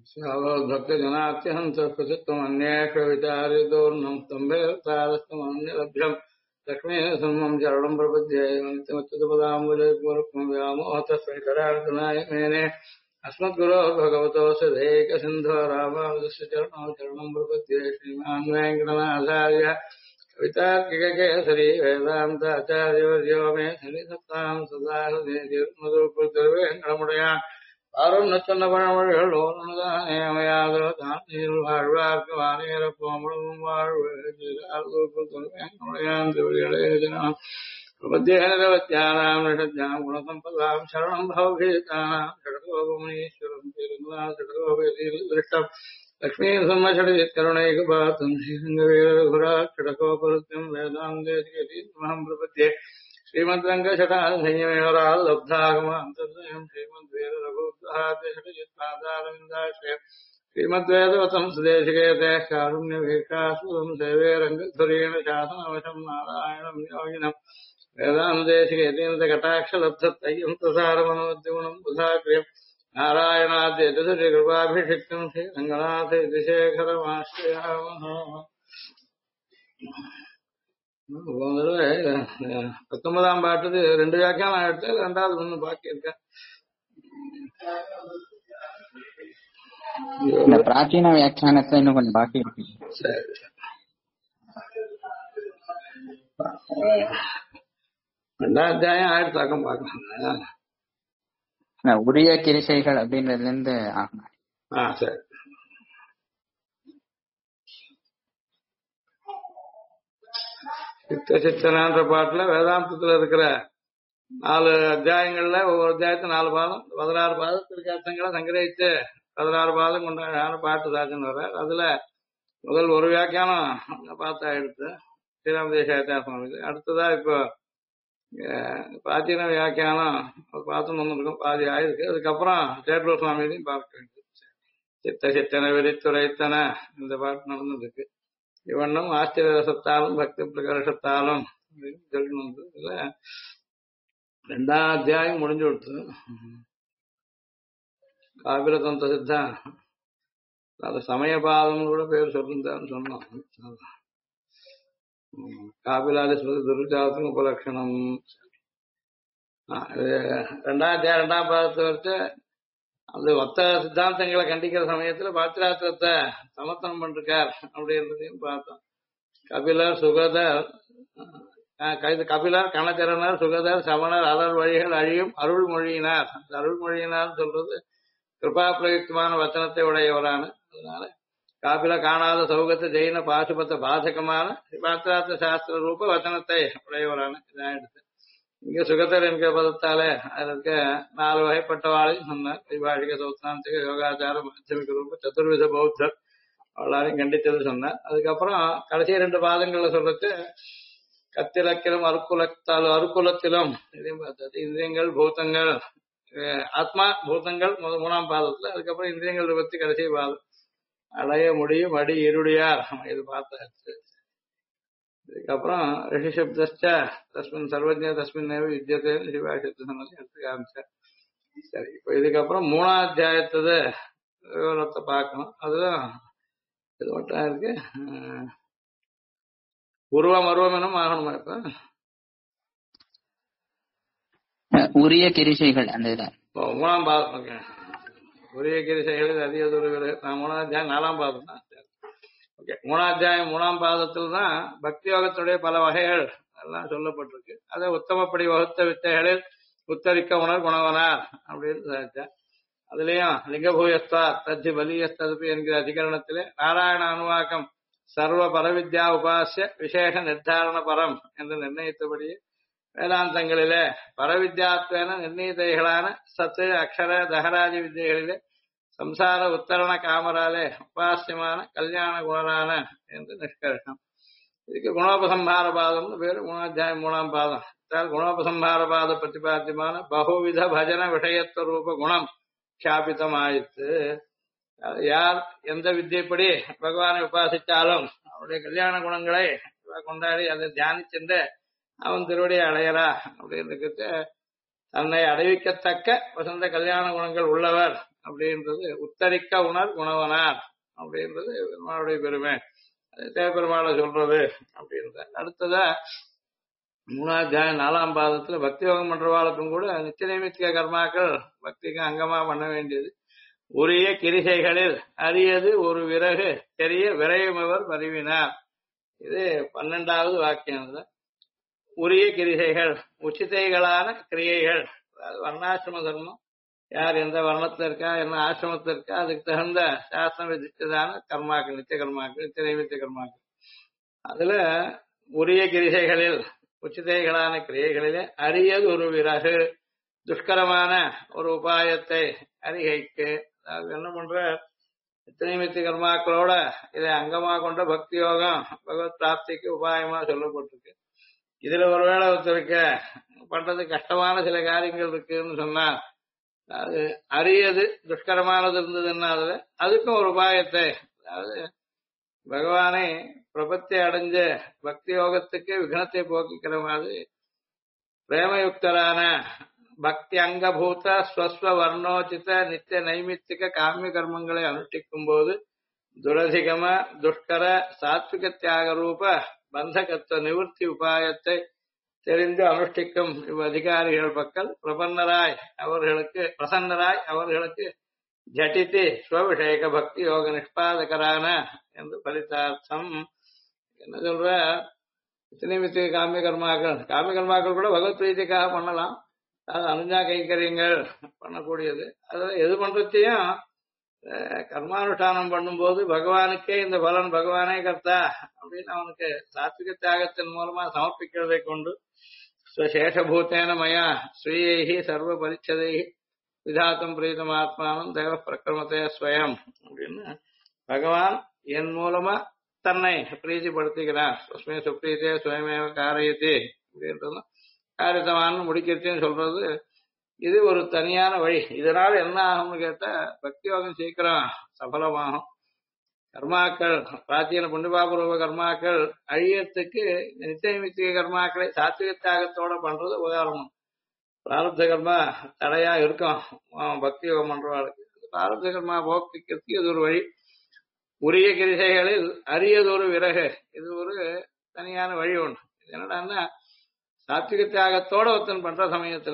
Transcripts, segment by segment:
भक्तजनात्यहं प्रचित्तमन्येषु विचार्यदोर्णं स्तम्भेतारस्तमन्यलभ्यं लक्ष्मीः सम्मं चरणं प्रपद्ये नित्यमच्युतपदाम्बुजपूर्वं व्यामोहतस्वैतरार्जुनाय मेने अस्मद्गुरोः भगवतोऽस्य दैकसिन्धो रामानुजस्य चरणं प्रपद्ये श्रीमान् वेङ्कटनाथार्य कवितार्किककेसरी वेदान्ताचार्यवर्यो मे सन्निधत्तां सदा हृदयेर्मधुपुत्रवेङ्कटमुडयान् அருண் சொன்ன பழமொழிகள் ஓரணுதானேமையாதோ தான் நீர் வாழ்வார்க்கு வானேர போமளவும் வாழ்வு திருவிழையாம் பிரபத்தியானாம் நிஷத்யாம் குணசம்பதாம் சரணம் பவகீதானாம் ஷடகோபமுனீஸ்வரம் திருஷ்டம் லக்ஷ்மீ சம்மஷடித் கருணைகபாத்தம் ஸ்ரீரங்கவீரகுரா ஷடகோபருத்தியம் வேதாந்தேசிகதீர்மஹம் பிரபத்தியே श्रीमद्रङ्गशटाधन्यमेवराल् लब्धागमान्तर्दयम् श्रीमद्वीररघुद्धाद्यषटजित्पादारविन्दाश्रयम् श्रीमद्वेदवतम् सुदेशिकेतेः कारुण्यभीक्षास्पदम् सेवे रङ्गध्वरेण शासनवशम् नारायणम् योगिनम् वेदान्तेशिकेतीन्द्रकटाक्षलब्धत्रयम् प्रसारमनोद्यमनम् बुधाक्रियम् नारायणाद्यतिकृपाभिषिक्तम् श्रीरङ्गनाथ यतिशेखरमाश्रयामः 19ஆம் பாட்டுக்கு 2 வியாக்கியானம் எடுத்து 2வது ஒண்ணு பாக்கி இருக்கேன். இந்த பிராச்சீன வியாக்கியானத்துல இன்னும் கொஞ்சம் பாக்கி இருக்கு. சரி, 2ஆம் அத்தியாயம் ஆயிரத்தாக்கம் பார்க்கலாம். உரிய கிரிசைகள் அப்படின்றதுல இருந்து ஆகணும். சரி. சித்தசித்தனான்ற பாட்டுல வேதாந்தத்துல இருக்கிற 4 அத்தியாயங்கள்ல ஒவ்வொரு அத்தியாயத்தும் 4 பாதம் 16 பாதத்திற்கு அர்த்தங்களை சங்கிரகித்து 16 பாதம் கொண்டாட பாட்டு சாட்சின்னு வர்ற. அதுல முதல் ஒரு வியாக்கியானம் பார்த்தா எடுத்து ஸ்ரீராம் தேசாயத்தாசனம் இது. அடுத்ததா இப்போ பிராச்சீன வியாக்கியானம் பார்த்து வந்துருக்கோம், பாதி ஆயிருக்கு. அதுக்கப்புறம் சேட்டூர் சுவாமியையும் பார்க்க வேண்டியது. சித்த சித்தன விரித்துரைத்தன இந்த பாட்டு நடந்துருக்கு. இவண்ணம் ஆச்சரிய ரசத்தாலும் பக்தி பிரகர்ஷத்தாலும் சொல்லணும். இதுல 2ஆம் அத்தியாயம் முடிஞ்சு கொடுத்து காபிலதந்த சித்தா அது சமயபாதம் கூட பேர் சொல்லிருந்தான்னு சொன்னோம். காபிலாதி ஸ்மிருதி துர்விச்சாரத்துக்கு உபலட்சணம். 2ஆம் அத்தியாயம் 2ஆம் பாதத்தை வச்சு அது ஒத்த சித்தாந்தங்களை கண்டிக்கிற சமயத்துல பாத்திராத்திரத்தை சமர்த்தனம் பண்ணிருக்கார் அப்படின்றதையும் பார்த்தோம். கபிலர் சுகதர் கபிலர் கணச்சரனர் சுகதர் சமணர் அலர் வழிகள் அழியும் அருள்மொழியினார். அருள்மொழியினார் சொல்றது கிருபா பிரயுக்தமான வச்சனத்தை உடையவரான, அதனால காபில காணாத சௌகத்தை ஜெயின பாசுபத்த பாதகமான பாத்திராத்திர சாஸ்திர ரூப வச்சனத்தை உடையவரான இதாயிடுச்சு. இங்க சுகதர் என்கிற பதத்தாலே அதற்கு 4 வகைப்பட்டவாளையும் சொன்னார். வைபாஷிக சௌத்ராந்திக யோகாச்சார மாத்தியமிக ரூப சதுர்வித பௌத்தர் எல்லாரையும் கண்டித்தது சொன்னார். அதுக்கப்புறம் கடைசி 2 பாதங்கள்ல சொல்றது கத்திலக்கிலும் அருக்குலத்திலும் இதையும் பார்த்தது. இந்திரியங்கள் பூதங்கள் ஆத்மா பூதங்கள் 3ஆம் பாதத்துல. அதுக்கப்புறம் இந்திரியங்கள் பத்தி கடைசி பாதம் அடைய முடியும் அடி இருடியார் இது பார்த்தாச்சு. இதுக்கப்புறம் ரிஷிசப்தஸ்ட தஸ்மின் சர்வஜ தஸ்மின் வித்தியத்தை சிவாஷத்து சொன்னது எடுத்து காமிச்சார். சரி, இப்ப இதுக்கப்புறம் 3ஆம் அத்தியாயத்தது விவரத்தை பார்க்கணும். அதுதான் இது மட்டும் இருக்கு. உருவம் எனும் ஆகணுமா? இப்ப உரிய கிரிசைகள் அந்த 3ஆம் பாதம். ஓகே, உரிய கிரிசைகள் அதிக தூரம் 3ஆம் அத்தியாயம் 4ஆம் பாதம் தான். ஓகே, 3ஆம் அத்தியாயம் 3ஆம் பாதத்தில் தான் பக்தி யோகத்துடைய பல வகைகள் எல்லாம் சொல்லப்பட்டிருக்கு. அதை உத்தமப்படி வகுத்த வித்தைகளில் உத்தரிக்க உணர் குணவனார் அப்படின்னு சாச்சா. அதுலயும் லிங்கபூயஸ்தா தத்தி பலியஸ்தபி என்கிற அதிகரணத்திலே நாராயண அனுவாக்கம் சர்வ பரவித்யா உபாசிய விசேஷ நிர்தாரண பரம் என்று நிர்ணயித்தபடியே வேதாந்தங்களிலே பரவித்யாத்வேன நிர்ணயிதைகளான சத்து அக்ஷர தகராஜ வித்தியைகளிலே சம்சார உத்தரண காமராலே உபாசியமான கல்யாண குணரான என்று நிஷ்கர்ஷம். இதுக்கு குணோபசம்ஹார பாதம்னு பேரு. 3ஆம் அத்தியாயம் 3ஆம் பாதம். குணோபசம்ஹார பாத பிரதிபாத்தியமான பகுவித பஜன விஷயத்துவ ரூப குணம் க்ஷாபிதம் ஆயிடுத்து. யார் எந்த வித்தியப்படி பகவானை உபாசித்தாலும் அவருடைய கல்யாண குணங்களை கொண்டாடி அதை தியானிச்சென்று அவன் திருவடியை அடையறா அப்படின்னு தன்னை அடைவிக்கத்தக்க வசந்த கல்யாண குணங்கள் உள்ளவர் அப்படின்றது உத்தரிக்க உணர் குணவனார் அப்படின்றது பெருமாளுடைய பெருமை. தேவபெருமாளை சொல்றது அப்படின்ற அடுத்ததா 3ஆம் அத்தியாயம் 4ஆம் பாதத்துல பக்தி யோகம் பண்றவாளுக்கும் கூட நித்திய நைமித்திக கர்மாக்கள் பக்திக்கு அங்கமா பண்ண வேண்டியது. உரிய கிரிசைகளில் அரியது ஒரு விறகு தெரிய விரையுமவர் பரிவினார். இது 12வது வாக்கியம். உரிய கிரிசைகள் உச்சிதைகளான கிரியைகள், அதாவது வர்ணாசிரம தர்மம், யார் எந்த வர்ணத்துல இருக்கா என்ன ஆசிரமத்துல இருக்கா அதுக்கு தகுந்த சாஸ்திரம் விதித்ததான கர்மாக்கள், நித்திய கர்மாக்கள், நித்திய நைமித்திய கர்மாக்கள். அதுல உரிய கிரிசைகளில் உச்சிதைகளான கிரியைகளிலே அரியது ஒரு விறகு துஷ்கரமான ஒரு உபாயத்தை அறிகைக்கு, அதாவது என்ன பண்ற நித்திய நைமித்திய கர்மாக்களோட இதை அங்கமா கொண்ட பக்தி யோகம் பகவத் பிராப்திக்கு உபாயமா சொல்லப்பட்டிருக்கு. இதுல ஒருவேளை ஒருத்தருக்கு பண்றது கஷ்டமான சில காரியங்கள் இருக்குன்னு சொன்னா அது அரியது துஷ்கரமானது இருந்ததுன்னா அதுல அதுக்கும் ஒரு உபாயத்தை, அதாவது பகவானை பிரபத்தி அடைஞ்ச பக்தி யோகத்துக்கு விக்னத்தை போக்கிக்கிற மாதிரி பிரேமயுக்தரான பக்தி அங்கபூத ஸ்வஸ்வ வர்ணோச்சித நித்திய நைமித்திக காமிய கர்மங்களை அனுஷ்டிக்கும் போது துரதிகம துஷ்கர சாத்விக தியாக ரூப பந்தகத்துவ நிவர்த்தி உபாயத்தை தெரிந்து அனுஷ்டிக்கும் இவ் அதிகாரிகள் பக்கல் பிரசன்னராய் அவர்களுக்கு ஜட்டித்து ஸ்வவிஷேக பக்தி யோக நிஷ்பாதகரான என்று பலிதார்த்தம். என்ன சொல்ற, நித்திய காமிய கர்மாக்கள் கூட பகவத் பிரீதிக்காக பண்ணலாம். அது அனுஜா கைங்கரியங்கள் பண்ணக்கூடியது. அதாவது எது பண்றதையும் கர்மானுஷ்டானம் பண்ணும்போது பகவானுக்கே இந்த பலன், பகவானே கர்த்தா அப்படின்னு அவனுக்கு சாத்விக தியாகத்தின் மூலமா சமர்ப்பிக்கிறதை கொண்டு ஸ்வசேஷபூத்தேன மயா ஸ்ரீயைஹி சர்வ பரிச்சதைஹி விதாத்தம் பிரீதம் ஆத்மானம் தேவ பிரக்கிரமத்தே ஸ்வயம் அப்படின்னு பகவான் என் மூலமா தன்னை பிரீதிப்படுத்திக்கிறான். சுஸ்மே சுப்ரீதே சுயமேவ காரயத்தி அப்படின்றதும் காரியத்தமானு முடிக்கிறதுன்னு சொல்றது. இது ஒரு தனியான வழி. இதனால என்ன ஆகும்னு கேட்டா பக்தி யோகம் சீக்கிரம் சபலமாகும். கர்மாக்கள் பிராச்சீன புண்ணியபாபூர்வ கர்மாக்கள் அழியறதுக்கு நித்திய நைமித்திக கர்மாக்களை சாத்விக தியாகத்தோட பண்றது உதாரணம். பிராரப்த கர்மா தடையா இருக்கும் பக்தி யோகம் பண்றவாளுக்கு. பிராரப்த கர்மா போக்கிக்கிறதுக்கு இது ஒரு வழி. உரிய கிரிசைகளில் அரியதொரு விறகு, இது ஒரு தனியான வழி ஒன்று. இது என்னடான்னா சாத்விக தியாகத்தோட ஒருத்தன் பண்ற சமயத்துல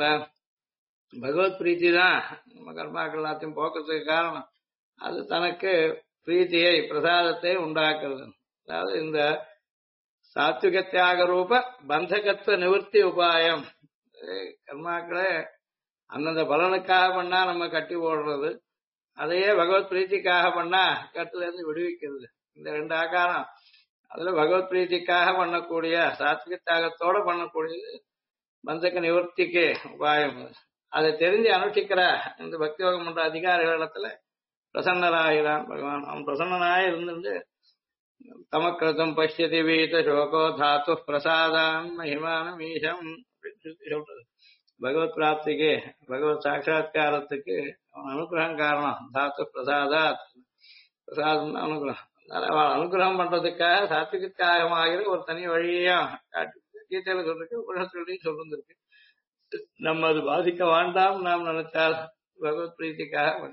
பகவத் பிரீத்தி தான் நம்ம கர்மாக்கள் எல்லாத்தையும் போக்குறதுக்கு காரணம். அது தனக்கு பிரீத்தியை பிரசாதத்தை உண்டாக்குறது. அதாவது இந்த சாத்விக தியாக ரூப பந்தகத்துவ நிவர்த்தி உபாயம். கர்மாக்களை அந்தந்த பலனுக்காக பண்ணா நம்ம கட்டி போடுறது, அதையே பகவத் பிரீத்திக்காக பண்ணா கட்டுல இருந்து விடுவிக்கிறது. இந்த ரெண்டு ஆகாரம். அதுல பகவத் பிரீத்திக்காக பண்ணக்கூடிய சாத்விக தியாகத்தோட பண்ணக்கூடியது பந்தக நிவர்த்திக்கு உபாயம். அதை தெரிஞ்சு அனுஷ்டிக்கிற இந்த பக்தி யோகம் பண்ற அதிகாரிகளிடத்துல பிரசன்னராகிறான் பகவான். அவன் பிரசன்னனாக இருந்து தமக்கிருதம் பஷ்யதி வீத சோகோ தாத்து பிரசாதான் மகிமானம் ஈஷம் அப்படின்னு சொல்றது. பகவத் பிராப்திக்கு பகவத் சாட்சா்காரத்துக்கு அவன் அனுகிரகம் காரணம். தாத்து பிரசாதாத், பிரசாதம் அனுகிரகம். அதனால அவன் அனுகிரகம் பண்றதுக்காக சாத்விகத்தியாகமாகிற ஒரு தனி வழியையும் காட்டி கீதையில சொல்லிருக்கு, உலகத்திலையும் சொல்லிருக்கு. நம்ம அது பாதிக்க வேண்டாம் நாம் நினைச்சால் பகவத் பிரீத்திக்காக.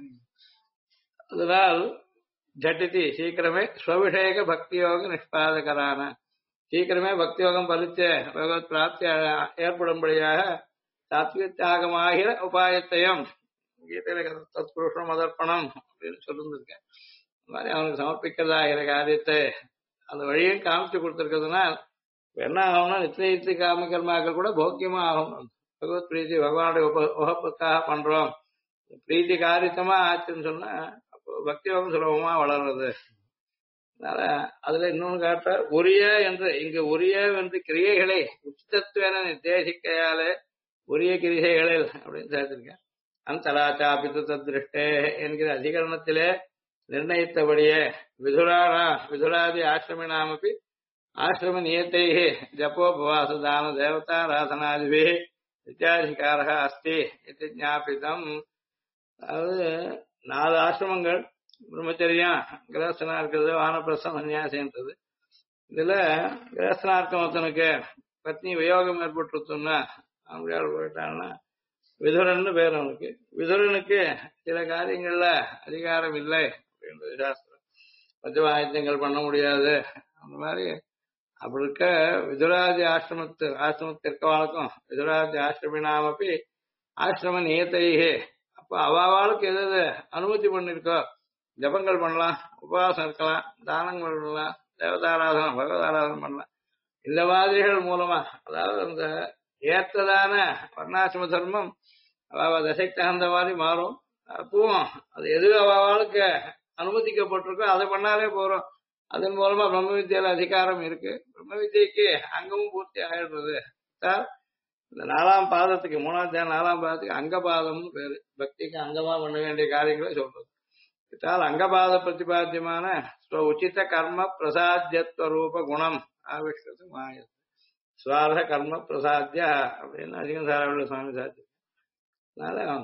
அதனால் ஜட்டிதி சீக்கிரமே ஸ்வவிஷேக பக்தி யோக நிஷ்பாதகரான, சீக்கிரமே பக்தி யோகம் பலிச்ச பகவத் பிராப்தி ஏற்படும்படியாக சாத்விக தியாகமாகிற உபாயத்தையும் கீதையில தத்புருஷம் அதர்ப்பணம் அப்படின்னு சொல்லிருந்திருக்கேன். இந்த மாதிரி அவனுக்கு சமர்ப்பிக்கிறதாகிற காரியத்தை அந்த வழியும் காமிச்சு கொடுத்திருக்கிறதுனால் என்ன ஆகும்னா நித்திய காம கர்மாக்கள் கூட போக்கியமா ஆகும். பகவத் பிரீத்தி பகவானுடைய உகப்புக்காக பண்றோம், பிரீத்தி காரியத்தமா ஆச்சுன்னு சொன்னா அப்போ பக்தி யோகம் சுலபமா வளர்றது. அதனால அதுல இன்னொன்னு காட்டுற உரிய என்று, இங்கு உரிய என்று கிரியைகளை உச்சிதத்துவன நிர்தேசிக்கையாலே உரிய கிரிகைகளில் அப்படின்னு சேர்த்திருக்கேன். அந்தராச்சாபித்து தத்ருஷ்டே என்கிற அதிகரணத்திலே நிர்ணயித்தபடியே விதுராதி ஆசிரமினாமப்பி ஆசிரம நியத்தை ஜப்போபவாசதான தேவதாராதனாதிபி இத்தியாதிகாரக அஸ்தி இது ஞாபிதம். அதாவது 4 ஆசிரமங்கள், பிரம்மச்சரியம் கிரகஸ்தனா இருக்கிறது, வானப்பிரசம் சன்னியாசின்றது. இதுல கிரகஸ்தனார்த்தம் ஒருத்தனுக்கு பத்னி வியோகம் ஏற்பட்டுருத்தோம்னா அவங்களால போயிட்டாங்கன்னா விதுரன்னு பேர் அவனுக்கு. விதுரனுக்கு சில காரியங்கள்ல அதிகாரம் இல்லை அப்படின்றது சாஸ்திரம். பஞ்சவாயத்தங்கள் பண்ண முடியாது. அந்த மாதிரி அப்படி இருக்க விதுராஜ ஆசிரமத்திற்கு வழக்கம். விதுராஜ ஆசிரமினாமப்பி ஆசிரம நியத்தையே. அப்ப அவாளுக்கு எது எது அனுமதி பண்ணிருக்கோ, ஜபங்கள் பண்ணலாம், உபவாசம் இருக்கலாம், தானங்கள் பண்ணலாம், தேவதாராதனம் பகவதாராதனம் பண்ணலாம். இந்த மாதிரிகள் மூலமா அதாவது அந்த ஏற்றதான வர்ணாசிரம தர்மம் அவ தசைக்கு தகுந்த மாதிரி மாறும். அப்பவும் அது எது அவளுக்கு அனுமதிக்கப்பட்டிருக்கோ அதை பண்ணாலே போறோம். அதன் மூலமா பிரம்ம வித்தியில அதிகாரம் இருக்கு. பிரம்ம வித்தியக்கு அங்கமும் பூர்த்தி ஆயிடுறது. இந்த 4ஆம் பாதத்துக்கு 3ஆம் அத்தியாயம் 4ஆம் பாதத்துக்கு அங்கபாதம்னு பேரு. பக்திக்கு அங்கமா பண்ண வேண்டிய காரியங்களை சொல்றது. அங்கபாத பிரதிபாத்தியமான உச்சித கர்ம பிரசாத்தியத்துவ ரூப குணம் ஆவிஷ்கிறது மாயது. சுவார்த்த கர்ம பிரசாத்திய அப்படின்னு அதிகம் சாராவளி சுவாமி சாத்தி. அதனால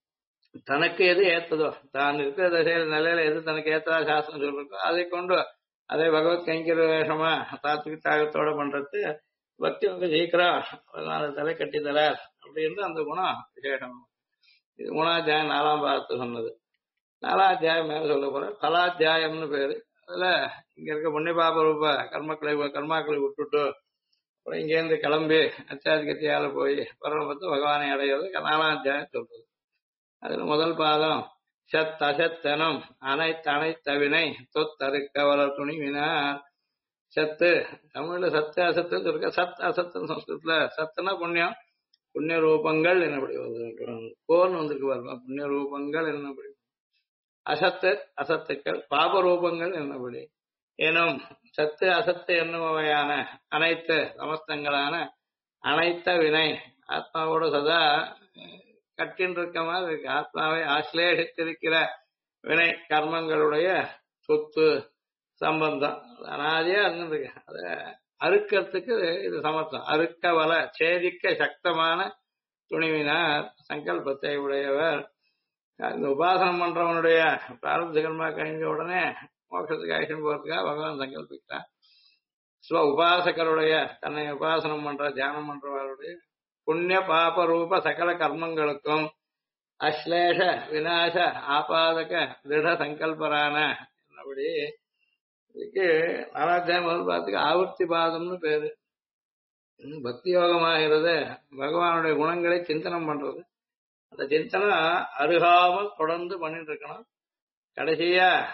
தனக்கு எது ஏத்ததோ, தான் இருக்கிற தசையில நிலையில எது தனக்கு ஏத்ததா சாஸ்திரம் சொல்லிருக்கோ அதை கொண்டு அதை பகவத் கைங்கர வேஷமா தாத்விக தாகத்தோட பண்றது பக்தி வந்து ஜெயிக்கிறா. அதனால தலை கட்டி தரார் அப்படின்னு அந்த குணம் விசேஷம். இது 3ஆம் அத்தியாயம் 4ஆம் பாதத்தை சொன்னது. 4ஆம் அத்தியாயம் மேல சொல்ல போற கலாத்தியாயம்னு பேரு. அதுல இங்க இருக்க புண்ணிய பாப ரூப கர்மாக்களை விட்டுட்டு அப்புறம் இங்கேருந்து கிளம்பி அச்சாதிகத்தியால போய் பரமபத்து பகவானை அடைகிறது 4ஆம் அத்தியாயம் சொல்றது. அதுல முதல் பாதம் சத் அசத்தனம் அனைத்தவினை தொத்தருக்க வள துணிவினார். சத்து தமிழ்ல சத்து அசத்துன்னு இருக்க. சத் அசத்துன்னு சம்ஸ்கிருதத்துல சத்துனா புண்ணியம், புண்ணிய ரூபங்கள் என்னப்படி கோன்னு வந்திருக்கு பாருங்க. புண்ணிய ரூபங்கள் என்னப்படி, அசத்து அசத்துக்கள், பாப ரூபங்கள் என்னபடி எனும் சத்து அசத்து என்னுமையான அனைத்து சமஸ்தங்களான அனைத்த வினை ஆத்மாவோட சதா கட்டின் இருக்க மாதிரி இருக்கு. ஆத்மாவை ஆசிலேஷித்திருக்கிற வினை கர்மங்களுடைய சொத்து சம்பந்தம் அனாதியா இருந்துருக்கு. அத அறுக்கிறதுக்கு இது சமர்த்தம். அறுக்க வல சேதிக்க சக்தமான துணிவினார் சங்கல்பத்தை உடையவர். இந்த உபாசனம் பண்றவனுடைய பிராரப்த கர்மா கழிஞ்ச உடனே மோட்சத்துக்கு ஆக்ஷன் போறதுக்காக பகவான் சங்கல்பிக்கிறான். ஸ்வ உபாசகருடைய தன்னை உபாசனம் பண்ற தியானம் பண்றவருடைய புண்ணிய பாப ரூப சகல கர்மங்களுக்கும் அஸ்லேஷ விநாச ஆபாதக திருட சங்கல்பரான என்னபடி இதுக்கு 4ஆம் அத்தியாயம் முதல் பாதத்துக்கு ஆவர்த்தி பாதம்னு பேரு. பக்தி யோகமாகிறது பகவானுடைய குணங்களை சிந்தனம் பண்றது. அந்த சிந்தனை அருகாமல் தொடர்ந்து பண்ணிட்டு இருக்கணும். கடைசி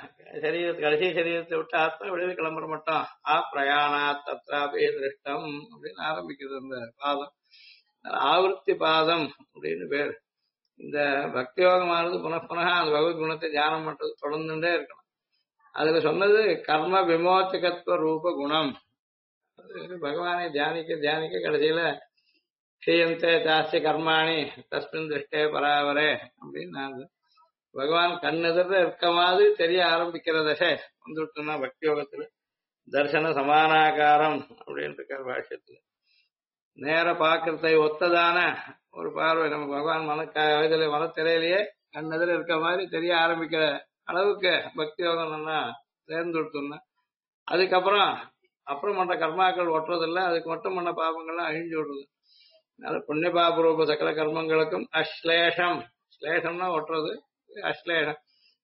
சரீரத்தை விட்டு ஆத்மா வெளியில கிளம்புற மட்டும் பிரயாணா தத்ராபி திருஷ்டம் அப்படின்னு ஆரம்பிக்கிறது இந்த பாதம். ஆவர்த்தி பாதம் அப்படின்னு பேரு. இந்த பக்தி யோகமானது புனః அந்த பகவத் குணத்தை தியானம் பண்றது தொடர்ந்துட்டே இருக்கணும். அதுல சொன்னது கர்ம விமோச்சகத்துவ ரூப குணம். பகவானை தியானிக்க கடைசியில க்ஷீயந்தே ஜாஸ்தி கர்மாணி தஸ்மின் திருஷ்டே பராவரே அப்படின்னு பகவான் கண்ணெதிர இருக்க மாதிரி தெரிய ஆரம்பிக்கிற தசை வந்துட்டுனா பக்தி யோகத்துல தர்சன சமானாகாரம் அப்படின்னு இருக்கார் பாஷ்யத்துல. நேர பாக்கிறதை ஒத்ததான ஒரு பார்வை நம்ம பகவான் மனத்திரையிலேயே கண்ணெதிர இருக்க மாதிரி தெரிய ஆரம்பிக்கிற அளவுக்கு பக்தி யோகம் நல்லா தேர்ந்தெடுத்தோம்னா அதுக்கப்புறம் பண்ற கர்மாக்கள் ஒட்டுறதில்லை. அதுக்கு மட்டும் பண்ண பாபங்கள்லாம் அழிஞ்சு விடுறது. அதனால புண்ணிய பாப ரூப சகல கர்மங்களுக்கும் அஸ்லேஷம், ஸ்லேஷம்னா ஒட்டுறது, அஸ்லேஷம்.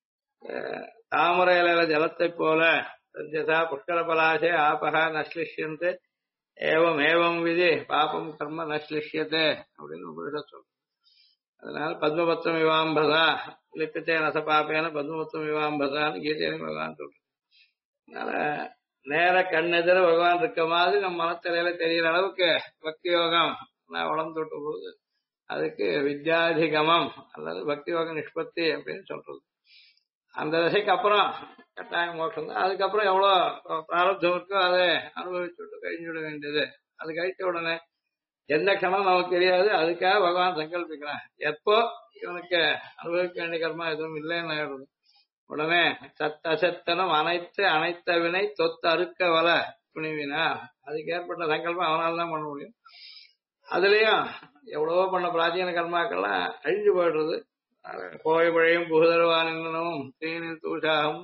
தாமரையில ஜலத்தை போல சத்யதா புஷ்கர பலாசே ஆபகா நஸ்லிஷ்யந்தே ஏவம் ஏவம் விதி பாபம் கர்ம நஸ்லிஷ்யத்தே அப்படின்னு உபனிஷத் சொல்றோம். அதனால பத்மபத்திரம் விவாம்பதா லிப்பித்தே நசபாப்பேன பத்மபத்திரம் விவாம்பதான்னு கீதையில பகவான் சொல்றோம். அதனால நேர கண்ணெதிர பகவான் இருக்க மாதிரி நம்ம மனத்திரையில தெரியற அளவுக்கு பக்தி யோகம் நான் வளர்ந்துட்டு போகுது. அதுக்கு வித்யாதிகமம் அல்லது பக்தி யோக நிஷ்பத்தி அப்படின்னு சொல்றது. அந்த தசைக்கு அப்புறம் கட்டாயம் மோட்சம் தான். அதுக்கப்புறம் எவ்வளவு பிராரப்தம் இருக்கோ அதை அனுபவிச்சுட்டு கழிஞ்சு விட வேண்டியது. அது கழித்த உடனே எந்த கணம் நமக்கு தெரியாது. அதுக்காக பகவான் சங்கல்பிக்கிறான். எப்போ இவனுக்கு அனுபவிக்க வேண்டிய கர்மா எதுவும் இல்லைன்னு ஆயிடுது. உடனே அசத்தனம் அனைத்த வினை தொத்து அறுக்க வல துணிவினா அதுக்கு ஏற்பட்ட சங்கல்பம் அவனால தான் பண்ண முடியும். அதுலயும் எவ்வளவோ பண்ண பிராச்சீன கர்மாக்கள்லாம் அழிஞ்சு போயிடுறது. கோவை பழையும் புகுதருவானும் தீனில் தூஷாகும்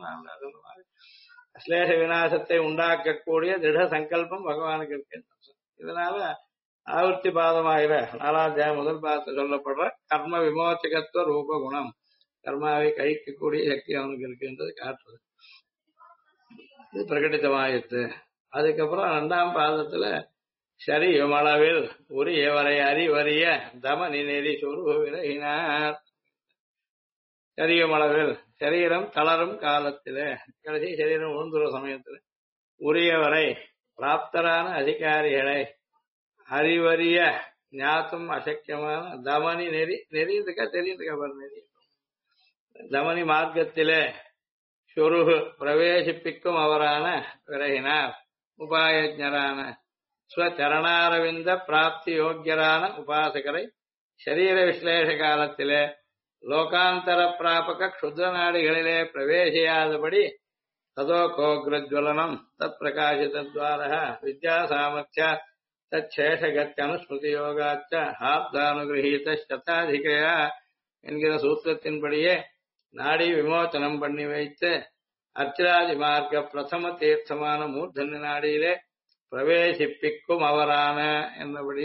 அஸ்லேஷ விநாசத்தை உண்டாக்கக்கூடிய திட சங்கல்பம் பகவானுக்கு இருக்கு. இதனால ஆவர்த்தி பாதமாகிற 4ஆம் அத்தியாயம் முதல் பாதத்தில் சொல்லப்படுற கர்ம விமோச்சகத்துவ ரூப குணம், கர்மாவை கழிக்கக்கூடிய சக்தி அவனுக்கு இருக்குன்றது காட்டுறது. இது பிரகடிதமாயிற்று. அதுக்கப்புறம் 2ஆம் பாதத்துல சரியுமளவில் உரியவரை அறிவறிய தமனி நெறி சொருகு விலகினார். சரியுமளவில் சரீரம் தளரும் காலத்திலே, கடைசி சரீரம் உழுந்துற சமயத்துல உரியவரை பிராப்தரான அதிகாரிகளை அறிவறிய ஞாத்தும் அசக்கியமான தமனி நெறி, நெறிந்துக்கா தெரியுதுக்கா பாரு, நெறி தமனி மார்க்கத்திலே சொருகு பிரவேசிப்பிக்கும் அவரான விலகினார். உபாயஜரான ஸ்வச்சரணாரவிந்த பிராப்தி யோக்கியரான உபாசகரை சரீர விஸ்லேஷ காலத்திலே லோகாந்தர பிராபக க்ஷுத்ர நாடிகளிலே பிரவேசியாதபடி ததோகோக்ரஜ்வலனம் தத் பிரகாசித்வார வித்யா சாமர்த்திய தச்சேஷகத்யனுஸ்மிருதி யோகாச்ச ஆப்தானுகிரகீத சதாதிகயா என்கிற சூத்திரத்தின்படியே நாடி விமோச்சனம் பண்ணி வைத்து அர்ச்சராதி மார்க்க பிரதம தீர்த்தமான மூர்தன்ய நாடியிலே பிரவேசிப்பிக்கும் அவரான என்னபடி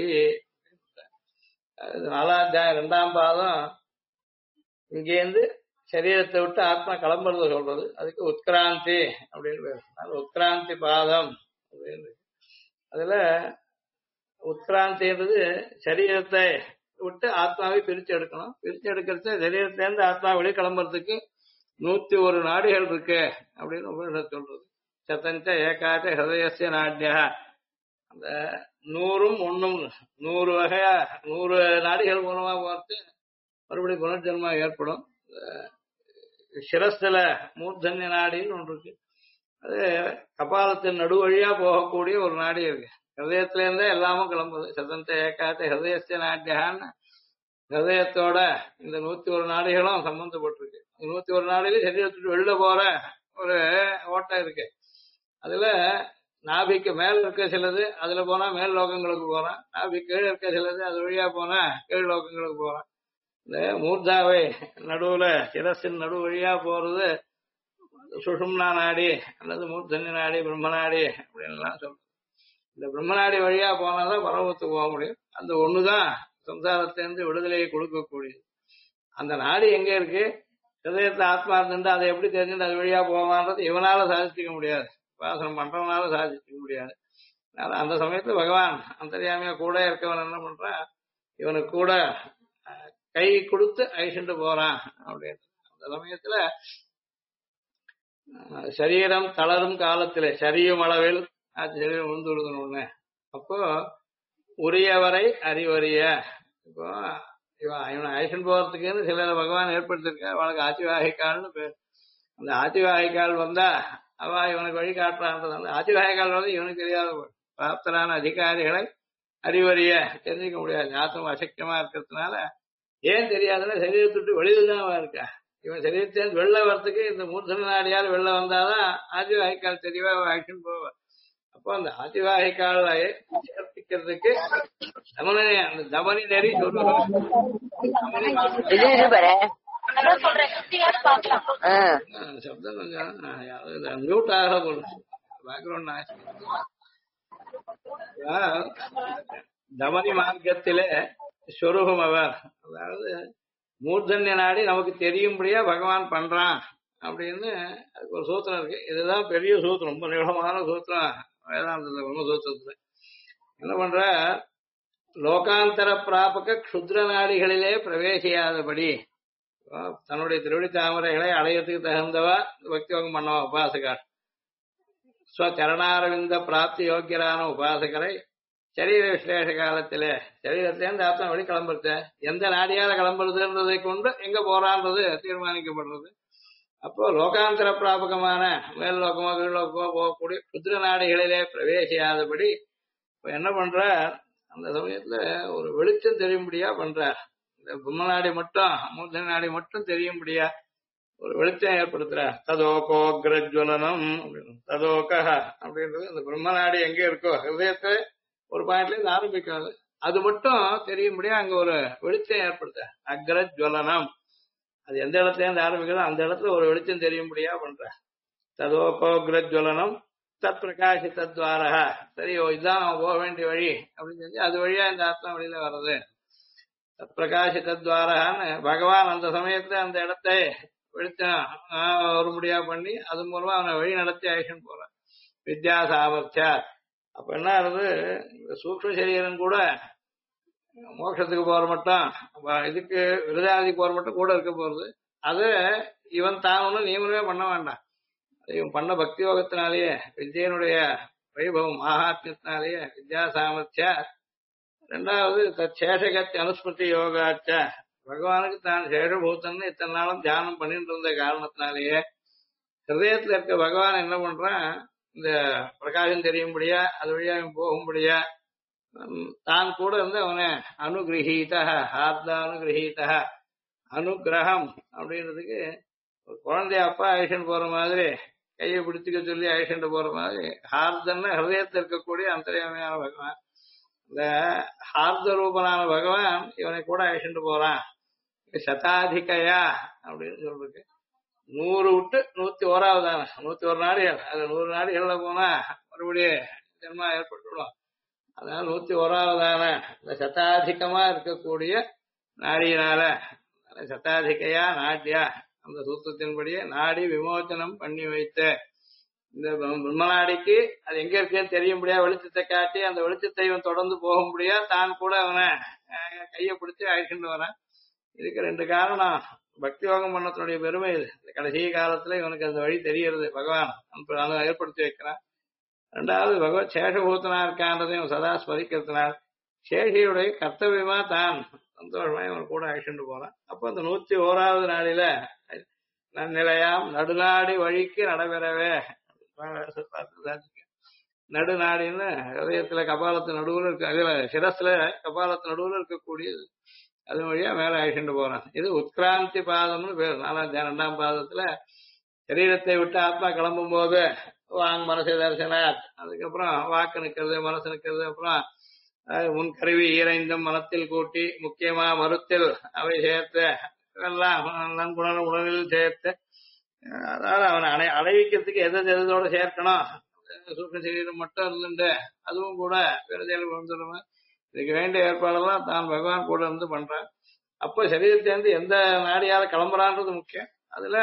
4ஆம் அத்தியாயம் 2ஆம் பாதம் இங்கேருந்து சரீரத்தை விட்டு ஆத்மா கிளம்புறத சொல்றது. அதுக்கு உத்கிராந்தி அப்படின்னு பேர். உத்கிராந்தி பாதம் அப்படின்னு. அதுல உத்கிராந்தின்றது சரீரத்தை விட்டு ஆத்மாவை பிரிச்சு எடுக்கணும். பிரிச்சு எடுக்கிறது சரீரத்திலேருந்து ஆத்மா வெளி கிளம்புறதுக்கு 101 நாடிகள் இருக்கு அப்படின்னு உபனிஷத் சொல்றது. சதஞ்ச ஏகாச்ச ஹிருதயஸ்ய நாட்யா, அந்த 100ம் 1ம் 100 வகையா 100 நாடிகள் மூலமா பார்த்து மறுபடியும் புனர்ஜன்மா ஏற்படும். சிரஸ்ல மூர்தன்ய நாடின்னு ஒன்று இருக்கு. அது கபாலத்தின் நடு வழியா போகக்கூடிய ஒரு நாடி இருக்கு. ஹிருதயத்துல இருந்தே எல்லாமும் கிளம்புது. சதந்த ஏகாச்ச ஹிருதயஸ்ய நாட்யான்னு ஹிருதயத்தோட இந்த 101 நாடிகளும் சம்பந்தப்பட்டிருக்கு. 101 நாடியில சரீரத்துக்கு வெளில போற ஒரு ஓட்டம் இருக்கு. அதுல நாபிக்கு மேல இருக்க சிலது அதுல போனா மேல் லோகங்களுக்கு போறான். நாபி கீழே இருக்க சிலது அது வழியா போனா கீழ் லோகங்களுக்கு போறான். இந்த மூர்தாவை நடுவுல சிரசின் நடு வழியா போறது சுஷும்னா நாடி அல்லது மூர்தன்ய நாடி, பிரம்ம நாடி அப்படின்லாம் சொல்றோம். இந்த பிரம்மநாடி வழியா போனாதான் பரமத்துக்கு போக முடியும். அந்த ஒண்ணுதான் சம்சாரத்திலிருந்து விடுதலையை கொடுக்கக்கூடியது. அந்த நாடி எங்க இருக்கு? ஹிருதயத்துல ஆத்மா இருந்துட்டு அதை எப்படி தெரிஞ்சுட்டு அது வழியா போவான்றது இவனால சாதிச்சுக்க முடியாது, உபாசனம் பண்றவனால சாதிச்சுக்க முடியாது. அதனால அந்த சமயத்துல பகவான் அந்தர்யாமியா கூட இருக்கவன் என்ன பண்றான், இவனுக்கு கூட கை கொடுத்து அழிச்சுட்டு போறான் அப்படின்னு. அந்த சமயத்துல சரீரம் தளரும் காலத்திலே சரியும் அளவில் சரீரம் விழுந்து விடுதணும்னு, அப்போ உரியவரை அறிவறிய, இப்போ இவனை அழிச்சுட்டு போறதுக்குன்னு சில பகவான் ஏற்படுத்திருக்க, அவனுக்கு ஆதிவாகிக்கால்னு பேர். அந்த ஆதிவாகிக்கால் வந்தா அவ இவனுக்கு வழி காட்டுறான்றது. அந்த ஆதிவாகிக்கால் வந்து இவனுக்கு தெரியாத பிராப்தரான அதிகாரிகளை அறிவறிய தெரிஞ்சுக்க முடியாது. ஞாபகம் அசக்கியமா இருக்கிறதுனால ஏன் தெரியாதுன்னா சரீரத்துட்டு வெளியில தான் அவன் இருக்கா. இவன் சரீரத்திலிருந்து வெளில வர்றதுக்கு இந்த மூர்த்தன நாடியால் வெளில வந்தாதான் ஆதிவாகிக்கால் தெரியவா அவன் ஆக்ஷன் போவான். அப்போ அந்த ஆதிவாகிக்கால சேர்ப்பிக்கிறதுக்கு அந்த தமனி நெறி சொல்லுவோம். சப்தம் கொஞ்சம் மியூட் ஆக போடும், பேக்ரவுண்ட் நாய்ஸ். தமனி மார்க்கத்திலே சொரூபம் அவர், அதாவது மூர்தன்ய நாடி நமக்கு தெரியும்படியா பகவான் பண்றான் அப்படின்னு அதுக்கு ஒரு சூத்திரம் இருக்கு. இதுதான் பெரிய சூத்திரம், ரொம்ப நீளமான சூத்திரம் வேதாந்தத்துல பிரம்மசூத்திரத்துல. என்ன பண்ற, லோகாந்தர பிராபக க்ஷுத்ர நாடிகளிலே பிரவேசியாதபடி தன்னுடைய திருவடி தாமரைகளை அடையத்துக்கு தகுந்தவா பக்தி யோகம் பண்ணவா உபாசகர், ஸ்வச்சரணாரவிந்த பிராப்தி யோக்கியரான உபாசகரை சரீர விசேஷ காலத்திலே சரீரத்திலேருந்து ஆத்மா வழி கிளம்புறது, எந்த நாடியால கிளம்புறதுன்றதை கொண்டு எங்க போறான்றது தீர்மானிக்கப்படுறது. அப்போ லோகாந்தர பிராபகமான மேல் லோகமோ கீழ் லோகமோ போகக்கூடிய குதிர நாடிகளிலே பிரவேசியாதபடி இப்ப என்ன பண்ற, அந்த சமயத்துல ஒரு வெளிச்சம் தெரியும்படியா பண்றார். இந்த பிரம்ம நாடி மட்டும் மூர்த்த நாடி மட்டும் தெரியும்படியா ஒரு வெளிச்சம் ஏற்படுத்துறார். ததோகோக்ரஜ்வலனம் அப்படின்னு, ததோக அப்படின்றது இந்த பிரம்ம நாடி எங்க இருக்கோ ஹிருதயத்தை ஒரு பாயிண்ட்ல இருந்து ஆரம்பிக்காது, அது மட்டும் தெரியும்படியா அங்க ஒரு வெளிச்சம் ஏற்படுத்த அக்ரஜ்வலனம். அது எந்த இடத்துல இருந்து ஆரம்பிக்கிறதோ அந்த இடத்துல ஒரு வெளிச்சம் தெரியும்படியா பண்ற. ததோகோக்ரஜ்வலனம் தத் பிரகாசித்வாரா, சரி இதுதான் நம்ம போக வேண்டிய வழி அப்படின்னு சொல்லி அது வழியா இந்த ஆத்மா வெளியில வர்றது. தத் பிரகாசித்வாரான்னு பகவான் அந்த சமயத்துல அந்த இடத்தை வெளிச்சம் வரும்படியா பண்ணி அது மூலமா அவனை வழி நடத்தி ஆயிஷன் போறான். வித்யா சாமர்த்தியா. அப்ப என்ன ஆகுது, இந்த சூக்ஷ்ம சரீரம் கூட மோட்சத்துக்கு போற மட்டும் இதுக்கு விருதாதிக்கு போற மட்டும் கூட இருக்க போறது. அது இவன் தான் ஒன்றும் நியமனமே பண்ண வேண்டாம். இவன் பண்ண பக்தி யோகத்தினாலேயே வித்யனுடைய வைபவம் மகாத்மியத்தினாலேயே வித்யா சாமர்த்தியா. ரெண்டாவது சேஷகத்தி அனுஸ்மிருதி யோகாச்ச, பகவானுக்கு தான் சேஷபூத்தன்னு இத்தனை நாளும் தியானம் பண்ணிட்டு இருந்த காரணத்தினாலேயே ஹிருதயத்துல இருக்க பகவான் என்ன பண்றான், இந்த பிரகாசம் தெரியும்படியா அது வழியா போகும்படியா தான் கூட இருந்து அவனை அனுகிரகீத ஆர்த்தானுகிரகீத. அனுகிரகம் அப்படின்றதுக்கு ஒரு குழந்தைய அப்பா அழிச்சுட்டு போற மாதிரி கையை பிடிச்சுக்க சொல்லி அழிச்சுட்டு போற மாதிரி ஹார்தன்னு ஹிருதயத்தில் இருக்கக்கூடிய அந்தரியாமையான பகவான், இந்த ஹார்த ரூபனான பகவான் இவனை கூட அழிச்சுட்டு போறான். சதாதிகையா அப்படின்னு சொல்றது 100 விட்டு 101 101 நாடிகள். அது 100 நாடிகள்ல போனா மறுபடியும் ஜென்மா ஏற்பட்டுடும். அதனால 101 இந்த சதாதிகமா இருக்கக்கூடிய நாடியினால சதாதிகையா நாட்டியா அந்த சூத்திரத்தின்படியே நாடி விமோச்சனம் பண்ணி வைத்த இந்த பிரம்மநாடிக்கு அது எங்க இருக்குன்னு தெரியும்படியா வெளிச்சத்தை காட்டி அந்த வெளிச்சத்தை இவன் தொடர்ந்து போகும்படியா தான் கூட அவனை கையை பிடிச்சி அழைச்சிட்டு வரான். இதுக்கு 2 காரணம். பக்தி யோகம் பண்ணத்தினுடைய பெருமை இது. கடைசி காலத்துல இவனுக்கு அந்த வழி தெரியறது பகவான் ஏற்படுத்தி வைக்கிறான். ரெண்டாவது பகவத் சேஷபூத்தனா இருக்கான்றதையும் சதா ஸ்மரிக்கிறதுனால் சேஷியுடைய கர்த்தவியமா தான் சந்தோஷமா இவன் கூட அழைச்சிட்டு போறான். அப்ப அந்த 101 நாளில நன்னிலையாம் நடுநாடி வழிக்கு நடைபெறவே நடுநாடின்னு ஹதயத்துல கபாலத்து நடுவுல இருக்க, அதுல சிரஸ்ல கபாலத்து நடுவுல இருக்கக்கூடியது, அது வழியா மேல அழைச்சிட்டு போறான். இது உத்கிராந்தி பாதம்னு பேர். 2ஆம் பாதத்துல சரீரத்தை விட்டு ஆத்மா கிளம்பும் போது வாங் மனசு தரிசனாத், அதுக்கப்புறம் வாக்கு நிக்கிறது மனசு நிக்கிறது, அப்புறம் முன்கருவி ஈரைந்தும் மனத்தில் கூட்டி முக்கியமா மருத்தில் அவை சேர்த்து எல்லாம் நன்குணர் உணவில் சேர்த்து, அதாவது அவனை அடைவிக்கிறதுக்கு எதோட சேர்க்கணும். சூக்ஷ்ம சரீரம் மட்டும் இருந்துட்டு அதுவும் கூட விரதியில் வந்துடுவேன். இதுக்கு வேண்டிய ஏற்பாடெல்லாம் தான் பகவான் கூட இருந்து பண்றான். அப்போ சரீரத்திலிருந்து எந்த நாடியால கிளம்புறான்றது முக்கியம். அதுல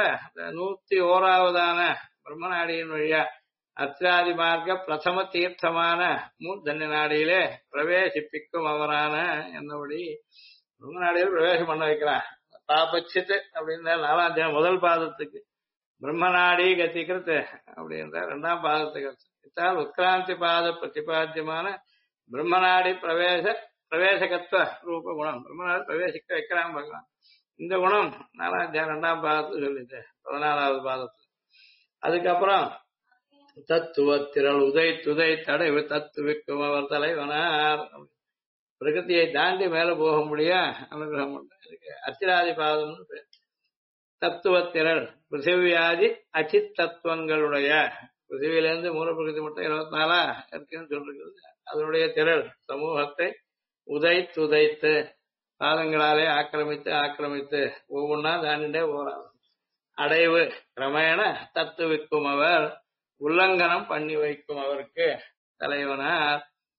101 பிரம்ம நாடியின் வழியா அர்த்தாதி மார்க்க பிரதம தீர்த்தமான மூர்தன்ய நாடியிலே பிரவேசிப்பிக்கும் அவரான என்னபடி பிரம்ம நாடியில் பிரவேசம் பண்ண வைக்கிறான். பாபச்சித்து அப்படின்ற 4ஆம் முதல் பாதத்துக்கு பிரம்மநாடி கத்திக்கிறது அப்படின்ற 2ஆம் பாதத்துக்கு இத்தால் உத்கிராந்தி பாத பிரதிபாத்தியமான பிரம்மநாடி பிரவேசகத்துவ ரூப குணம். பிரம்மநாடி பிரவேசிக்க வைக்கிறான் பகவான். இந்த குணம் 2ஆம் பாதத்துக்கு சொல்லிட்டு 14ஆவது பாதத்துல. அதுக்கப்புறம் தத்துவத்திரள் உதை தடைவு தத்துவிக்கும் அவர் தலைவனார். பிரகதியை தாண்டி மேல போக முடியா அனுகிரகம் இருக்கு. அத்திராதி பாதம்னு பேர். தத்துவத்திரள் பிருத்திவியாதி அச்சித் தத்துவங்களுடைய, பிருத்திவியிலிருந்து மூலப்பிரகதி மட்டும் 24 இருக்குன்னு சொல்லிருக்கிறது. அதனுடைய திரள் சமூகத்தை உதைத்து பாதங்களாலே ஆக்கிரமித்து ஒவ்வொன்னா தாண்டிண்டே போறாங்க. அடைவு கிரமேண தத்துவிக்கும் அவர் உல்லங்கனம் பண்ணி வைக்கும் அவருக்கு தலைவனார்.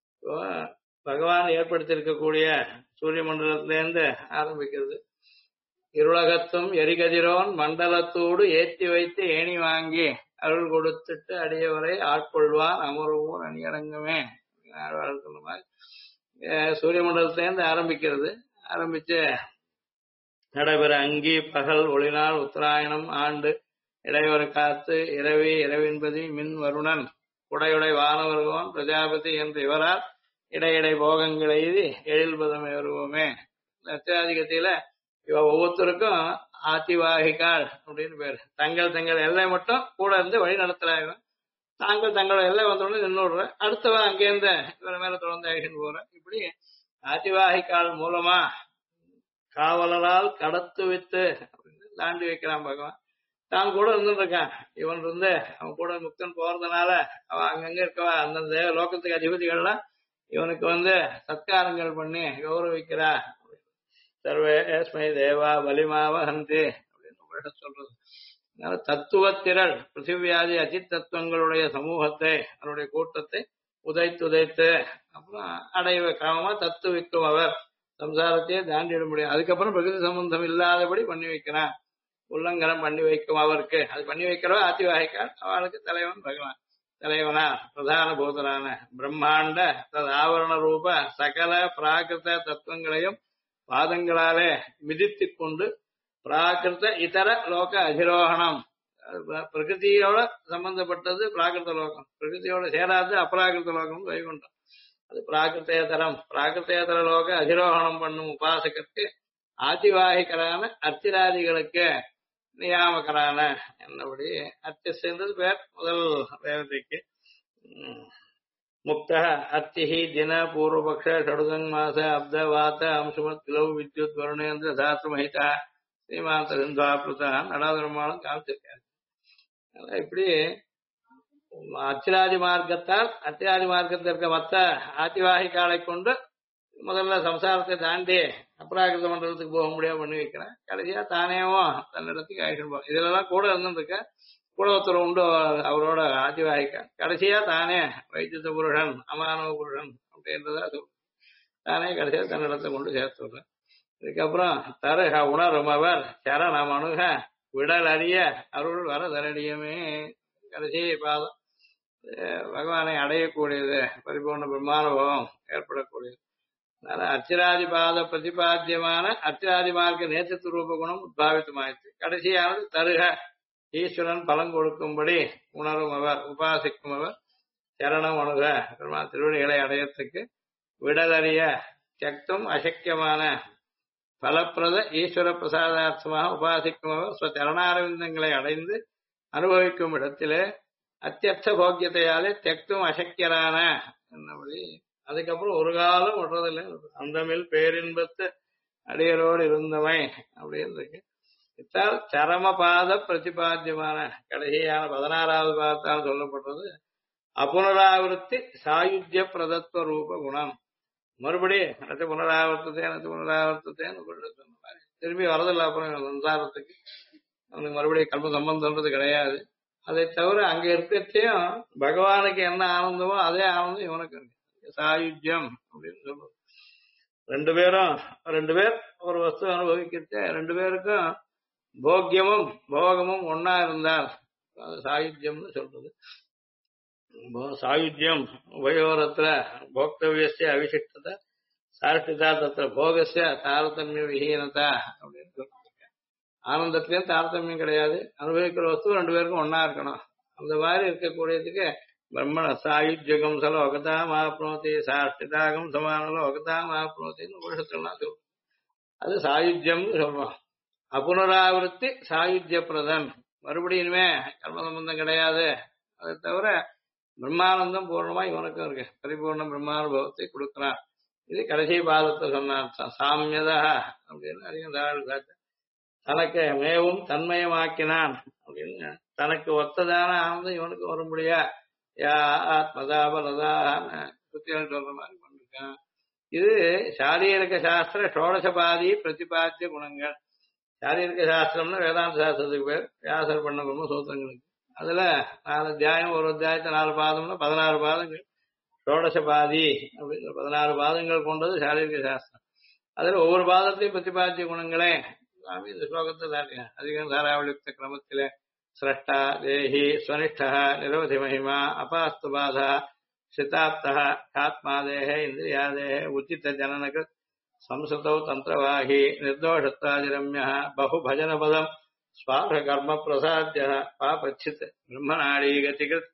பகவான் ஏற்படுத்தியிருக்கக்கூடிய சூரிய மண்டலத்திலேருந்து ஆரம்பிக்கிறது. இருளகத்தும் எரிகதிரோன் மண்டலத்தோடு ஏற்றி வைத்து ஏணி வாங்கி அருள் கொடுத்துட்டு அடியவரை ஆட்கொள்வான் அமருவோர் அணியடங்குமே. சொன்ன மாதிரி சூரிய மண்டலத்திலேருந்து ஆரம்பிக்கிறது. ஆரம்பிச்சு நடைபெற அங்கி பகல் ஒளிநாள் உத்தராயணம் ஆண்டு இடைவர காத்து இரவி இரவின்பதி மின் வருணன் குடையுடை வானவர்கோன் பிரஜாபதி என்று இவரால் இடையிடை போகங்கள் எழுதி எழில்பதம் ஏறுவோமே. அத்தியாதிகத்தில இவ ஒவ்வொருத்தருக்கும் ஆத்திவாகிகாள் அப்படின்னு பேரு. தங்கள் எல்லை மட்டும் கூட இருந்து வழி நடத்துறாங்க. தங்களோட எல்லை வந்தோடனே நின்றுடுற, அடுத்தவன் அங்கேருந்து இவர மேல தொடர்ந்து ஆகிட்டு போற. இப்படி ஆத்திவாகிகாள் மூலமா காவலரால் கடத்து வித்து அப்படின்னு தாண்டி வைக்கிறான் பகவான். தான் கூட இருந்துருக்கான். இவன் இருந்து அவன் கூட முக்தன் போறதுனால அவன் அங்கங்க இருக்கவா அந்தந்த லோகத்துக்கு அதிபதிகள்லாம் இவனுக்கு சத்காரங்கள் பண்ணி கௌரவிக்கிறா. சர்வேஸ்மை தேவா பலிமாவ ஹந்தி அப்படின்னு சொல்றது. அதனால தத்துவத்திரள் பிருத்திவியாதி அச்சித் தத்துவங்களுடைய சமூகத்தை அவருடைய கூட்டத்தை உதைத்து அப்புறம் அடைவ காமமா தத்துவிக்கும் அவர் சம்சாரத்தையே தாண்டிட முடியும். அதுக்கப்புறம் பிரகிருதி சம்பந்தம் இல்லாதபடி பண்ணி வைக்கிறான். உல்லங்கனம் பண்ணி வைக்கும் அவருக்கு அது பண்ணி வைக்கிறவ ஆதிவாகிக்கால் அவளுக்கு தலைவன் பகவான். தலைவனா பிரதான பூதரான பிரம்மாண்ட தது ஆவரண ரூப சகல பிராகிருத தத்துவங்களையும் பாதங்களாலே மிதித்துக் கொண்டு பிராகிருத இதர லோக அதிரோகணம் பிரகிருதியோட சம்பந்தப்பட்டது பிராகிருத லோகம், பிரகிருதியோட சேராது அப்ராகிருத லோகம் வைகுண்டம். அது பிராகிருத்தேதரம் பிராகிருத்தேதர லோக அதிரோகணம் பண்ணும் உபாசகருக்கு ஆதிவாகிகரான அர்த்திராதிகளுக்கு நியாமகரான என்னபடி அர்த்தின்றது பேர் முதல் தேவதைக்கு. முக்த அர்த்திஹி தின பூர்வபக்ஷ ஷடுதங் மாச அப்த வாத்த அம்சுமத் கிலவு வித்யுத் வருணேந்திர தாத்ரு மகிதா ஸ்ரீமாந்த சிந்துவாப்ளுதா நடாதுரமாலும் காமிச்சிருக்காரு. இப்படி அச்சிராதி மார்க்கத்தால் அத்தியாதி மார்க்கத்தில் இருக்க மற்ற ஆதிவாகிகாலை கொண்டு முதல்ல சம்சாரத்தை தாண்டி அபராகிருத மண்டலத்துக்கு போக முடியாது பண்ணி வைக்கிறேன். கடைசியா தானேவும் தன்னிடத்துக்கு ஆயிட்டு போகும். இதுலதான் கூட இருந்துருக்க கூட ஒருத்தர் உண்டு அவரோட ஆதிவாகிக்க கடைசியா தானே வைத்திய புருஷன் அமானவ புருஷன் அப்படின்றதா சொல்ற தானே கடைசியா தன்னிடத்தை கொண்டு சேர்த்து விடுறேன். இதுக்கப்புறம் தருக உணரும் அவர் சரணம் அணுக விடல் அறிய அருள் வர தரடியமே கடைசி பாதம் பகவானை அடையக்கூடியது பரிபூர்ண பிரம்மானுபவம் ஏற்படக்கூடியது. அதனால அர்ச்சிராதி பாத பிரதிபாத்தியமான அர்ச்சிராதி மார்க்க நேத்திர ரூப குணம் உத்பாவித்தமாயிற்று. கடைசியானது தருக ஈஸ்வரன் பலம் கொடுக்கும்படி உணரும் அவர் உபாசிக்கும் அவர் சரணம் அணுக பெருமாள் திருவடிகளை அடையத்துக்கு விடலறிய சக்தும் அசக்கியமான பலப்பிரத ஈஸ்வர பிரசாதார்த்தமாக உபாசிக்கும் அவர் சரணாரவிந்தங்களை அடைந்து அனுபவிக்கும் இடத்திலே அத்தியர்த்த போக்கியத்தையாலே தெக்தும் அசக்கியரான என்னபடி அதுக்கப்புறம் ஒரு காலம் விடுறதில்லை. அந்தமில் பேரின்பத்து அடியரோடு இருந்தவை அப்படின்னு இருக்கு. இத்தால் சரமபாத பிரதிபாத்தியமான கடைசியான 16வது பாதத்தால் சொல்லப்பட்டது அபுனராவிருத்தி சாயுஜ்ய பிரதத்துவ ரூப குணம். மறுபடி அடுத்த புனராவர்த்தத்தேன்னு சொன்ன மாதிரி திரும்பி வரதில்லை. அப்புறம் சம்சாரத்துக்கு அவனுக்கு மறுபடியும் கல்ப சம்பந்தம்ன்றது கிடையாது. அதை தவிர அங்க இருக்கத்தையும் பகவானுக்கு என்ன ஆனந்தமோ அதே ஆனந்தம் இவனுக்கு இருக்கு. சாயுஜ்யம் அப்படின்னு சொல்றது. ரெண்டு பேர் ஒரு வஸ்து அனுபவிக்கிறத ரெண்டு பேருக்கும் போக்கியமும் போகமும் ஒன்னா இருந்தால் அது சாயுஜ்யம்னு சொல்றது. சாயுஜ்யம் உபயோகத்துல போக்தவியஸ்ய அவிசிஷ்டத சாஷ்டிதா தத்திர போகஸ்ய தாரதமிய விஹீனதா அப்படின்னு சொல்றாங்க. ஆனந்தத்திலேயும் தாரதமியம் கிடையாது. அனுபவிக்கிற வஸ்து ரெண்டு பேருக்கும் ஒன்னா இருக்கணும். அந்த மாதிரி இருக்கக்கூடியதுக்கு பிரம்மண சாயுஜ்யகம் சலோகதா மாப்னோதி சாஷ்டிதாகம் சமானலோகதா மாப்னோத்தின்னு உபனிஷத்துலாம் சொல்றோம். அது சாயுஜ்யம்னு சொல்றோம். அபுனராவிருத்தி சாயுஜ்ய பிரதன் மறுபடியுமே கர்ம சம்பந்தம் கிடையாது. அதை தவிர பிரம்மானந்தம் பூர்ணமா இவனுக்கும் இருக்கு. பரிபூர்ண பிரம்மானுபவத்தை கொடுக்கிறான். இது கடைசி பாதத்தை சொன்னார். சாமியதா அப்படின்னு அதிகம் தாழ்வு தனக்கு மேவும் தன்மயமாக்கினான் அப்படின்னு தனக்கு ஒத்ததான ஆனந்தம் இவனுக்கு வரும்படியா யா ஆத்மதாபலதான்னு சுத்திகள் சொல்ற மாதிரி பண்ணிருக்கான். இது சாரீரக சாஸ்திர ஷோடசபாதி பிரதிபாத்திய குணங்கள். சாரீரக சாஸ்திரம்னு வேதாந்த சாஸ்திரத்துக்கு பேர். வியாசர் பண்ண பிரம்மசூத்திரங்களுக்கு அதுல 4 அத்தியாயம், ஒரு அத்தியாயத்தை 4 பாதம்னா 16 பாதங்கள். ஷோடசபாதி அப்படிங்கிற 16 பாதங்கள் கொண்டது சாரீரக சாஸ்திரம். அதுல ஒவ்வொரு பாதத்தையும் பிரதிபாத்திய குணங்களே சுவாமி இந்த ஸ்லோகத்தை தாட்டின அதிகம் தாராவளியுக்த கிரமத்திலே சிரஷ்டா தேஹி ஸ்வனிஷ்டா நிரவதி மகிமா அபாஸ்து பாதா சிதாப்தா ஆத்மாதேஹ இந்திரியாதேஹ உச்சித ஜனனகிருத் சம்ஸ்ருதௌ தந்திரவாஹி நிர்தோஷத்வாதிரம்ய பகுபஜன பதம் ஸ்வார்க கர்ம பிரசாத்திய பாபச்சித் பிரம்மநாடி கதிகிருத்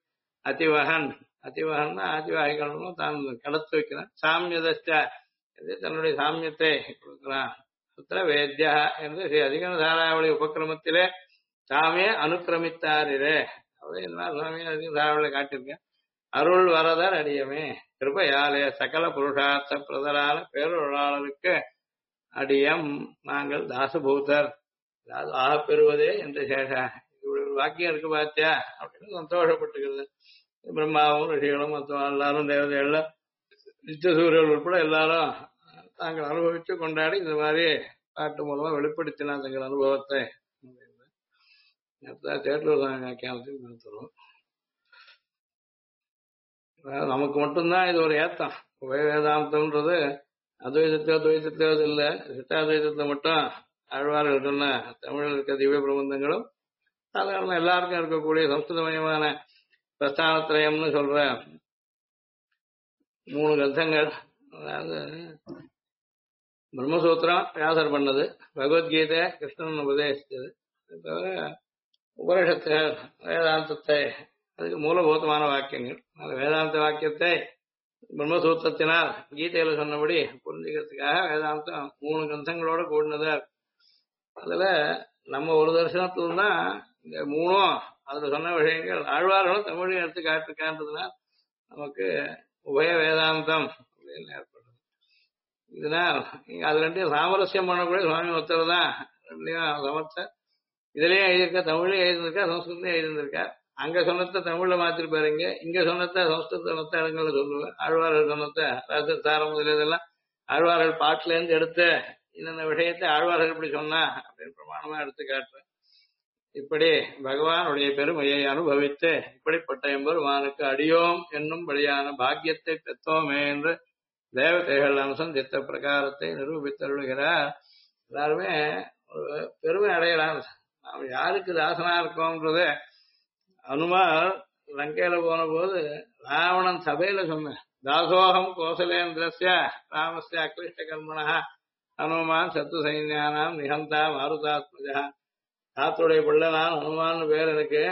அதிவகன்னா ஆதிவாகிகளும் தான் கடத்து வைக்கிறான். சாமியதச்ச தன்னுடைய சாமியத்தை கொடுக்கிறான். சுத்திர வேத்யா என்று ஸ்ரீ அதிகன தாராவளி உபக்கிரமத்திலே தாமே அனுக்கிரமித்தாரிலே அப்படி சுவாமி அதிக தாராவளி காட்டியிருக்கேன். அருள் வரதர் அடியமே கிருபையாலே சகல புருஷார்த்த பிரதரான பேரொருளாளருக்கு அடியம் நாங்கள் தாசபூதர் ஆக பெறுவதே என்று சேஷா இப்படி ஒரு வாக்கியம் இருக்கு பாத்தியா அப்படின்னு சந்தோஷப்பட்டுக்கிறது. பிரம்மாவும் ரிஷிகளும் மொத்தம் எல்லாரும் தேவதைகள் நித்தியசூரியர்கள் உட்பட எல்லாரும் தாங்கள் அனுபவிச்சு கொண்டாடி இந்த மாதிரி பாட்டு மூலமா வெளிப்படுத்தினா தங்கள் அனுபவத்தை. தேட்டூர் வியாக்கியானத்தையும் பார்த்துருவோம். நமக்கு மட்டும்தான் இது ஒரு ஏத்தம். உபய வேதாந்தம்ன்றது அத்வைதத்தையோ துவைதத்தையோ இல்லை, சித்தாத்வைதத்தை மட்டும் ஆழ்வார்கள் சொன்ன தமிழில் இருக்க திவ்ய பிரபந்தங்களும் சாதாரண எல்லாருக்கும் இருக்கக்கூடிய சம்ஸ்கிருதமயமான பிரஸ்தானத்திரயம்னு சொல்ற 3 கிரந்தங்கள். அதாவது பிரம்மசூத்திரம் வியாசர் பண்ணது, பகவத்கீதை கிருஷ்ணன் உபதேசித்தது, தவிர உபனிஷத்துகள் வேதாந்தத்தை அதுக்கு மூலபூதமான வாக்கியங்கள். அந்த வேதாந்த வாக்கியத்தை பிரம்மசூத்திரத்தினால் கீதையில சொன்னபடி புரிஞ்சுக்கிறதுக்காக வேதாந்தம் 3 கிரந்தங்களோட கூடினதா. அதுல நம்ம ஒரு தரிசனத்துல தான் இந்த 3ம் அதுல சொன்ன விஷயங்கள் ஆழ்வார்களும் தமிழையும் எடுத்து காட்டிருக்கான்றதுனால் நமக்கு உபய வேதாந்தம் அப்படின்னு ஏற்படுது. இதனால் அது ரெண்டையும் சாமரஸ்யம் பண்ணக்கூடிய சுவாமி ஒருத்தர் தான் ரெண்டையும் சமர்த்த. இதுலயும் எழுதியிருக்கா, தமிழ்லயும் எழுதியிருக்கா, சம்ஸ்கிருதம் எழுதியிருக்கா. அங்க சொன்னத்தை தமிழ்ல மாத்திருப்பாரு, இங்க சொன்னத்தை சம்ஸ்கிருத மத்த இடங்கள்ல சொல்லுவேன். ஆழ்வார்கள் சொன்னத்தை சாரம் முதலியதெல்லாம் ஆழ்வார்கள் பாட்டுல இருந்து எடுத்து இந்த விஷயத்தை ஆழ்வார்கள் இப்படி சொன்னா அப்படின்னு பிரமாணமா எடுத்து காட்டுறேன். இப்படி பகவானுடைய பெருமையை அனுபவித்து இப்படிப்பட்ட எம்பெருமானுக்கு அடியோம் என்னும் படியான பாக்கியத்தை பெற்றோமே என்று தேவதைகள் அனுசந்தித்த பிரகாரத்தை நிரூபித்தருளுகிறார். எல்லாருமே ஒரு பெருமை அடையலாம். நாம் யாருக்கு தாசனா இருக்கோம்ன்றது அனுமார் லங்கையில போன போது ராவணன் சபையில சொன்ன தாசோகம் கோசலேந்திரஸ்ய ராமஸ்ய அக்லிஷ்ட கர்மணா ஹனுமான் சத்து சைன்யானாம் நிகந்தா மாருதாத்மஜா. தாத்துடைய பிள்ளை நான், ஹனுமான் பேர் எனக்கு.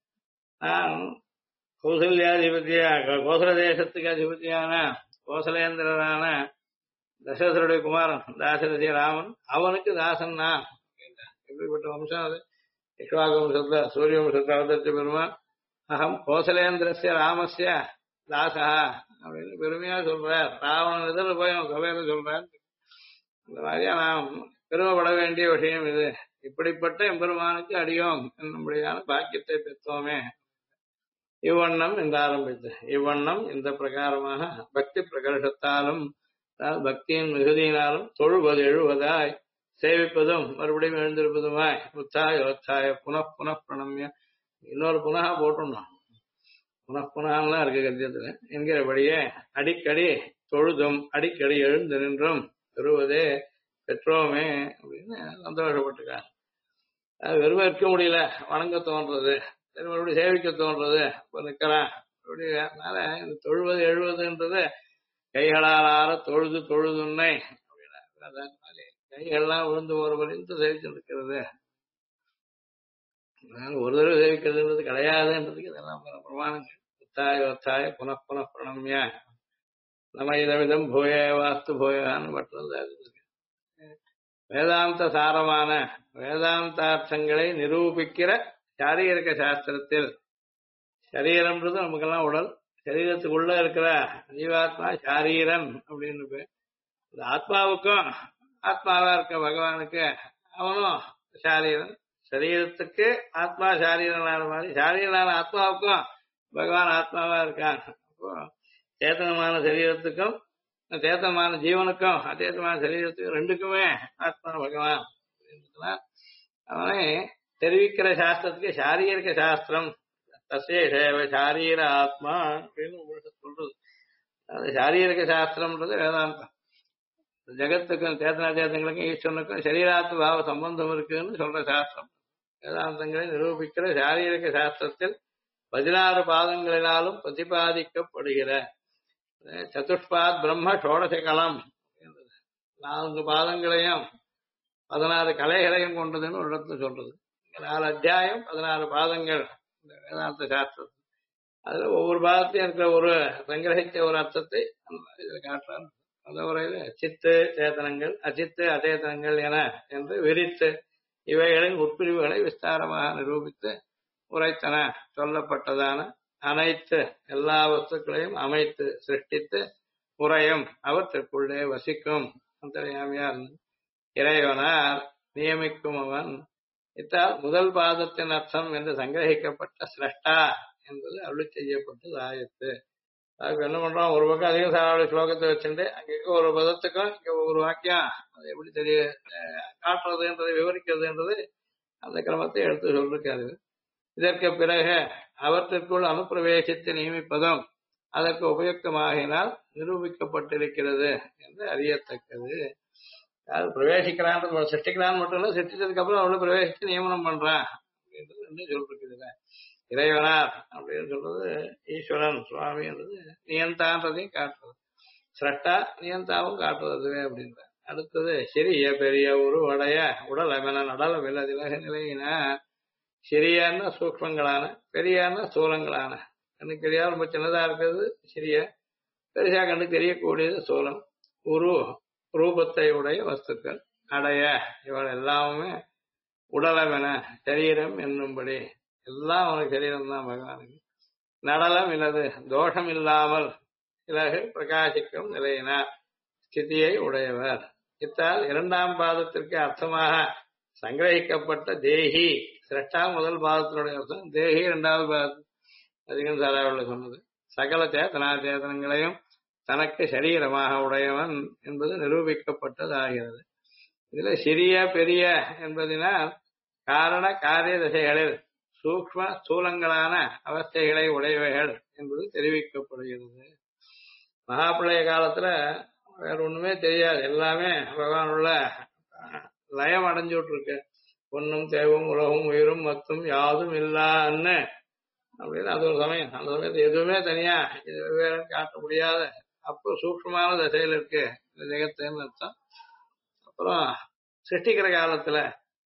நான் கௌசல்யாதிபதியா கோசல தேசத்துக்கு அதிபதியான கோசலேந்திரனான தசரதருடைய குமாரன் தாசரதி ராமன், அவனுக்கு தாசன் நான். எப்படிப்பட்ட வம்சம் அது! இஷ்வாக வம்சத்துல சூரிய வம்சத்துல அவதரித்த பெருமான் அகம் கோசலேந்திரஸ்ய ராமஸ்ய தாசா அப்படின்னு பெருமையா சொல்றார். ராவணன் இதில் போய் அவன் சபையில சொல்றார். இந்த மாதிரியா நாம் பெருமைப்பட வேண்டிய விஷயம் இது. இப்படிப்பட்ட எம்பெருமானுக்கு அடியோம் என்னும்படியான பாக்கியத்தை பெற்றோமே. இவ்வண்ணம் என்று ஆரம்பித்து இவ்வண்ணம் இந்த பிரகாரமாக பக்தி பிரகர்ஷத்தாலும் பக்தியின் மிகுதியினாலும் தொழுவது எழுவதாய் சேவிப்பதும் மறுபடியும் எழுந்திருப்பதுமாய் உத்தாய ஒத்தாய புனః பிரணம்ய. இன்னொரு புனகா போட்டுடணும், புனಃ இருக்கு கத்தியத்துல என்கிறபடியே அடிக்கடி தொழுதும் அடிக்கடி எழுந்து நின்றும் பெறுவதே பெற்றோமே அப்படின்னு சந்தோஷப்பட்டுக்காங்க. அது வெறுமை இருக்க முடியல, வணங்க தோன்றது, மறுபடியும் சேவிக்க தோன்றது. இப்ப நிக்கலாம் அப்படி. அதனால இந்த தொழுவது எழுவதுன்றது கைகளால் ஆற தொழுது தொழுதுன்னை அப்படின்னா கைகள்லாம் விழுந்து ஒரு வரைந்து சேவிச்சு இருக்கிறது. ஒரு தடவை சேவிக்கிறதுன்றது கிடையாதுன்றதுக்கு இதெல்லாம் பிரமாணங்கள். ஒத்தாய புனః பிரணம்ய நம்ம இதமிதம் பூய வாஸ்து பூயான்னு பட்டுறது. வேதாந்த சாரமான வேதாந்தார்த்தங்களை நிரூபிக்கிற சாரீரக சாஸ்திரத்தில், சரீரம்ன்றது நமக்கெல்லாம் உடல், சரீரத்துக்குள்ள இருக்கிற ஜீவாத்மா சாரீரன் அப்படின்னு பேர். இந்த ஆத்மாவுக்கும் ஆத்மாவா இருக்க பகவானுக்கு அவனும் சாரீரன். சரீரத்துக்கு ஆத்மா சாரீரனான மாதிரி சாரீரனான ஆத்மாவுக்கும் பகவான் ஆத்மாவா இருக்கான். அப்போ சேத்தனமான சரீரத்துக்கும் சேத்தனமான ஜீவனுக்கும் அச்சேதமான சரீரத்துக்கும் ரெண்டுக்குமே ஆத்மா பகவான். அவனை தெரிவிக்கிற சாஸ்திரத்துக்கு சாரீரிக சாஸ்திரம் தசேஷேவ சாரீர ஆத்மா அப்படின்னு சொல்றது. அது சாரீரிக சாஸ்திரம்ன்றது வேதாந்தம். ஜெகத்துக்கும் சேத்தனா சேத்தங்களுக்கும் ஈஸ்வரனுக்கும் சரீராத்ம பாவ சம்பந்தம் இருக்குன்னு சொல்ற சாஸ்திரம். வேதாந்தங்களை நிரூபிக்கிற சாரீரிக சாஸ்திரத்தில் 16 பாதங்களினாலும் பிரதிபாதிக்கப்படுகிற சதுஷ்பாத் பிரம்ம ஷோடசகலம் 4 பாதங்களையும் 16 கலைகளையும் கொண்டதுன்னு ஒரு இடத்துல சொல்றது. 4 அத்தியாயம் 16 பாதங்கள் இந்த வேதாந்த சாஸ்திரம். அதுல ஒவ்வொரு பாதத்தையும் இருக்கிற ஒரு சங்கிரகித்த ஒரு அர்த்தத்தை இதுல காட்டுறாங்க. அந்த முறையில சித்து சேத்தனங்கள் அச்சித்து அச்சேதனங்கள் என்று விரித்து இவைகளின் உட்பிரிவுகளை விஸ்தாரமாக நிரூபித்து உரைத்தன. சொல்லப்பட்டதான அனைத்து எல்லா வஸ்துக்களையும் அமைத்து சிருஷ்டித்து உரையும் அவற்றுக்குள்ளே வசிக்கும் அந்தர்யாமியார் இறைவனார் நியமிக்கும் அவன். இத்தால் முதல் பாதத்தின் அர்த்தம் என்று சங்கிரகிக்கப்பட்ட சிரஷ்டா என்பது அருளி செய்யப்பட்டது ஆயத்து. அதுக்கு என்ன பண்றோம், ஒரு பக்கம் அதிகம் சாராவளி ஸ்லோகத்தை வச்சுட்டு அங்க ஒரு பதத்துக்கும் இங்க ஒரு வாக்கியம் அது எப்படி தெரிய காட்டுறதுன்றதை விவரிக்கிறதுன்றது அந்த கிரமத்தை எடுத்து சொல்லிருக்காரு. இதற்கு பிறகு அவற்றிற்குள் அனுப்பிரவேசித்து நியமிப்பதும் அதற்கு உபயுக்தமாகினால் நிரூபிக்கப்பட்டிருக்கிறது என்று அறியத்தக்கது. அது பிரவேசிக்கிறான் சிருஷ்டிக்கிறான்னு மட்டும் இல்ல, சிருஷ்டிச்சதுக்கு அப்புறம் அவளை பிரவேசித்து நியமனம் பண்றான் அப்படின்றது ரெண்டும் சொல்லிருக்குதுல. இறைவனார் அப்படின்னு சொல்றது ஈஸ்வரன் சுவாமி என்றது நியந்தான்றதையும் காட்டுறது, சிரட்டா நியந்தாவும் காட்டுறது அப்படின்ற. அடுத்தது சிறிய பெரிய உடைய உடல் அமன நடல விலதிலக நிலையின. சிறியன்னா சூக்மங்களான, பெரியான்னா சூலங்களான. கண்ணுக்கு தெரியாத ரொம்ப சின்னதா இருக்கிறது சிறிய, பெருசா கண்ணுக்கு தெரியக்கூடியது சூலம். ரூபத்தை உடைய வஸ்துக்கள் அடைய இவள் எல்லாமே உடலமென சரீரம் என்னும்படி எல்லாம் அவனுக்கு சரீரம் தான் பகவானுக்கு. நடலம் இல்லது தோஷம் இல்லாமல் இலகு பிரகாசிக்கும் நிலையினார் ஸ்திதியை உடையவர். இத்தால் இரண்டாம் பாதத்திற்கு அர்த்தமாக சங்கிரகிக்கப்பட்ட தேகி சிரட்டா முதல் பாதத்தினுடைய அர்த்தம், தேகி இரண்டாவது பாதம் அதிகம் சாராவில் சொன்னது. சகல சேதனா சேதனங்களையும் தனக்கு சரீரமாக உடையவன் என்பது நிரூபிக்கப்பட்டதாகிறது. இதுல சிறிய பெரிய என்பதனால் காரண காரிய திசைகளில் சூக்ம ஸ்தூலங்களான அவஸ்தைகளை உடையவைகள் என்பது தெரிவிக்கப்படுகிறது. மகாபிளய காலத்துல வேற ஒண்ணுமே தெரியாது, எல்லாமே பகவானுள்ள லயம் அடைஞ்சுட்டு இருக்கு. பொன்னும் தேவும் உலகம் உயிரும் மத்தும் யாதும் இல்லான்னு அப்படின்னு அது ஒரு சமயம். அந்த சமயத்து எதுவுமே தனியா இது வேற காட்ட முடியாத அப்போ சூக்ஷ்மமான திசையில் இருக்கு இந்த ஜெகத்துன்னு அர்த்தம். அப்புறம் சிருஷ்டிக்கிற காலத்துல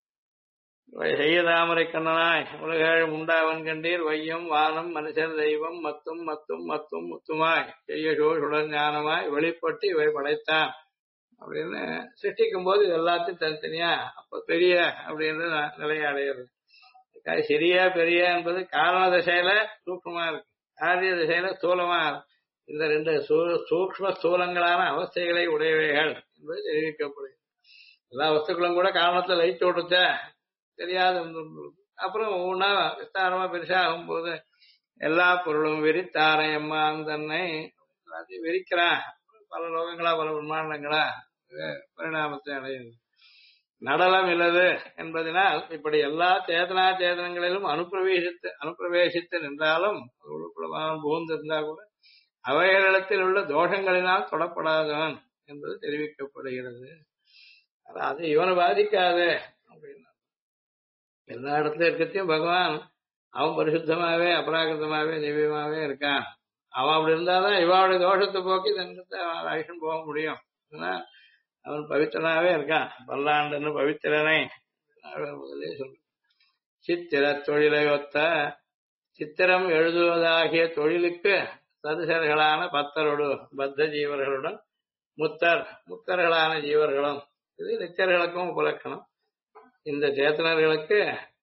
செய்யதாமரை கண்ணனாய் உலகம் உண்டாவன் கண்டீர் வையம் வானம் மனுஷர் தெய்வம் மத்தும் மத்தும் மத்தும் முத்துமாய் செய்யோ சுடர் ஞானமாய் வெளிப்பட்டு இவை படைத்தான் அப்படின்னு சிருஷ்டிக்கும் போது இது எல்லாத்தையும் தனித்தனியா அப்ப பெரிய அப்படின்ற நிலையை அடையிறது. சிறிய பெரிய என்பது காரண திசையில சூக்ஷ்மமா இருக்கு, காரிய திசையில ஸ்தூலமா இருக்கு. இந்த ரெண்டு சூக்ஷ்ம ஸ்தூலங்களான அவஸ்தைகளை உடையவைகள் என்பது தெரிவிக்கப்படுகிறது. எல்லா வஸ்துக்களும் கூட காரணத்துல லைட் ஓடுச்ச தெரியாது. அப்புறம் ஒவ்வொன்னா விஸ்தாரமா பெருசா ஆகும்போது எல்லா பொருளும் விரித்தாரை அம்மான் தன்னை எல்லாத்தையும் விரிக்கிறான். பல லோகங்களா பல பிரம்மாண்டங்களா பரிணாமத்தை அடையுது. நடலம் இல்லது என்பதனால் இப்படி எல்லா சேதனா சேதனங்களிலும் அனுப்பிரவேசித்து நின்றாலும் புகுந்து இருந்தா கூட அவைகளிடத்தில் உள்ள தோஷங்களினால் தொடப்படாதவன் என்பது தெரிவிக்கப்படுகிறது. அது இவனை பாதிக்காது அப்படின்னா எல்லா இடத்துலயும் இருக்கத்தையும் பகவான் அவன் பரிசுத்தமாவே அபராகிருத்தமாவே திவ்யமாவே இருக்கான். அவன் அப்படி இருந்தாதான் இவாவுடைய தோஷத்தை போக்கி தன்னிடத்தை அவன் ஆயுஷன் போக முடியும். அவன் பவித்திரனாவே இருக்கான். பல்லாண்டுன்னு பவித்திரனை முதலே சொல்லு. சித்திர தொழிலை ஒத்த சித்திரம் எழுதுவதாகிய தொழிலுக்கு சதுசர்களான பத்தரோடு பத்த ஜீவர்களுடன் முத்தர்களான ஜீவர்களும் இது நித்தியர்களுக்கும் உபலட்சணம். இந்த சேத்தனர்களுக்கு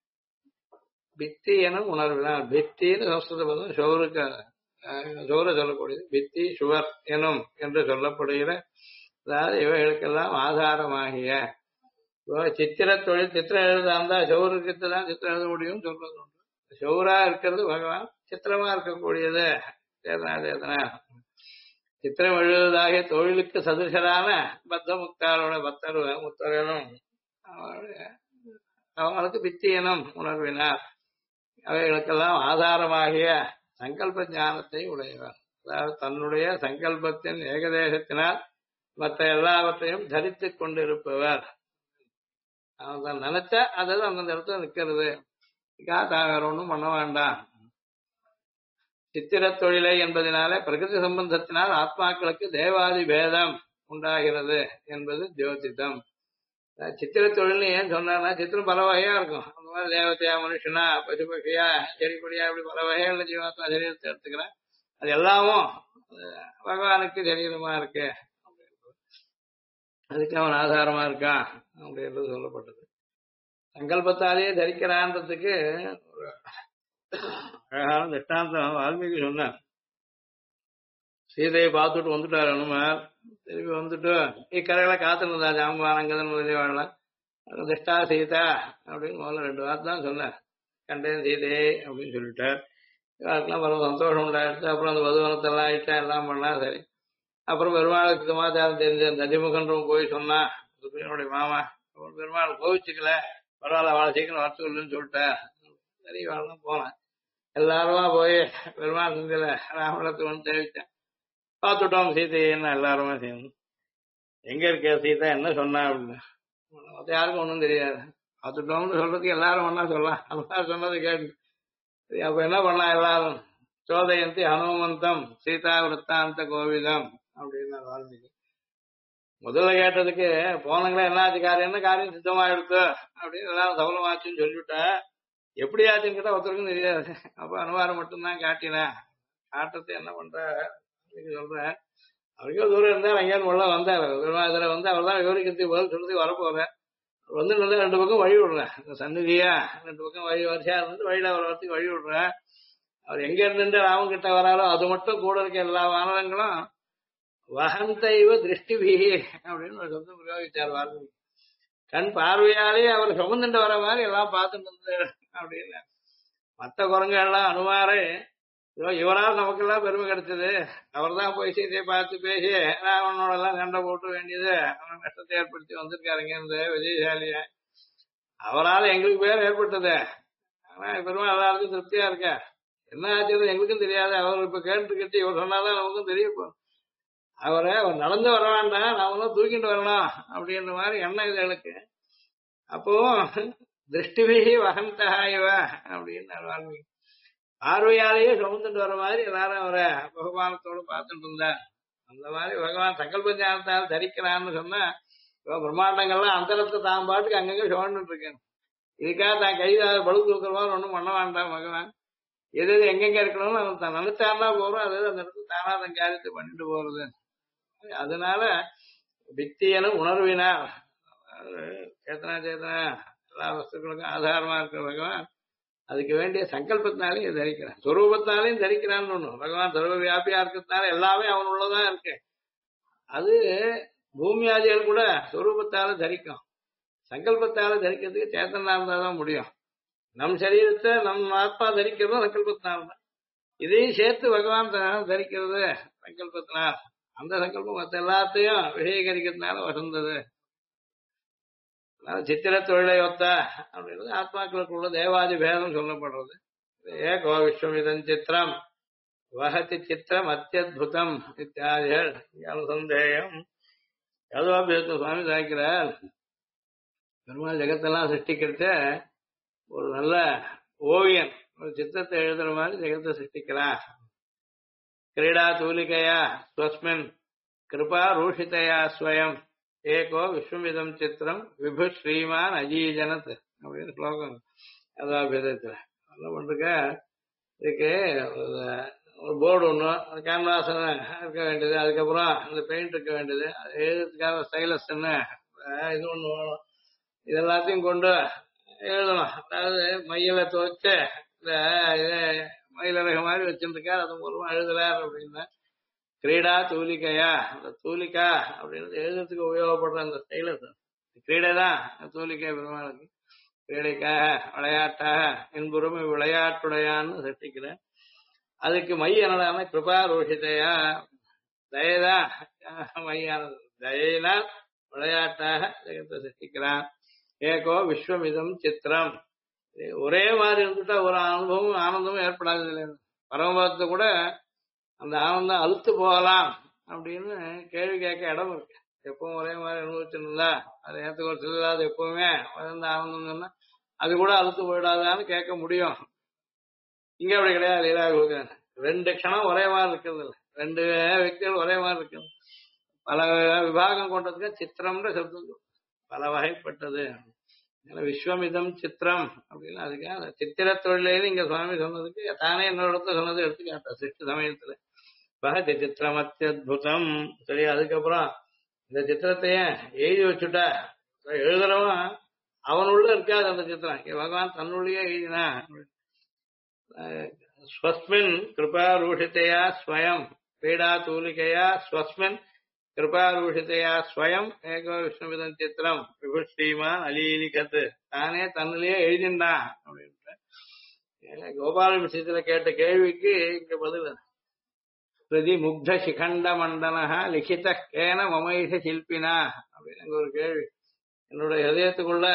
பித்தி எனும் உணர்வினால், பித்தின்னு சம்ஸ்கிருத பதம் சோறு சொல்லக்கூடியது, பித்தி சுவர் எனும் என்று சொல்லப்படுகிற, அதாவது இவைகளுக்கெல்லாம் ஆதாரமாகிய சித்திர தொழில். சித்திரம் எழுதாந்தா சௌருக்கு தான் சித்திரம் எழுத முடியும் சொல்றது உண்டு. சௌரா இருக்கிறது பகவான், சித்திரமா இருக்கக்கூடியது சேதனா. சித்திரம் எழுதுவதாகிய தொழிலுக்கு சதுசரான பத்த முக்தாரோட முத்தரனும் அவங்களுக்கு பித்தியனும் உணர்வினார். அவைகளுக்கெல்லாம் ஆதாரமாகிய சங்கல்ப ஞானத்தை உடையவர். அதாவது தன்னுடைய சங்கல்பத்தின் ஏகதேசத்தினால் மற்ற எல்லாவற்றையும் தரித்துக் கொண்டிருப்பவர். அவன் தான் நினைச்சா அதாவது அந்தந்த இடத்துல நிற்கிறது. தான் வேற ஒன்றும் பண்ண வேண்டாம். சித்திர தொழிலை என்பதனாலே பிரகிருதி சம்பந்தத்தினால் ஆத்மாக்களுக்கு தேவாதி பேதம் உண்டாகிறது என்பது ஜோதிடம். சித்திர தொழில்னு ஏன் சொன்னார்னா, சித்திரம் பல வகையா இருக்கும். அந்த மாதிரி தேவதையா, மனுஷனா, பசு பசியா, செடி கொடியா, இப்படி பல வகைகள்ல ஜீவாத்மா சரீரத்தை எடுத்துக்கிறேன். அது எல்லாமும் பகவானுக்கு சரீரமா இருக்கு, அதுக்கு அவன் ஆதாரமா இருக்கான் அப்படின்றது சொல்லப்பட்டது. சங்கல்பத்தாலேயே தரிக்கிறான்றதுக்கு ஒரு அழகான திஷ்டாந்தம் வால்மீகி சொன்னார். சீதையை பார்த்துட்டு வந்துட்டார் அனுமார். திரும்பி வந்துட்டு இக்கரைகளை காத்துருந்தா ஜாம்பவானங்கதன் முதலிய வாழலாம். திஷ்டா சீதா அப்படின்னு முதல்ல 2 வார்த்தை தான் சொன்னார். கண்டேன் சீதையை அப்படின்னு சொல்லிட்டார். இவாருக்கெல்லாம் பரவ சந்தோஷம் உண்டாயிடுச்சு. அப்புறம் அந்த வதுவனத்தெல்லாம் ஆயிட்டா எல்லாம் பண்ணா சரி. அப்புறம் பெருமாளுக்கு சமாச்சாரம் தெரிஞ்ச அந்த அதிமுகன்றவன் போய் சொன்னா, சுப்பிரனுடைய மாமா பெருமாள் கோவிச்சுக்கல, பரவாயில்ல அவளை சீக்கிரம் வர சொல்லுன்னு சொல்லிட்டேன். சரி வாழலாம் போனேன். எல்லாருமா போய் பெருமாள் சந்தில ராமலத்துக்கு வந்து தெரிவித்தேன். பார்த்துட்டோம் சீதைன்னு எல்லாருமே சேர்ந்து. எங்க இருக்க சீதா என்ன சொன்னா அப்படின்னு மத்த யாருக்கும் ஒன்றும் தெரியாது. பார்த்துட்டோம்னு சொல்றதுக்கு எல்லாரும் ஒன்னா சொல்லலாம். எல்லாரும் சொன்னது கேட்டு சரி, அப்ப என்ன பண்ணலாம் எல்லாரும் சோதயந்தி ஹனுமந்தம் சீதா விருத்தாந்த கோவிதம் அப்படின்னு வால்மீகி முதல்ல கேட்டதுக்கு போனங்களே என்னாச்சு காரியம்னு காரியம் சித்தமா எடுத்து அப்படின்னு எல்லாரும் சபலமாச்சுன்னு சொல்லிவிட்டா எப்படி ஆச்சுன்னு கேட்டா ஒருத்தருக்கும் தெரியாது. அப்ப அனுமாரம் மட்டும்தான் காட்டினேன். காட்டுறது என்ன பண்ற சொல்றேன். அவருக்கே தூரம் இருந்தார். அங்கேயிருந்து உள்ள வந்தார். இதுல வந்து அவர் தான் விவரிக்கிறதுக்கு பதில் சொல்றதுக்கு வரப்போறேன். வந்து நல்லா ரெண்டு பக்கம் வழி விடுறேன். சந்நிதியா ரெண்டு பக்கம் வழி வரிசையா இருந்து வழியில அவர் வரத்துக்கு வழி விடுறேன். அவர் எங்க இருந்துட்டு ராமன் கிட்ட வராரோ அது மட்டும் கூட இருக்க எல்லா வானரங்களும் வகந்தைவ திருஷ்டிபிகி அப்படின்னு ஒரு சப்தம் பிரயோகிச்சார் வால்மீகி. கண் பார்வையாலே அவர் சுமந்துட்டு வர மாதிரி எல்லாம் பார்த்துட்டு இருந்தாரு அப்படின்னு. மற்ற குரங்கு எல்லாம் அனுமாரே இவரால் நமக்கெல்லாம் பெருமை கிடைச்சது. அவர் தான் போய் சீதையை பார்த்து பேசி ராவனோட எல்லாம் சண்டை போட்டு வேண்டியது அவன் கஷ்டத்தை ஏற்படுத்தி வந்திருக்காருங்க இந்த விஜயசாலிய. அவரால் எங்களுக்கு பேர் ஏற்பட்டது. ஆனா பெருமை எல்லாருக்கும் திருப்தியா இருக்க. என்ன ஆச்சு எங்களுக்கும் தெரியாது. அவர் இப்ப கேட்டு இவர் சொன்னாதான் நமக்கும் தெரியும். அவர் நடந்து வர வேண்டாம், நாமளும் தூக்கிட்டு வரணும் அப்படின்ற மாதிரி எண்ணம் இது எனக்கு. அப்போ திருஷ்டிபிகி வகந்தா இவ அப்படின்னு வால்மீகி பார்வையாலேயே சுமந்துட்டு வர மாதிரி எல்லாரும் அவரை பகவானத்தோடு பார்த்துட்டு இருந்தார். அந்த மாதிரி பகவான் சங்கல்ப ஞானத்தால் தரிக்கிறான்னு சொன்னா பிரம்மாண்டங்கள்லாம் அந்தரத்தை தான் பாட்டுக்கு அங்கங்க சுமந்துட்டு இருக்கேன். இதுக்காக தான் கைது பழு தூக்குற மாதிரி ஒன்றும் பண்ண வேண்டாம். பகவான் எது எது எங்கெங்க இருக்கணும்னு அவன் தான் நினைச்சாருனா போறோம். அது அந்த இடத்துல தானா தன் காரியத்தை பண்ணிட்டு போறது. அதனால வித்தியனும் உணர்வினார் சேத்தனா சேத்தனா எல்லா வஸ்துக்களுக்கும் ஆதாரமா இருக்கிற பகவான் அதுக்கு வேண்டிய சங்கல்பத்தினாலையும் தரிக்கிறான். சொரூபத்தினாலையும் தரிக்கிறான்னு ஒண்ணு. பகவான் சர்வ வியாபியா இருக்கிறதுனால எல்லாமே அவன் உள்ளதான் இருக்கு. அது பூமியாதிகள் கூட சொரூபத்தால தரிக்கும். சங்கல்பத்தால தரிக்கிறதுக்கு சேத்தனா இருந்தாதான் முடியும். நம் சரீரத்தை நம் ஆத்மா தரிக்கிறதும் சங்கல்பத்தினால்தான். இதையும் சேர்த்து பகவான் தரிக்கிறது சங்கல்பத்தினால். அந்த சங்கல்பம் மற்ற எல்லாத்தையும் விஷயீகரிக்கிறதுனால வசந்தது. சித்திர தொழிலை ஒத்த அப்படின்றது ஆத்மாக்களுக்குள்ள தேவாதி பேதம் சொல்லப்படுறது. ஏகோ விஸ்வமிதம் சித்திரம் வகதி சித்திரம் அத்தியுதம் இத்தியாதிகள் அனுசந்தேயம் யதுவாபியத்தை சுவாமி சாய்க்கிறார். பெருமாள் ஜெகத்தெல்லாம் சிருஷ்டிக்கிறத ஒரு நல்ல ஓவியன் ஒரு சித்திரத்தை எழுதுற மாதிரி ஜெகத்தை சிருஷ்டிக்கிறார். கிரீடா தூலிகையா ஸ்வஸ்மின் கிருபா ரூஷிதையா ஸ்வயம் ஏகோ விஸ்வமிதம் சித்திரம் விபு ஸ்ரீமான் அஜீஜனத் அப்படின்னு ஸ்லோகம். அதாபிதத்துல என்ன பண்றக்க இதுக்கு ஒரு போர்டு ஒண்ணு கேன்வாஸ் இருக்க வேண்டியது. அதுக்கப்புறம் இந்த பெயிண்ட் இருக்க வேண்டியது. எழுதுறதுக்காக ஸ்டைலஸ் இது ஒண்ணு வேணும். இது எல்லாத்தையும் கொண்டு எழுதணும். அதாவது மையில துவைச்சு இந்த மயிலரக மாதிரி வச்சுருக்காரு. அது மூலமா எழுதுறாரு அப்படின்னா கிரீடா தூலிகையா அந்த தூலிகா அப்படின்னு எழுதுறதுக்கு உபயோகப்படுற அந்த ஸ்டைலஸ் கிரீடை தான் தூலிகை. பெருமாளுக்கு கிரீடைக்காக விளையாட்டாக என்புறம் விளையாட்டுடையான்னு சட்டிக்கிறேன். அதுக்கு மை என்னடான கிருபா ரோஷிதையா தயதான் மையானது. தயினா விளையாட்டாக ஜெகத்தை சட்டிக்கிறான். ஏகோ விஸ்வமிதம் சித்திரம். ஒரே மாதிரி இருந்துட்டா ஒரு அனுபவம் ஆனந்தமும் ஏற்படாது. இல்லை பரமபதத்தை கூட அந்த ஆனந்தம் அழுத்து போகலாம் அப்படின்னு கேள்வி கேட்க இடம் இருக்கு. எப்பவும் ஒரே மாதிரி அனுபவிச்சிருந்தா அது ஏற்றுக்கு ஒரு சில்லாது எப்பவுமே வளர்ந்த ஆனந்தம் சொன்னா அது கூட அழுத்து போயிடாதான்னு கேட்க முடியும். இங்க அப்படி கிடையாது. லீலாவுக்கு 2 க்ஷணம் ஒரே மாதிரி இருக்கிறது இல்லை. 2 వ్యక్తులు ஒரே மாதிரி இருக்குது. பல விபாகம் கொண்டதுக்கு சித்திரம்ன்ற சப்தம் பல வகைப்பட்டது. விஸ்வமிதம் சித்திரம் அப்படின்னு அதுக்காக சித்திர தொழிலேன்னு இங்க சுவாமி சொன்னதுக்கு தானே என்னோட இடத்துல சொன்னது எடுத்துக்காட்டா சிஷ்ட சமயத்துல பகதி சித்திரம் அத்தியுதம். சரி, அதுக்கப்புறம் இந்த சித்திரத்தைய எழுதி வச்சுட்டா எழுதுறவன் அவனுள்ள இருக்காது அந்த சித்திரம். பகவான் தன்னுள்ளே எழுதினா ஸ்வஸ்மின் கிருபா ரூஷிதையா ஸ்வயம் பீடா தூலிகையா ஸ்வஸ்மின் கிருபாரூஷிதையா ஸ்வயம் ஏகோ விஷ்ணுவிதம் சித்திரம் விபு ஸ்ரீமான் அலீலிகத்து தானே தன்னிலேயே எழுதிண்டான் அப்படின்ற கோபால விஷயத்துல கேட்ட கேள்விக்கு இங்க பதில் பிரதி முக்த சிகண்ட மண்டனஹா லிখিத கேன மமைஷ சில்பினா அப்படின்னு ஒரு கேள்வி. என்னோட ஹதயத்துக்குள்ள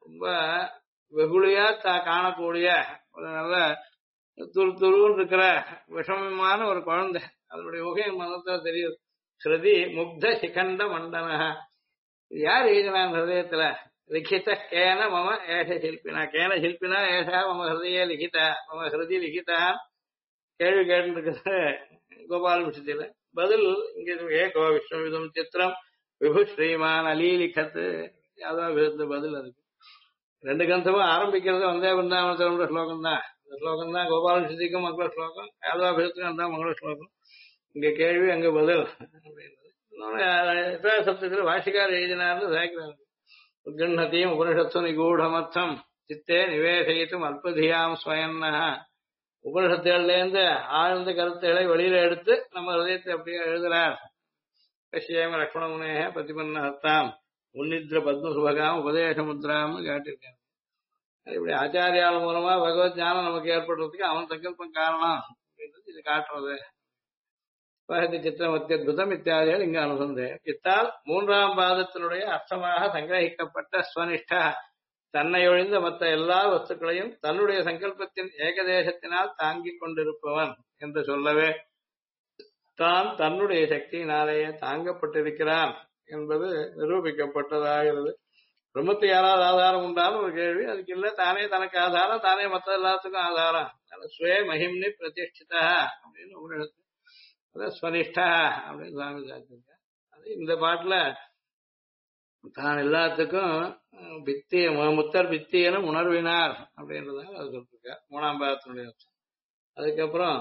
ரொம்ப வெகுளியா காணக்கூடிய ஒரு நல்ல துரு துருன்னு இருக்கிற விஷமமான ஒரு குழந்தை. அதனுடைய முகை மனத்துல தெரியுது. ஸ்ருதி முக்த சிகண்ட மண்டன. யார் எழுதினான் ஹிருதயத்துல? லிখিத கேன மம ஏஷ சில்பினா, கேன சில்பினா ஏஷா மம ஹிருதய லிখিத மம ஹிருதி லிখিதா. கேள்வி கேட்டுருக்குது கோபால விஷயத்துல. பதில் இங்க ஏகோ விஸ்வவிதம் சித்திரம் விபு ஸ்ரீமான் அலீலிகத்து. அதான் பதில். அதுக்கு ரெண்டு கிரந்தமும் ஆரம்பிக்கிறது வந்தே பிருந்தாவனத்தோட ஸ்லோகம் தான். இந்த ஸ்லோகம் தான் கோபால விஷயத்துக்கும் மங்கள ஸ்லோகம், யாதவாபிஷத்துக்கும் தான் மங்கள ஸ்லோகம். இங்க கேள்வி அங்க பதில் அப்படின்றது. இன்னொன்னு சப்தத்துல வாஷிகார் எழுதினார்னு சேர்க்கிறாங்க. உத்கண்ணத்தையும் உபனிஷத்து நிகூடமர்த்தம் சித்தே நிவேசயித்தும் அல்பதியாம் ஸ்வயன்னா. உபனிஷத்துகள்ல இருந்து ஆழ்ந்த கருத்துக்களை வெளியில எடுத்து நம்ம ஹதயத்தை அப்படியே எழுதுறார். கஷ்யேம லக்ஷ்மண முனேக பிரதிபன்ன ஹத்தாம் உன்னித்ர பத்ம சுபகாம் உபதேச முத்ராம்னு காட்டியிருக்காங்க. இப்படி ஆச்சாரியால் மூலமா பகவத் ஞானம் நமக்கு ஏற்படுறதுக்கு அவன் சங்கல்பம் காரணம் அப்படின்றது இது காட்டுறது. சித்திரம் அத்தியுதம் இத்தியாதிகள் இங்கு அனுசந்தேன். இத்தால் மூன்றாம் பாதத்தினுடைய அர்த்தமாக சங்கிரகிக்கப்பட்ட ஸ்வனிஷ்டா தன்னை ஒழிந்த மற்ற எல்லா வஸ்துக்களையும் தன்னுடைய சங்கல்பத்தின் ஏகதேசத்தினால் தாங்கிக் கொண்டிருப்பவன் என்று சொல்லவே தான் தன்னுடைய சக்தியினாலேயே தாங்கப்பட்டிருக்கிறான் என்பது நிரூபிக்கப்பட்டதாகிறது. பிரம்மத்தை யாராவது ஆதாரம் உண்டாலும் ஒரு கேள்வி. அதுக்கு இல்ல, தானே தனக்கு ஆதாரம், தானே மற்ற எல்லாத்துக்கும் ஆதாரம். ஸ்வே மகிம்னி பிரதிஷ்டிதா அப்படின்னு உங்களுக்கு அதான் ஸ்வனிஷ்டா அப்படின்னு சுவாமி சாதிச்சிருக்க. அது இந்த பாட்டுல தான் எல்லாத்துக்கும் பித்திய முத்தர் பித்தியன உணர்வினார் அப்படின்றதாக அது சொல்லிருக்க மூணாம் பாகத்தினுடைய. அதுக்கப்புறம்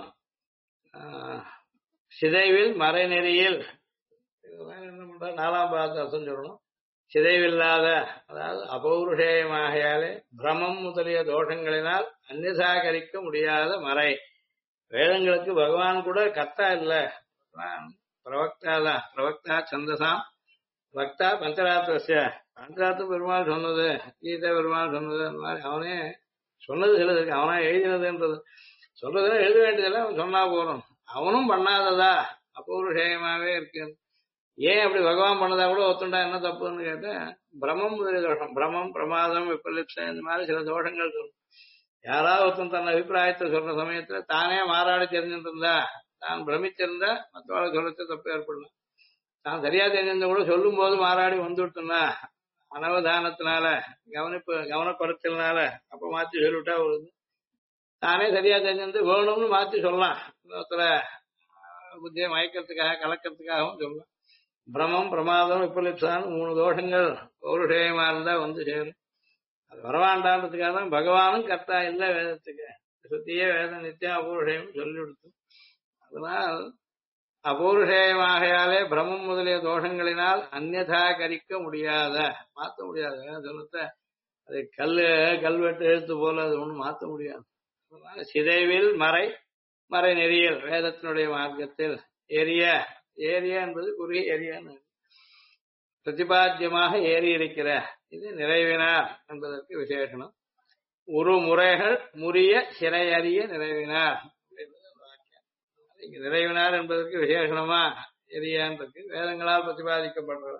சிதைவில் மறைநெறியில் என்ன பண்ற நாலாம் பாகத்தை அர்த்தம் சொல்லணும். சிதைவில்லாத, அதாவது அபௌருஷேயமாகையாலே பிரமம் முதலிய தோஷங்களினால் அந்நிசாகரிக்க முடியாத மறை. வேதங்களுக்கு பகவான் கூட கர்த்தா இல்ல, பிரவக்தா தான். பிரவக்தா சந்தசாம் பக்தா பஞ்சராத்திரஸ்ய. பஞ்சராத்திர பெருமாள் சொன்னது, கீதை பெருமாள் சொன்னது, அந்த மாதிரி அவனே சொன்னது சிலது இருக்கு. அவனா எழுதினதுன்றது சொல்றதுன்னா எழுத வேண்டியதெல்லாம் அவன் சொன்னா போறோம். அவனும் பண்ணாததா அபௌருஷேயமாவே இருக்கு. ஏன் அப்படி பகவான் பண்ணதா கூட ஒத்துண்டா என்ன தப்புன்னு கேட்டேன். பிரமம் முதலிய தோஷம், பிரமம் பிரமாதம் விபலிப்சம் இந்த மாதிரி சில தோஷங்கள் சொல்லும். யாராவது ஒருத்தன் தன் அபிப்பிராயத்தை சொல்ற சமயத்துல தானே மாறாடி தெரிஞ்சுட்டு இருந்தா, தான் பிரமிச்சிருந்தா மற்றவாழ சொல்றது தப்பு ஏற்படலாம். தான் சரியா தெரிஞ்சிருந்த கூட சொல்லும் போது மாறாடி வந்துவிட்டுனா அனவதானத்தினால கவனப்படுத்தல்னால அப்ப மாத்தி சொல்லிவிட்டா வருது. தானே சரியா தெரிஞ்சிருந்து வேணும்னு மாத்தி சொல்லலாம். இன்னொருத்தர புத்தியை மயக்கிறதுக்காக கலக்கிறதுக்காகவும் சொல்லலாம். பிரமம் பிரமாதம் விபலிப்சான்னு 3 தோஷங்கள் பௌருஷேயமா இருந்தா வந்து சேரும். அது வரவாண்டான்றதுக்காக தான் பகவானும் கர்த்தா இல்லை வேதத்துக்கு. சுத்தியே வேதம் நித்தியம் அபௌருஷேயம் சொல்லி கொடுத்து. அதனால் அபௌருஷேயமாகையாலே பிரமம் முதலிய தோஷங்களினால் அந்நதா கரிக்க முடியாத, மாற்ற முடியாது. சொல்லத்த அது கல்வெட்டு எழுத்து போல அது ஒண்ணும் மாற்ற முடியாது. சிதைவில் மறை நெறியல் வேதத்தினுடைய மார்க்கத்தில் ஏரிய என்பது குறுகிய ஏரியான்னு பிரதிபாத்தியமாக ஏறி இருக்கிற இது நிறைவினார் என்பதற்கு விசேஷனம். ஒரு முறைகள் முறிய சிறையறிய நிறைவினார். இங்க நிறைவினார் என்பதற்கு விசேஷனமா எரியான்றது வேதங்களால் பிரதிபாதிக்கப்படுற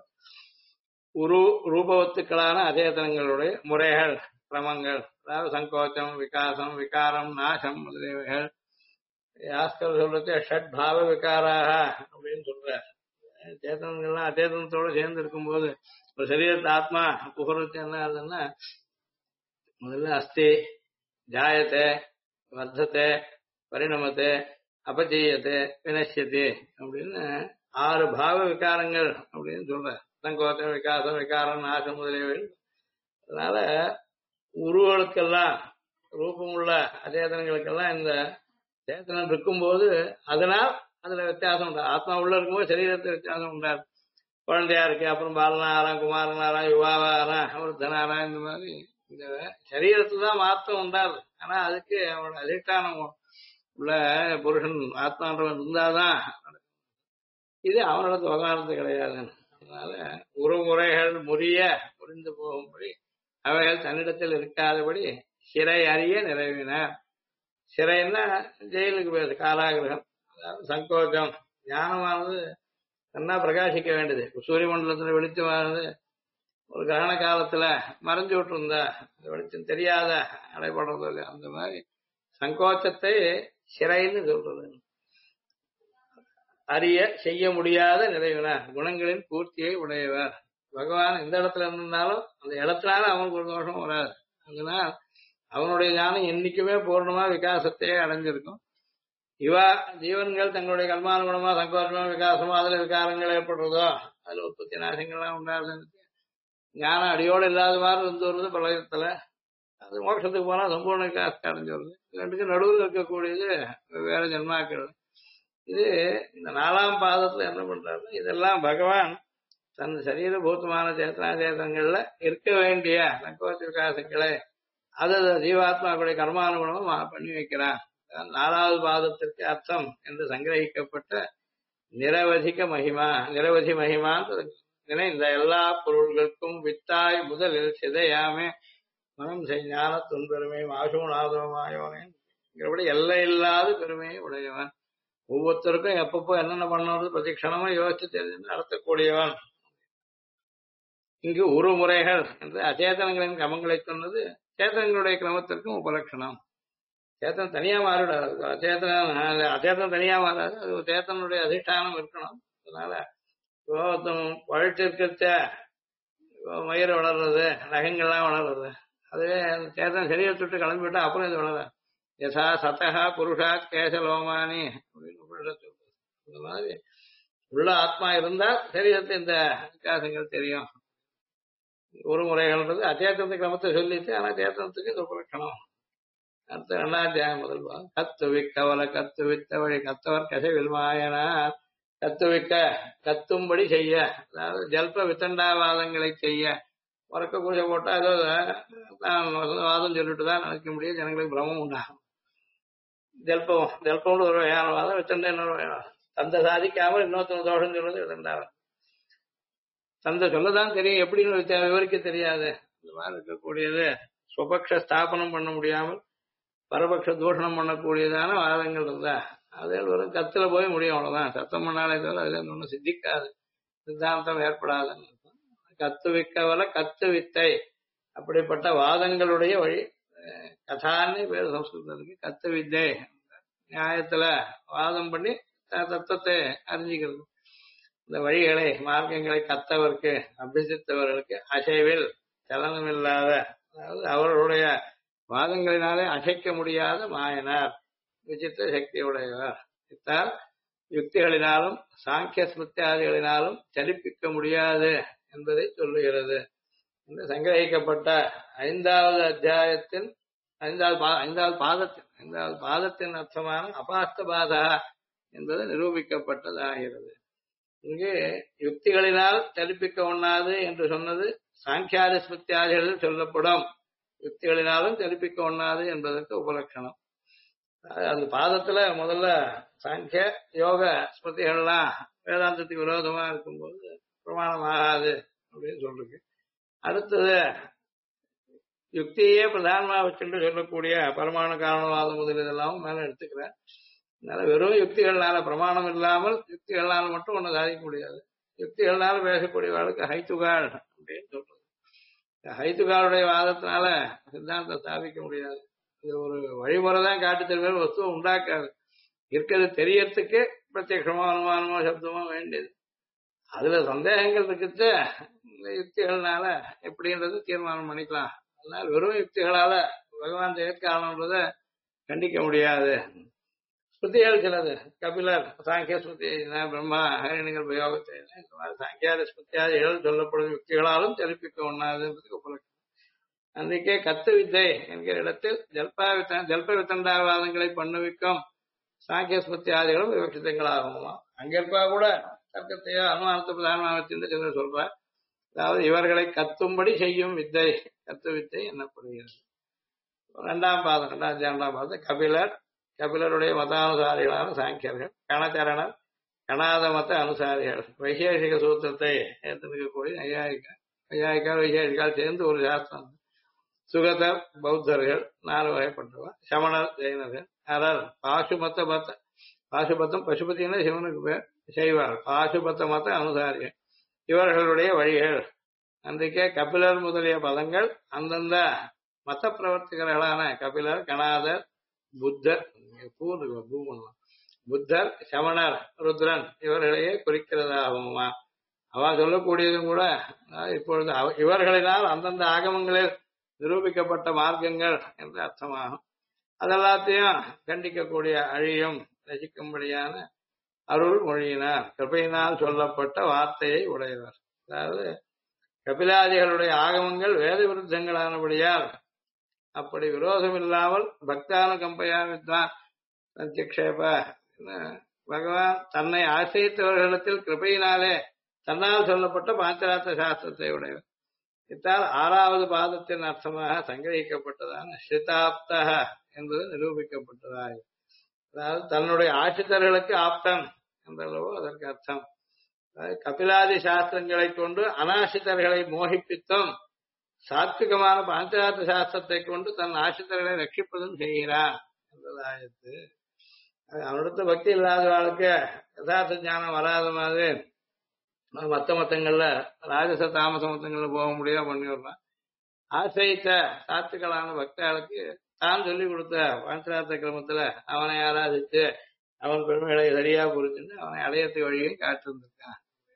ரூபவத்துக்களான அதேதனங்களுடைய முறைகள் கிரமங்கள், அதாவது சங்கோச்சம் விகாசம் விகாரம் நாசம் முதலியவைகள். யாஸ்கர் சொல்றது ஷட் பாவ விகாராக அப்படின்னு சொல்றார். சேத்தனங்கள்லாம் அச்சேதனத்தோட சேர்ந்து இருக்கும்போது ஒரு சரீரத்தை ஆத்மா புகழ்ச்சி என்ன ஆகுதுன்னா, முதல்ல அஸ்தி ஜாயத்தை வர்த்தத்தை பரிணமத்தை அபஜீயத்தை வினஷ்யத்தை அப்படின்னு 6 பாவ விகாரங்கள் அப்படின்னு சொல்ற. சங்கோச்சம் விகாசம் விகாரம் நாசம் முதலியவைகள். அதனால உருவங்களுக்கெல்லாம் ரூபம் உள்ள அச்சேதனங்களுக்கெல்லாம் இந்த சேத்தனம் இருக்கும்போது அதனால் அதுல வித்தியாசம் உண்டா. ஆத்மா உள்ள இருக்கும்போது சரீரத்தில் வித்தியாசம் உண்டாது. குழந்தையா இருக்கு, அப்புறம் பாலனாராம் குமாரனாராம் யுவாவாராம் விருத்தனாராம், இந்த மாதிரி இந்த சரீரத்துல தான் மாற்றம் உண்டாது. ஆனா அதுக்கு அவனோட அதிஷ்டானம் உள்ள புருஷன் ஆத்மான்றவன் இருந்தாதான் இது அவனோட விவகாரத்து கிடையாது. அதனால உறவுமுறைகள் முறிந்து போகும்படி அவைகள் தன்னிடத்தில் இருக்காதபடி சிறை அறிய நிறைவினார். சிறைன்னா ஜெயிலுக்கு பேசு காராகிரகம். அதாவது சங்கோச்சம் ஞானமானது நல்லா பிரகாசிக்க வேண்டியது. சூரிய மண்டலத்துல வெளிச்சமானது ஒரு கிரகண காலத்துல மறைஞ்சு விட்டுருந்தா வெளிச்சம் தெரியாத அடைபடுறது இல்லையா, அந்த மாதிரி சங்கோச்சத்தை சிறைன்னு சொல்றது. அறிய செய்ய முடியாத நிறைவினார் குணங்களின் பூர்த்தியை உடையவர். பகவான் எந்த இடத்துல இருந்தாலும் அந்த இடத்துனால அவனுக்கு ஒரு தோஷம் வராது. அதனால் அவனுடைய ஞானம் என்னைக்குமே பூர்ணமா விகாசத்தையே அடைஞ்சிருக்கும். இவா ஜீவன்கள் தங்களுடைய கர்மானுகுணமா சங்கோச்சமா விகாசமா அதுல விகாரங்கள் ஏற்படுறதோ அதுல உற்பத்தி நாசங்கள்லாம் உண்டாது. ஞானம் அடியோடு இல்லாத மாதிரி இருந்து வருது பிரளயத்துல. அது மோட்சத்துக்கு போனா சம்பூர்ண விகாசத்தை அடைஞ்சு வருது. ரெண்டுக்கு நடுவில் இருக்கக்கூடியது வேற ஜென்மாக்கள். இது இந்த 4ஆம் பாதத்துல என்ன பண்றாரு, இதெல்லாம் பகவான் தன் சரீர பூத்தமான சேத்தனா சேதங்கள்ல இருக்க வேண்டிய சங்கோச்ச விகாசங்களை அது ஜீவாத்மாக்களுடைய கர்மானுகுணமா பண்ணி வைக்கிறான். 4வது பாதத்திற்கு அர்த்தம் என்று சங்கிரகிக்கப்பட்ட நிரவதிக மகிமா, நிரவதி மகிமான் இந்த எல்லா பொருள்களுக்கும் வித்தாய் முதலில் சிதையாமே மனம் ஞான துன்பெருமை மாசூனாதமாயவனே எல்லை இல்லாத பெருமையை உடையவன். ஒவ்வொருத்தருக்கும் எப்பப்போ என்னென்ன பண்ணுறது பிரதிக்ஷணமா யோசிச்சு தெரிஞ்சு நடத்தக்கூடியவன். இங்கு உருமுறைகள் என்று அச்சேதனங்களின் கிரமங்களை சொன்னது சேத்தனங்களுடைய கிரமத்திற்கும் உபலட்சணம். சேத்தனம் தனியா மாறிடாது, அச்சேதனம் தனியா மாறாது, அது சேத்தனுடைய அதிஷ்டானம் இருக்கணும். அதனால பழச்சிருக்க மயிர் வளர்றது, நகங்கள்லாம் வளர்றது, அதுவே அந்த சேத்தனம் சரீரத்தை விட்டு கிளம்பிவிட்டா அப்புறம் இது வளர யசா சதகா புருஷா கேசலோமானி அப்படின்னு சொல்றது. இந்த மாதிரி உள்ள ஆத்மா இருந்தா சரீரத்தை இந்த வித்தியாசங்கள் தெரியும். ஒரு முறைகள்ன்றது அச்சேத்தனத்து கிரமத்தை சொல்லிட்டு ஆனா சேத்தனத்துக்கு இது உபலட்சணம். அடுத்த 2ஆம் முதல்வா கத்துவிக்கவல கத்துவித்த வழி கத்தவர் கசவில் மாயனார் கத்துவிக்க கத்தும்படி செய்ய, அதாவது ஜல்ப வித்தண்டாவாதங்களை செய்ய. உறக்க பூஜை போட்டா ஏதோ வாதம் சொல்லிட்டு தான் நினைக்க முடியும், ஜனங்களுக்கு பிரமம் உண்டாகும். ஜல்பம் ஒரு வகையான வாதம், வித்தண்ட இன்னொரு வகையான தந்தை சாதிக்காமல் இன்னொருத்தர் தோஷம் சொல்றது வித்தண்டாவது. தந்தை சொல்லதான் தெரியும், எப்படின்னு விவரிக்க தெரியாது. இந்த மாதிரி இருக்கக்கூடியது ஸ்வபக்ஷ ஸ்தாபனம் பண்ண முடியாமல் பரபக்ஷ தூஷணம் பண்ணக்கூடியதான வாதங்கள் இருந்தா அதே வெறும் கத்துல போய் முடியும், அவ்வளவுதான். சத்தம் பண்ணாலே தவிர அதுல ஒன்றும் சித்திக்காது, சித்தாந்தம் ஏற்படாதுன்னு. கத்து விக்கவல கத்து வித்தை அப்படிப்பட்ட வாதங்களுடைய வழி. கதான்னு பேர் சம்ஸ்கிருதத்துக்கு. கத்து வித்தை நியாயத்துல வாதம் பண்ணி தத்துவத்தை அறிஞ்சிக்கிறது. இந்த வழிகளை மார்க்கங்களை கத்தவர்க்கு அபியசித்தவர்களுக்கு அசைவில் சலனமில்லாத, அதாவது அவர்களுடைய வாதங்களினாலே அசைக்க முடியாத மாயனார், விசித்திர சக்தியுடையவர். இத்தால் யுக்திகளினாலும் சாங்கிய ஸ்மிருத்தியாதிகளினாலும் சலிப்பிக்க முடியாது என்பதை சொல்லுகிறது. இந்த சங்கிரகிக்கப்பட்ட 5வது அத்தியாயத்தின் 5வது பாதத்தின் அர்த்தமான அபாஸ்த பாதா என்பது நிரூபிக்கப்பட்டதாகிறது. இங்கு யுக்திகளினால் சலிப்பிக்க ஒண்ணாது என்று சொன்னது சாங்கியாதி ஸ்மிருத்தியாதிகளில் சொல்லப்படும் யுக்திகளினாலும் சலிப்பிக்க ஒண்ணாது என்பதற்கு உபலட்சணம். அந்த பாதத்துல முதல்ல சாங்கிய யோக ஸ்மிருதிகள்லாம் வேதாந்தத்துக்கு விரோதமா இருக்கும்போது பிரமாணம் ஆகாது அப்படின்னு சொல்றது. அடுத்தது யுக்தியே பிரதானமா வச்சுட்டு சொல்லக்கூடிய பரமாணு காரணவாதம் முதல் இதெல்லாம் மேல எடுத்துக்கிறேன். அதனால வெறும் யுக்திகள்னால பிரமாணம் இல்லாமல் யுக்திகள்னால மட்டும் ஒன்றும் சாதிக்க முடியாது. யுக்திகள்னால பேசக்கூடியவர்களுக்கு ஹைத்துகால் அப்படின்னு சொல்றது. ஹைத்துகாலுடைய வாதத்தினால சித்தாந்தம் ஸ்தாபிக்க முடியாது. இது ஒரு வழிமுறை தான் காட்டு தெரிவது, வஸ்துவை உண்டாக்காது. இருக்கிறது தெரியறதுக்கு பிரத்யட்சமோ அனுமானமோ சப்தமோ வேண்டியது. அதுல சந்தேகங்கள் இருக்குது, இந்த யுக்திகள்னால எப்படின்றது தீர்மானம் பண்ணிக்கலாம். அதனால வெறும் யுக்திகளால பகவான் ஜெயத்காரணன்றத கண்டிக்க முடியாது. ஸ்மிருதிகள் சிலது கபிலர் சாங்கிய ஸ்மிருதி பிரம்மா ஹரிணிகள் பிரயோகத்தை இந்த மாதிரி சாங்கியாத ஸ்மிருத்தியாதிகள் சொல்லப்படும் யுக்திகளாலும் செலுப்பிக்க ஒண்ணாது என்பதுக்கு உபலட்சணம். அன்றைக்கே கத்து வித்தை என்கிற இடத்தில் ஜல்ப வித்தண்டாவாதங்களை பண்ணுவிக்கும் சாங்கிய ஸ்மிருத்தியாதிகளும் விவக்ஷிதங்களாகுமா. அங்க இருப்பா கூட தர்க்கத்தையோ அனுமானத்தை பிரதானமாக சிந்தனை சொல்றார். அதாவது இவர்களை கத்தும்படி செய்யும் வித்தை, கத்து வித்தை என்னப்படுகிறது. 2ஆம் பாதம் கபிலருடைய மதானுசாரிகளான சாங்கியர்கள், கணச்சரணர் கணாத மத அனுசாரிகள், வைசேஷிக சூத்திரத்தை ஏற்றிருக்கக்கூடிய ஐயாயிக்கால் வைசேஷிகால் சேர்ந்து ஒரு சாஸ்திரம். சுகதர் பௌத்தர்கள் 4 வகைப்பட்டவர், சமணர் ஜெயினர்கள், அரர் பாசுபத்தம் பசுபத்தின சிவனுக்கு பேர் செய்வார், பாசுபத்த மத அனுசாரிகள். இவர்களுடைய வழிகள் அன்றைக்கே கபிலர் முதலிய பதங்கள் அந்தந்த மத்த பிரவர்த்தகர்களான கபிலர், கணாதர், புத்தர், பூமணம், புத்தர், சமணர், ருத்ரன் இவர்களையே குறிக்கிறதாகுமா? அவ சொல்லக்கூடியதும் கூட இப்பொழுது இவர்களினால் அந்தந்த ஆகமங்களில் நிரூபிக்கப்பட்ட மார்க்கங்கள் என்று அர்த்தமாகும். அதெல்லாத்தையும் கண்டிக்கக்கூடிய அழியும் ரசிக்கும்படியான அருள் மொழியினார் கிருபையினால் சொல்லப்பட்ட வார்த்தையை உடையவர். அதாவது கபிலாதிகளுடைய ஆகமங்கள் வேத விருத்தங்களானபடியால் அப்படி விரோதம் இல்லாமல் பக்தானுகம்பையா வித்வான் சந்திக்ஷேப பகவான் தன்னை ஆசிரியத்தவர்களிடத்தில் கிருபையினாலே தன்னால் சொல்லப்பட்ட பாஞ்சராத்திர சாஸ்திரத்தை உடையவர். இத்தால் 6வது பாதத்தின் அர்த்தமாக சங்கிரகிக்கப்பட்டதான ஸ்ரிதாப்த என்பது நிரூபிக்கப்பட்டதாக. அதாவது தன்னுடைய ஆசிரியர்களுக்கு ஆப்தன் என்றளவோ அதற்கு அர்த்தம். கபிலாதி சாஸ்திரங்களை கொண்டு அனாசித்தர்களை மோகிப்பித்தும் சாத்விகமான பாஞ்சராத்திர சாஸ்திரத்தை கொண்டு தன் ஆசிரியர்களை ரட்சிப்பதும் செய்கிறான் என்பதாயிற்று. அவனிடத்து பக்தி இல்லாதவர்களுக்கு யதார்த்த ஞானம் வராத மாதிரி மத்த மத்தங்கள்ல ராஜச தாமச மத்தங்கள்ல போக முடியாம பண்ணி விடலாம். ஆசிரித்த சாத்துக்களான பக்தர்களுக்கு தான் சொல்லிக் கொடுத்த பாஞ்சராத்திர கிரமத்துல அவனை ஆராதிச்சு அவன் பெருமைகளை சரியா புரிஞ்சுட்டு அவனை அடையத்து வழியை காட்டிருந்திருக்கான்.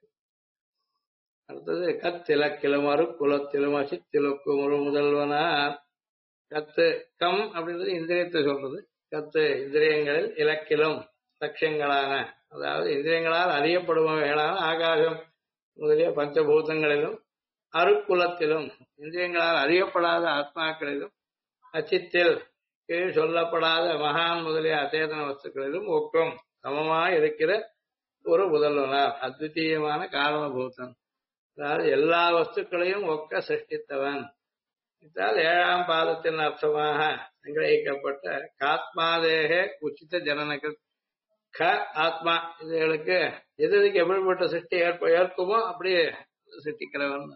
அடுத்தது கத்திலக்கிலும் அருக்குலத்திலும் அசித்திலுக்கும் ஒரு முதல்வனார். கத்து கம் அப்படின்றது இந்திரியத்தை சொல்றது. கத்து இந்திரியங்களில் இலக்கிலும் லட்சியங்களான, அதாவது இந்திரியங்களால் அறியப்படுபவைகளான ஆகாசம் முதலிய பஞ்சபூதங்களிலும், அருக்குலத்திலும் இந்திரியங்களால் அறியப்படாத ஆத்மாக்களிலும், அச்சித்தில் கீழ் சொல்லப்படாத மகான் முதலிய அச்சேதன வஸ்துக்களிலும் ஒக்கும் சமமாய் இருக்கிற ஒரு முதல்வனார், அத்விதீயமான காரணபூதன். அதாவது எல்லா வஸ்துக்களையும் ஒக்க சிருஷ்டித்தவன். இதால் 7ஆம் பாதத்தின் அர்த்தமாக சங்கிரகிக்கப்பட்ட காத்மாதேக உச்சித ஜனனக க ஆத்மா இதுகளுக்கு எதுக்கு எப்படிப்பட்ட சிருஷ்டி ஏற்குமோ அப்படி சிருஷ்டிக்கிறவன்.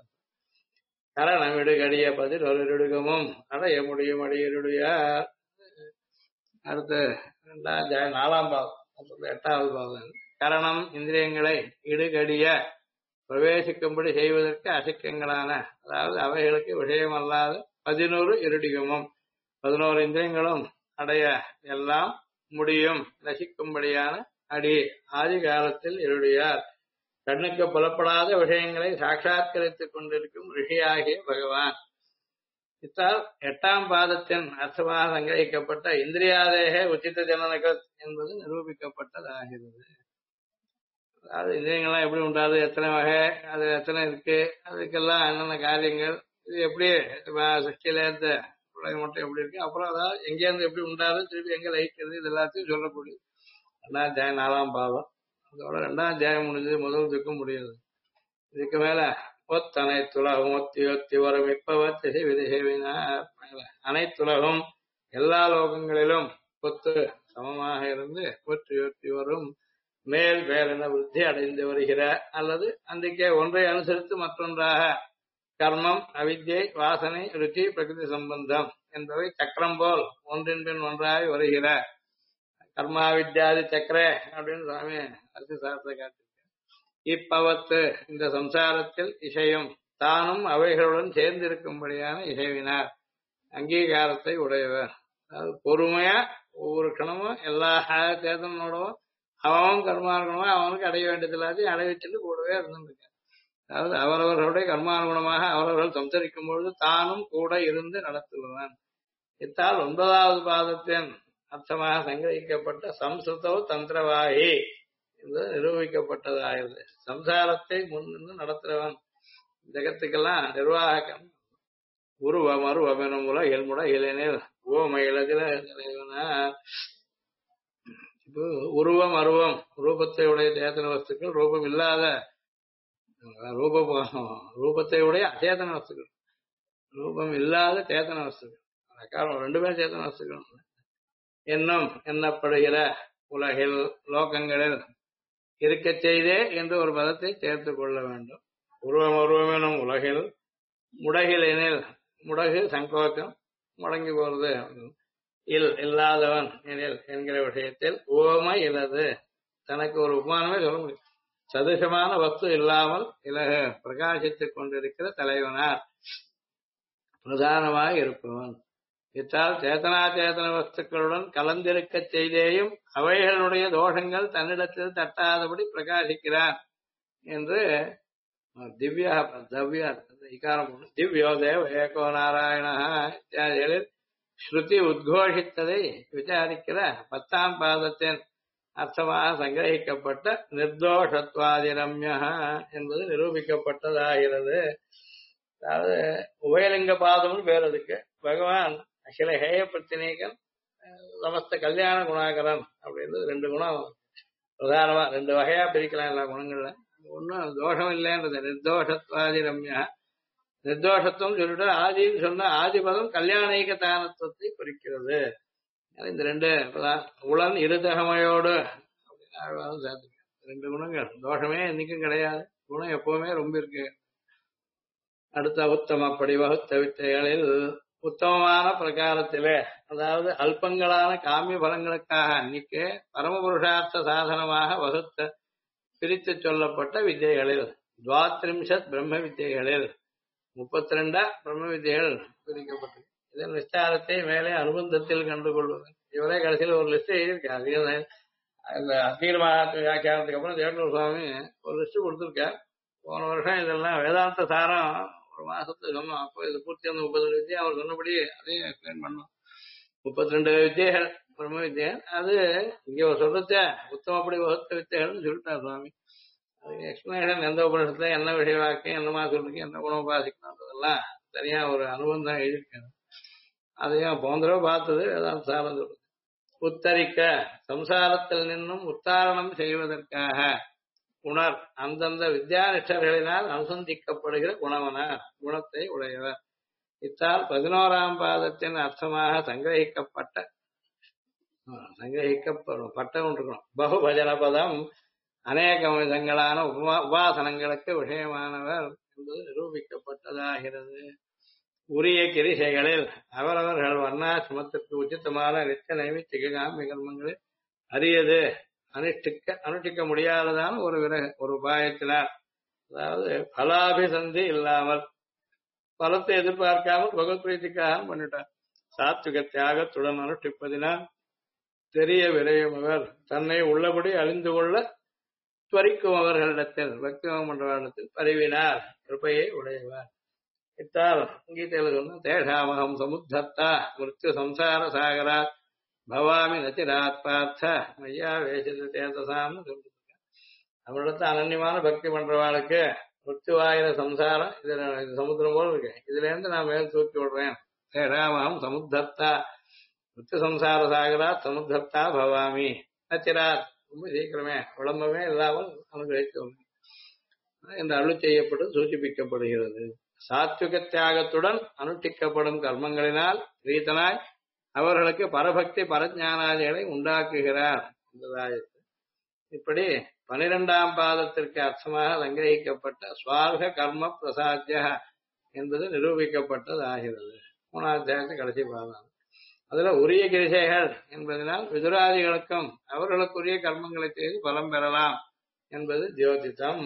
கரணம் இடுகடிய பதில் ஒரு இடுகமும் அடைய முடியும் அடியிருடையார். அடுத்து 4ஆம் பாதம் 8வது பாதம். கரணம் இந்திரியங்களை இடுகடிய பிரவேசிக்கும்படி செய்வதற்கு அசிக்கங்களான, அதாவது அவைகளுக்கு விஷயமல்லாத 11 இருடிகமும் 11 இந்திரியங்களும் அடைய எல்லாம் முடியும் ரசிக்கும்படியான அடி ஆதி காலத்தில் இருடியார். கண்ணுக்கு புலப்படாத விஷயங்களை சாட்சாத்கரித்துக் கொண்டிருக்கும் ரிஷியாகிய பகவான். இத்தால் 8ஆம் பாதத்தின் அர்த்தமாக சங்கிரகிக்கப்பட்ட இந்திரியாதேக உச்சித ஜனனகத் என்பது நிரூபிக்கப்பட்டதாகிறது. அதாவது இந்திரியங்கள்லாம் எப்படி உண்டாது, எத்தனை வகை, அது எத்தனை இருக்கு, அதுக்கெல்லாம் என்னென்ன காரியங்கள், இது எப்படி சக்தியில இருந்த உலகம் மட்டும் எப்படி இருக்கு, அப்புறம் அதாவது எங்கேருந்து எப்படி உண்டாது, திருப்பி எங்க லயிக்கிறது, இது எல்லாத்தையும் சொல்லக்கூடிய 2ஆம் அத்தியாயம் 4ஆம் பாவம். அதோட 2ஆம் அத்தியாயம் முடிஞ்சது, முதல் துக்கம் முடியாது. இதுக்கு மேல ஒத்தனைத்துலகம் ஒத்தி ஒத்தி வரும் இப்பவத் திசை விதிசேவினார். அனைத்துலகம் எல்லா லோகங்களிலும் ஒத்து சமமாக இருந்து ஒற்றி ஒத்தி வரும் மேல் மேலென விருத்தி அடைந்து வருகிற, அல்லது அன்றைக்கே ஒன்றை அனுசரித்து மற்றொன்றாக கர்மம், அவித்யை, வாசனை, ருச்சி, பிரகிருதி சம்பந்தம் என்பவை சக்கரம் போல் ஒன்றின் பின் ஒன்றாக வருகிற கர்மா வித்யாதி சக்கரே அப்படின்னு சுவாமி அரசு சாஸ்திர காட்டிருக்க. இப்பவத்து இந்த சம்சாரத்தில் இசையும் தானும் அவைகளுடன் சேர்ந்திருக்கும்படியான இசைவினார் அங்கீகாரத்தை உடையவர். அதாவது பொறுமையா ஒவ்வொரு கணமும் எல்லா சேதனோடவும் அவன் கர்மானுகுணமா அவனுக்கு அடைய வேண்டியது எல்லாத்தையும் அடைவிச்சுட்டு கூடவே இருந்துருக்க. அதாவது அவரவர்களுடைய கர்மானுகுணமாக அவரவர்கள் சம்சரிக்கும் பொழுது தானும் கூட இருந்து நடத்துவான். இத்தால் 9வது பாதத்தின் அர்த்தமாக சங்கிரகிக்கப்பட்ட சம்ஸ்கிருதோ தந்திரவாகி என்று நிரூபிக்கப்பட்டதாகிறது. சம்சாரத்தை முன்னின்று நடத்துறவன், ஜகத்துக்கெல்லாம் நிர்வாகன். உருவம் அருவமெனும் உலகில் முடகிலனில் ஓமயிலதில தலைவனார். இப்போ உருவம் அருவம் ரூபத்தை உடைய சேதன வஸ்துக்கள், ரூபம் இல்லாத ரூபத்தை உடைய அச்சேதன வஸ்துக்கள், ரூபம் இல்லாத சேதன வஸ்துக்கள், காரணம் 2 சேதன வஸ்துக்கள் என்னும் எண்ணப்படுகிற உலகில் லோகங்களில் இருக்க செய்தே என்று ஒரு பதத்தை சேர்த்துக் கொள்ள வேண்டும். உருவம் உருவமெனும் உலகில் முடகிலெனில், முடகு சங்கோச்சம் முடங்கி போறது, இல்லாதவன் எனில் என்கிற விஷயத்தில் ஓம இலது தனக்கு ஒரு உபமானமே சொல்ல முடியும். சதுசமான வஸ்து இல்லாமல் இலக பிரகாசித்துக் கொண்டிருக்கிற தலைவனார் பிரதானமாக இருப்பவன். இத்தால் சேத்தனா சேத்தன வஸ்துக்களுடன் கலந்திருக்கச் செய்தேயும் அவைகளுடைய தோஷங்கள் தன்னிடத்தில் தட்டாதபடி பிரகாசிக்கிறான் என்று திவ்யோ தேவ ஏகோ நாராயண இத்தியாதிகளில் ஸ்ருதி உத்கோஷித்ததை விசாரிக்கிற 10ஆம் பாதத்தின் அர்த்தமாக சங்கிரகிக்கப்பட்ட நிர்தோஷத்வாதி ரம்யா என்பது நிரூபிக்கப்பட்டதாகிறது. அதாவது உபயலிங்க பாதம்னு பேர் அதுக்கு. பகவான் அகில ஹேய பிரத்தினேகன் சமஸ்த கல்யாண குணாகரன் அப்படின்னு 2 குணம் பிரதானமா 2 வகையா பிரிக்கலாம் எல்லா குணங்கள்ல. ஒன்னும் தோஷம் இல்லைன்றது நிர்தோஷத்வாதி ரம்யா. நிர்தோஷத்துவம் சொல்லிட்டு ஆதின்னு சொன்னா ஆதிபதம் கல்யாணீக தானத்துவத்தை குறிக்கிறது. இந்த 2 உளன் இருதகமையோடு அப்படின்னு சேர்த்து 2 குணங்கள். தோஷமே என்னைக்கும் கிடையாது, குணம் எப்பவுமே ரொம்ப இருக்கு. அடுத்த உத்தமப்படி வகுத்த வித்தைகளில் உத்தமமான பிரகாரத்திலே, அதாவது அல்பங்களான காமிய பலங்களுக்காக அன்னைக்கு பரமபுருஷார்த்த சாதனமாக வகுத்த பிரித்து சொல்லப்பட்ட வித்தைகளில் 32 பிரம்ம வித்தைகளில் 32 பிரம்ம வித்தைகள் பிரிக்கப்பட்டது. இதன் விஸ்தாரத்தை மேலே அனுபந்தத்தில் கண்டுகொள்வது. இவரே கடைசியில் ஒரு லிஸ்ட் எழுதியிருக்காரு. இந்த அத்தீர்மானத்து வியாக்கியானத்துக்கு அப்புறம் தேட்டூர் சுவாமி ஒரு லிஸ்ட் கொடுத்துருக்கார். போன வருஷம் இதெல்லாம் வேதாந்த சாரம் ஒரு மாசத்துக்கு சொன்னோம். அப்போ இது பூர்த்தி வந்து 32 வித்தியை அவர் சொன்னபடி அதையும் எக்ஸ்பிளைன் பண்ணோம். 32 வித்தியைகள் பிரம்ம வித்தியன். அது இங்க ஒரு சொல்றத உத்தமப்படி வகுத்த வித்தைகள்னு சொல்லிட்டார் சுவாமி. அதுக்கு எக்ஸ்பிளனேஷன் எந்த உபநிஷத்துல என்ன விஷய வாக்கியம் என்னமா சொல்றீங்க என்ன குணோபாசிக்கணும்ன்றதெல்லாம் தனியா ஒரு அனுபவம் எழுதியிருக்காரு. அதையும் போன தடவை பார்த்தது வேதாந்த சாரம் சொல்றது. உத்தரிக்க சம்சாரத்தில் நின்னும் உத்தாரணம் செய்வதற்காக உணர் அந்தந்த வித்யானிஷ்டர்களினால் அனுசந்திக்கப்படுகிற குணவனார், குணத்தை உடையவர். இத்தால் 11ஆம் பாதத்தின் அர்த்தமாக சங்கிரகிக்கப்படும் பகுபஜன பதம் அநேக விதங்களான உபாசனங்களுக்கு விஷயமானவர் என்பது நிரூபிக்கப்பட்டதாகிறது. உரிய கிரிசைகளில் அவரவர்கள் வர்ணாசிரமத்திற்கு உச்சிதமான நித்திய நைமித்திக காமிய கர்மங்களில் அரியது அனுஷ்டிக்க முடியாததான ஒரு உபாயத்தினார், அதாவது பலாபிசந்தி இல்லாமல் பலத்தை எதிர்பார்க்காமல் பகவத் பிரீதிக்காக பண்ணிட்டார். சாத்விக தியாகத்துடன் அனுஷ்டிப்பதினால் தெரிய விரையும் அவர் தன்னை உள்ளபடி அழிந்து கொள்ள துவரிக்கும் அவர்களிடத்தில் பக்திமம் பண்றவர்களிடத்தில் பரிவினார் கிருபையை உடையவர். இத்தால் கீதையில சொன்ன தேஷாமகம் சமுத்தத்தா மிருத்யு சம்சார சாகரா பவாமி நச்சிராத் பார்த்த மையா வேசித தேசசாம்னு சொல்லிருக்க. அவரிடத்துல அனன்யமான பக்தி பண்றவாளுக்கு மிருத்யுவாயிர சம்சாரம் இது சமுத்திரம் போல இருக்கு, இதுல இருந்து நான் மேல் தூக்கி விடுறேன். தேஷாமகம் சமுத்தத்தா மிருத்யு சம்சார சாகரா சமுத்தத்தா பவாமி நச்சிராத், ரொம்ப சீக்கிரமே விளம்பமே இல்லாமல் அனுகிரகிக்கும் என்று அருள் செய்யப்பட்டு சூச்சிப்பிக்கப்படுகிறது. சாத்விக தியாகத்துடன் அனுஷ்டிக்கப்படும் கர்மங்களினால் பிரீதனாய் அவர்களுக்கு பரபக்தி பரஜானாதிகளை உண்டாக்குகிறார் என்பதாயிற்று. இப்படி 12ஆம் பாதத்திற்கு அர்த்தமாக சங்கிரகிக்கப்பட்ட ஸ்வார்க கர்ம பிரசாத்திய என்பது நிரூபிக்கப்பட்டதாகிறது. 3ஆம் கடைசி பாதம். அதுல உரிய கிரிசைகள் என்பதனால் விதுராதிகளுக்கும் அவர்களுக்குரிய கர்மங்களை செய்து பலம் பெறலாம் என்பது தியோதிதம்.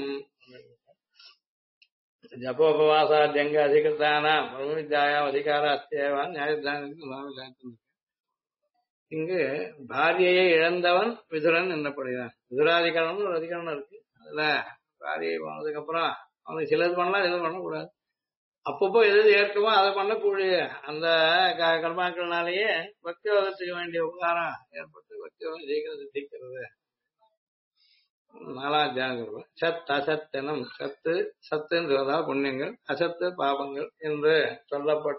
ஜபோபவாசாத்தியங்க அதிகிருத்தானாம் பிரம்ம வித்யாயாம் அதிகார அத்தியவான் நியாயத்தான. இங்கு பாரியையை இழந்தவன் விதுரன் என்னப்படுகிறான். விதுராதிகரணம் ஒரு அதிகரணம் இருக்கு. அதுல பாரியை போனதுக்கு அப்புறம் அவனுக்கு சிலது பண்ணலாம் சிலது பண்ணக்கூடாது. அப்பப்போ எது ஏற்கமோ அதை பண்ணக்கூடிய அந்த கர்மாக்கள்னாலேயே பக்தியோகத்துக்கு வேண்டிய உபகாரம் ஏற்பட்டு பக்தியோகம் சீக்கிரம் சித்திக்கிறது. 4ஆம் சத் அசத்தனம், சத்து சத்துன்றதா புண்ணியங்கள், அசத்து பாபங்கள் என்று சொல்லப்பட்ட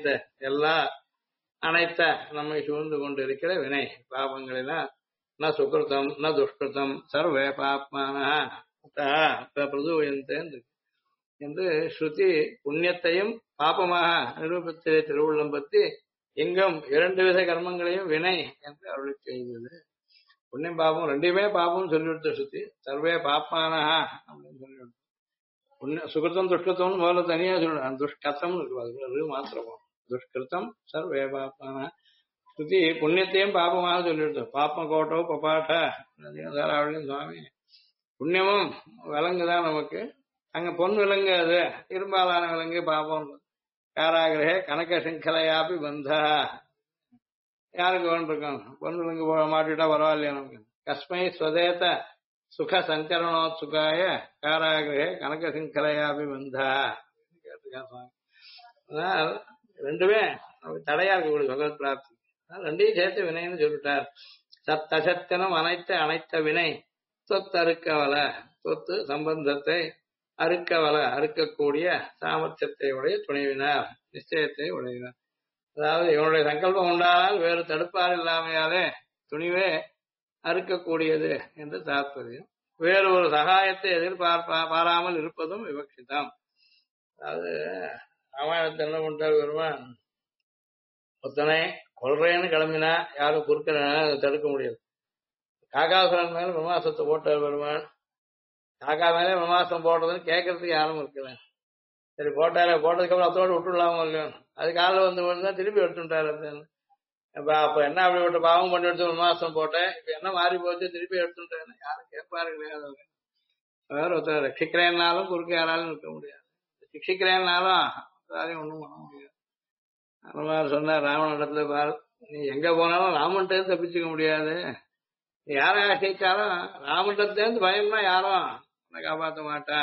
அனைத்த நம்மை சூழ்ந்து கொண்டிருக்கிற வினை பாபங்களினால் ந சுகிருத்தம் ந துஷ்கிருத்தம் சர்வே பாப்மான பிரதுவயந்தேன் என்று ஸ்ருதி புண்ணியத்தையும் பாபமாக நிரூபித்த திருவுள்ளம் பற்றி எங்கும் 2 வித கர்மங்களையும் வினை என்று அருளி செய்தது. புண்ணியம் பாபம் ரெண்டுமே பாபம் சொல்லிவிடுத்த ஸ்ருதி சர்வே பாப்மானஹா அப்படின்னு சொல்லிவிடுது. புண்ணிய சுகிருத்தம் துஷ்கிருத்தம்னு முதல்ல தனியா சொல்லணும். துஷ்கத்தம் இருக்கு மாத்திரம் துஷ்கிருத்தம் சர்வே பாப்மான ஸ்ருதி புண்ணியத்தையும் பாபமாக சொல்லிவிடுது. பாப்ப கோட்டோ பபாட்ட சுவாமி புண்ணியமும் விலங்குதான் நமக்கு. அங்க பொன் விலங்கு, அது இரும்பாலான விலங்கு பாப்போம். காராகிரகே கனக சிங்கலையாபி பந்தா, யாருக்கு வேண்டிருக்கோம் பொன் விலங்கு மாட்டிட்டா பரவாயில்லையா நமக்கு. கஸ்மை ஸ்வதேத சுக சஞ்சரணோத்சுகாய காராகிரகே கனக சிங்கலையாபி பந்தா கேட்டிருக்கான் சுவாமி. அதனால் ரெண்டுமே நமக்கு தடையா இருக்கக்கூடிய பகவத் பிராப்தி. ரெண்டையும் சேர்த்து வினைன்னு சொல்லிட்டார். சத்தசத்தினம் அனைத்த வினை சொத்தறுக்கவல, சொத்து சம்பந்தத்தை அறுக்கவல, அறுக்கக்கூடிய சாமர்த்தியத்தை உடைய துணைவினார், நிச்சயத்தை உடையவர். அதாவது இவனுடைய சங்கல்பம் உண்டானால் வேறு தடுப்பார் இல்லாமையாலே துணிவே அறுக்கக்கூடியது என்று தாற்பயம். வேறு ஒரு சகாயத்தை பாராமல் இருப்பதும் விவக்ஷிதம். அதாவது ராமாயணத்தை என்ன பண்றார் பெருமான், ஒத்தனை கொள்றேன்னு கிளம்பினா யாரும் குறுக்க தடுக்க முடியாது. காகாசுரன் மேல பிரம்மாசத்தை போட்டார் பெருமான். காக்கா மேலே பிரம்மாசம் போடுறதுன்னு கேட்கறதுக்கு யாரும் இருக்கல. சரி போட்டாரு, போட்டதுக்கு அப்புறம் அதோடு விட்டுடலாமோ இல்லையோ, அது காலில் வந்து விழுந்தா திருப்பி எடுத்துட்டாரு. அப்ப என்ன அப்படி விட்டு பாவம் பண்ணி எடுத்து பிரம்மாசம் போட்டேன், இப்ப என்ன மாறி போச்சு திருப்பி எடுத்துட்டேன்னு யாரும் கேட்பாரு கிடையாது. வேற ஒருத்தர் ரட்சிக்கிறேன்னாலும் குறுக்க யாராலும் இருக்க முடியாது, சிக்ஷிக்கிறேன்னாலும் யாரையும் ஒண்ணும் பண்ண முடியாது. அந்த மாதிரி சொன்னார் ராவண இடத்துல, பாரு நீ எங்க போனாலும் ராமன்கிட்ட தப்பிச்சுக்க முடியாது. நீ யாரை ஆசைச்சாலும் ராமன்கிட்டேருந்து பயம்னா யாரும் உன்னை காப்பாற்ற மாட்டா.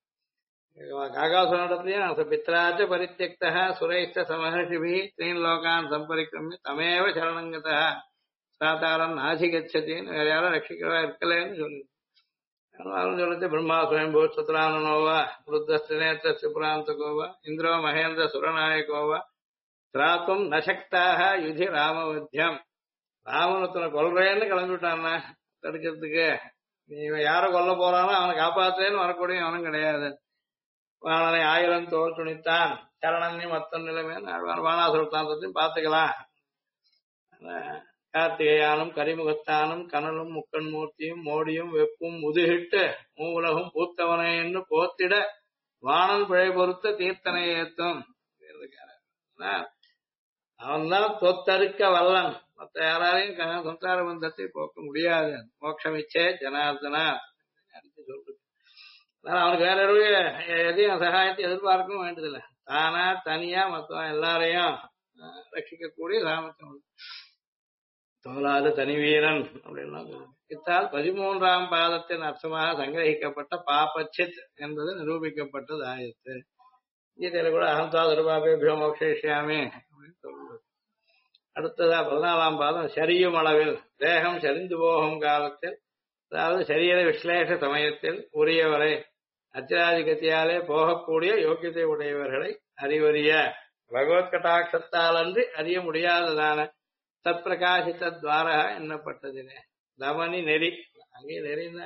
காகாசுரனிடத்துலயும் பித்ராச்ச பரித்தியக்தா சுரைஷ்ட சமஹர்ஷிபி த்ரீன் லோகான் சம்பரிக்கிரமி தமேவ சரணங்கதா சாதாரம் நாசிகச்சத்தின்னு வேற யாரும் ரட்சிக்கிறவா இருக்கலன்னு சொல்லி சொல்லிட்டு பிரம்மா சுயம்பூ சுத்ரானனோவா ருத்தஸ்திரேத்த சுப்ராந்தகோவா இந்திரோ மகேந்திர சுரநாயகோவா திராத்தும் நசக்தாக யுதி ராமவத்தியம். ராமனத்தனை கொல்றேன்னு கிளம்பிவிட்டான்னா தடுக்கிறதுக்கு, நீ யாரை கொல்ல போறானோ அவனை காப்பாத்துறேன்னு வரக்கூடிய அவனும் கிடையாது. வாணனை 1000 தோல் துணித்தான் சரணன்னி மொத்தம் நிலைமை வானாசுரத்தாந்தத்தையும் பார்த்துக்கலாம். கார்த்திகையானும் கரிமுகத்தானும் கனலும் முக்கன் மூர்த்தியும் மோடியும் வெப்பும் முதுகிட்டு மூவுலகும் பூத்தவனைன்னு போத்திட வாணன் பிழை பொறுத்த தீர்த்தனை ஏத்தும். அவன் தான் தொத்தறுக்க வல்லன், மற்ற யாராலையும் சம்சார பந்தத்தை போக்க முடியாது. மோட்சமிச்சே ஜனார்தனா சொல்றது. அவனுக்கு வேற எதையும் சகாயத்தை எதிர்பார்க்கவும் வேண்டியதில்லை. தானா தனியா மொத்தம் எல்லாரையும் ரட்சிக்கக்கூடிய சாமர்த்தியம் தோலாது தனி வீரன் அப்படின்னா இத்தால் 13ஆம் பாதத்தின் அர்த்தமாக சங்கிரகிக்கப்பட்ட பாபச்சித் என்பது நிரூபிக்கப்பட்டது ஆயிற்று. கீதையில கூட அகந்தா துர்பாபேபியோ மோக்ஷயிஷ்யாமி அப்படின்னு சொல்றது. அடுத்ததா 14ஆம் பாதம் சரியும் அளவில் தேகம் சரிந்து போகும் காலத்தில், அதாவது சரீர விஸ்லேஷ சமயத்தில் உரியவரை அத்திராதிகத்தியாலே போகக்கூடிய யோக்கியத்தை உடையவர்களை அறிவறிய பகவத் கட்டாட்சத்தால் அன்றி அறிய முடியாததான தத் பிரகாசித்த துவாரா எண்ணப்பட்டதினே தமனி நெறி, அங்கே நெறின்னா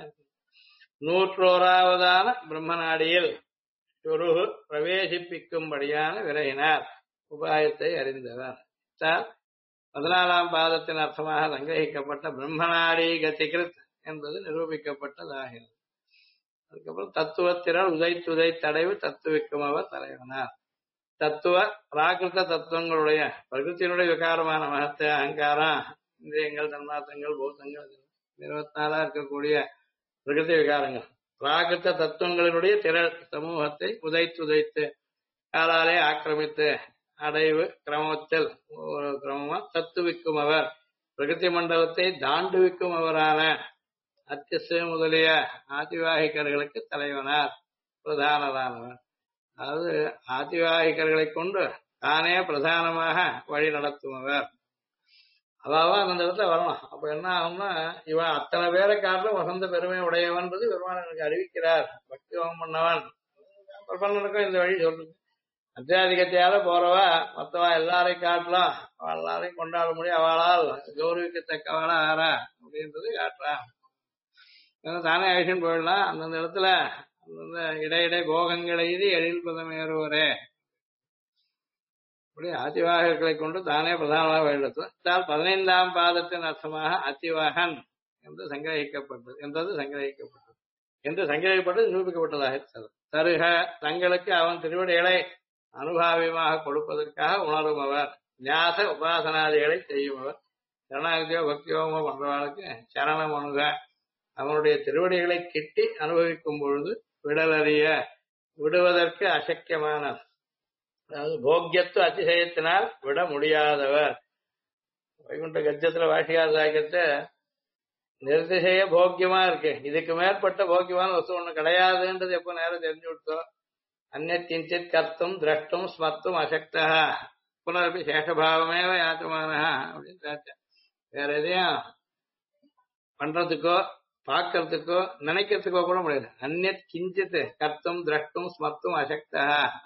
101ஆவதான பிரம்மநாடியில் சுருகு பிரவேசிப்பிக்கும்படியான விரையினார் உபாயத்தை அறிந்தவர். 14ஆம் பாதத்தின் அர்த்தமாக சங்கிரகிக்கப்பட்ட பிரம்மநாடி கதிகிருத் என்பது நிரூபிக்கப்பட்டதாகிறது. அதுக்கப்புறம் தத்துவத்திரல் உதைத்துதை தடைவு தத்துவிக்கும் அவர் தலைவனார். தத்துவ பிராகிருத தத்துவங்களுடைய பிரகிருத்தினுடைய விகாரமான மகத்தை அகங்காரம் இந்திரியங்கள் தன்மாத்திரங்கள் பூதங்கள் 24 இருக்கக்கூடிய பிரகிருதி விகாரங்கள் பிராகிருத்த தத்துவங்களினுடைய திரள் சமூகத்தை உதைத்து காலாலே ஆக்கிரமித்து அடைவு கிரமத்தில் ஒரு கிரமமா தத்துவிக்கும் அவர் பிரகிருதி மண்டலத்தை தாண்டுவிக்கும் அவரான அத்தியச முதலிய ஆதிவாகிகர்களுக்கு தலைவனார் பிரதானதானவர். அதாவது ஆதிவாகிகர்களை கொண்டு தானே பிரதானமாக வழி நடத்துபவர். அதாவது அந்த இடத்துல வரணும். அப்ப என்ன ஆகும்னா, இவன் அத்தனை பேரை காட்டிலும் வசந்த பெருமை உடையவன்றது பெருமான் எனக்கு அறிவிக்கிறார். பக்திவம் பண்ணவன் பிரபலனுக்கும் இந்த வழி சொல்லுது. அத்தியாதிகத்தையால போறவா மொத்தவா எல்லாரையும் காட்டலாம், எல்லாரையும் கொண்டாட முடியும், அவளால் கௌரவிக்கத்தக்கவளா ஆறா அப்படின்றது காட்டுறான். தானே அழிச்சுன்னு போயிடலாம். அந்தந்த இடத்துல அந்தந்த இடையிடை போகங்களை எழில் பதமேறுவரே அப்படி ஆதிவாகர்களை கொண்டு தானே பிரதானமாக வழிநடத்தும். 15ஆம் பாதத்தின் அர்த்தமாக அத்திவாகன் என்று சங்கிரகிக்கப்பட்டது என்று சங்கிரகிக்கப்பட்டது நிரூபிக்கப்பட்டதாக தருக தங்களுக்கு அவன் திருவடிகளை அனுபாவியமாக கொடுப்பதற்காக உணருமவர், ஞாச உபாசனாதிகளை செய்யுமவர், சரணாகதியோ பக்தியோமோ பண்றவர்களுக்கு சரணம் அணுக அவனுடைய திருவடிகளை கிட்டி அனுபவிக்கும் பொழுது விடலறிய விடுவதற்கு அசக்கியமான, அதாவது போக்கியத்துவ அதிசயத்தினால் விட முடியாதவர். வைகுண்ட கஜத்துல வாசிகார சாக்கியத்தை நிர்திசய போக்கியமா இருக்கு, இதுக்கு மேற்பட்ட போக்கியமான வஸ்து ஒண்ணு கிடையாதுன்றது எப்ப நேரம் தெரிஞ்சு விட்டோம். அந்நத் கிஞ்சித் கர்த்தும் திரஷ்டும் ஸ்மர்த்தும் அசக்தா புனரப்பி சேஷபாவமேவ யாத்தமானா அப்படின்னு சாச்சேன். வேற எதையும் பண்றதுக்கோ பார்க்கறதுக்கோ நினைக்கிறதுக்கோ கூட முடியாது. அந்நத் கிஞ்சித் கர்த்தும் திரஷ்டும் ஸ்மர்த்தும் அசக்தா.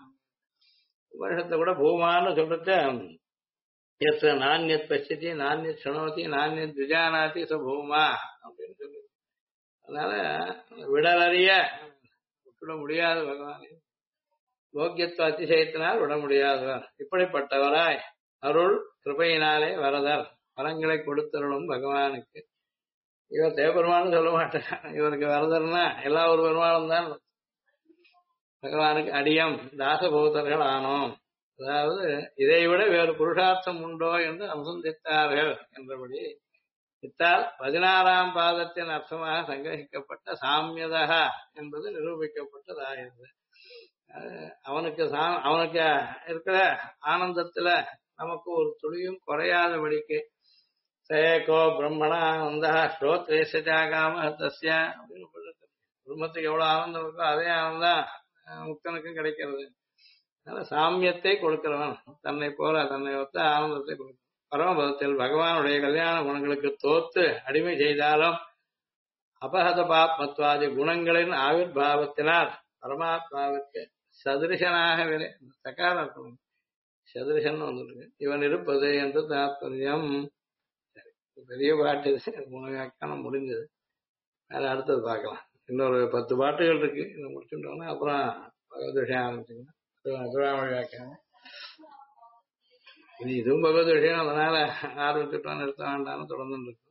உபனிஷத்தை கூட பூமான்னு சொல்லிட்டு எஸ் நானியத் பசித்தி நானியத் சுணோதி நானியத் விஜானாதி ச பூமா அப்படின்னு சொல்லி, அதனால விடலறிய விட முடியாது பகவான். போக்கியத்துவ அதிசயத்தினால் விட முடியாதவர். இப்படிப்பட்டவராய் அருள் கிருபையினாலே வரதர் வரங்களை கொடுத்தருளும் பகவானுக்கு. இவர் தேவபெருமான்னு சொல்ல மாட்டார், இவருக்கு வரதர்னா எல்லா ஒரு பெருமானும் தான். பகவானுக்கு அடியம் தாசபூதர்கள் ஆனோம், அதாவது இதைவிட வேறு புருஷார்த்தம் உண்டோ என்று அனுசந்தித்தார்கள் என்றபடி இத்தால் 16ஆம் பாதத்தின் அர்த்தமாக சங்கிரகிக்கப்பட்ட சாமியதா என்பது நிரூபிக்கப்பட்டதாகிறது. அவனுக்கு இருக்கிற ஆனந்தத்துல நமக்கு ஒரு துளியும் குறையாதபடிக்கு சேகோ பிரம்மணா வந்தா ஸ்ரோத்ரேசாகாம தஸ்ய அப்படின்னு பிரம்மத்துக்கு எவ்வளவு ஆனந்தம் இருக்கோ அதே ஆனந்தம் முக்தனுக்கும் கிடைக்கிறது. அதனால சாமியத்தை கொடுக்கிறவன் தன்னை போல தன்னை ஒத்த ஆனந்தத்தை கொடுக்க பரமபதத்தில் பகவானுடைய கல்யாண குணங்களுக்கு தோத்து அடிமை செய்தாலும் அபகத பாப்மத்வாதி குணங்களின் ஆவிர்வாவத்தினால் பரமாத்மாவிற்கு சதிருஷனாக சகாரம் சதிருஷன் வந்துருக்கு இவன் இருப்பது என்று தாத்பரியம். பெரிய பாட்டு வியாக்கியானம் முடிஞ்சது. வேற அடுத்தது பார்க்கலாம். இன்னொரு 10 பாட்டுகள் இருக்கு, இதை முடிச்சுட்டோம்னா அப்புறம் பகவத் விஷயம் ஆரம்பிச்சுக்கலாம். திருவாமொழி வியாக்கியானம் இது இதுவும் பகவத் விஷயம், அதனால ஆரம்பிச்சுட்டோம் நிறுத்த வேண்டாம்னு தொடர்ந்து இருக்கு.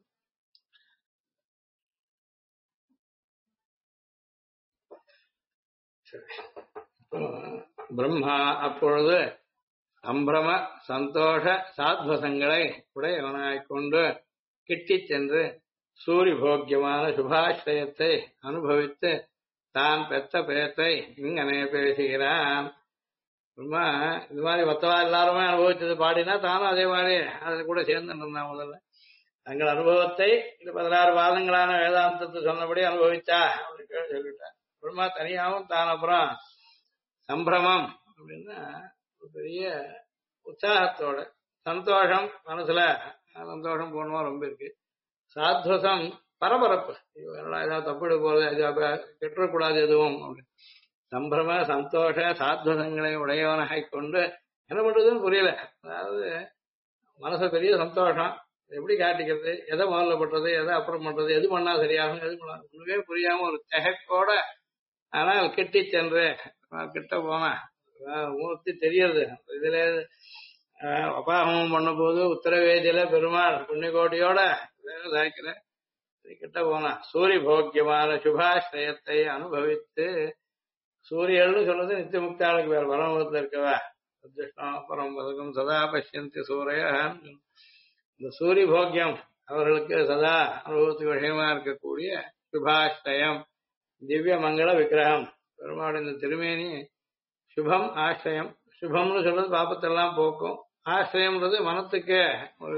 பிரம்மா அப்பொழுது சம்பிரம சந்தோஷ சாத்வசங்களை உடையவனாய்கொண்டு கிட்டிச் சென்று சூரி போக்கியமான சுபாஷ்ரயத்தை அனுபவித்து தான் பெற்ற பேத்தை இங்கனே பேசுகிறான். பிரம்மா இது மாதிரி மொத்தமா எல்லாருமே அனுபவிச்சது பாடினா தானும் அதே மாதிரி அதில் கூட சேர்ந்து இருந்தான். முதல்ல தங்கள் அனுபவத்தை இந்த 16 பாதங்களான வேதாந்தத்தை சொன்னபடி அனுபவிச்சா அப்படின்னு சொல்லிட்டார். பிரம்மா தனியாகவும் தான் அப்புறம் சம்பிரமம் அப்படின்னா ஒரு பெரிய உற்சாகத்தோட சந்தோஷம், மனசுல சந்தோஷம் போனவா ரொம்ப இருக்கு. சாத்வசம் பரபரப்பு, ஏதாவது தப்பிடு போறது கெட்டுறக்கூடாது எதுவும் அப்படின்னு சம்பிரம சந்தோஷ சாத்வசங்களை உடையவனாக கொண்டு என்ன பண்றதுன்னு புரியல. அதாவது மனசு பெரிய சந்தோஷம், எப்படி காட்டிக்கிறது, எதை முதல்ல பண்றது எதை அப்புறம் பண்றது, எது பண்ணா சரியாகும் எது பண்ணா ஒண்ணுமே புரியாம ஒரு திகைப்போட ஆனால் கிட்டி சென்று கிட்ட போனா மூர்த்தி தெரியறது. இதுல அபாகமம் பண்ண போது உத்தரவேதியில பெருமாள் புண்ணியகோட்டியோட சாய்க்கிற கிட்ட போனா சூரிய போக்கியமான சுபாஷ்ரயத்தை அனுபவித்து, சூரியன்னு சொல்றது நித்திய முக்தாளுக்கு வேற பரமபதத்துல இருக்கவா பரமபதகம் சதா பசியந்தி சூரிய. இந்த சூரிய போக்கியம் அவர்களுக்கு சதா அனுபவத்துக்கு விஷயமா இருக்கக்கூடிய சுபாஷ்ரயம் திவ்ய மங்கள விக்கிரகம் பெருமாள். இந்த திருமேனி சுபம் ஆசிரியம், சுபம்னு சொல்றது பாப்பத்தெல்லாம் போக்கும், ஆசிரியம்ன்றது மனத்துக்கு ஒரு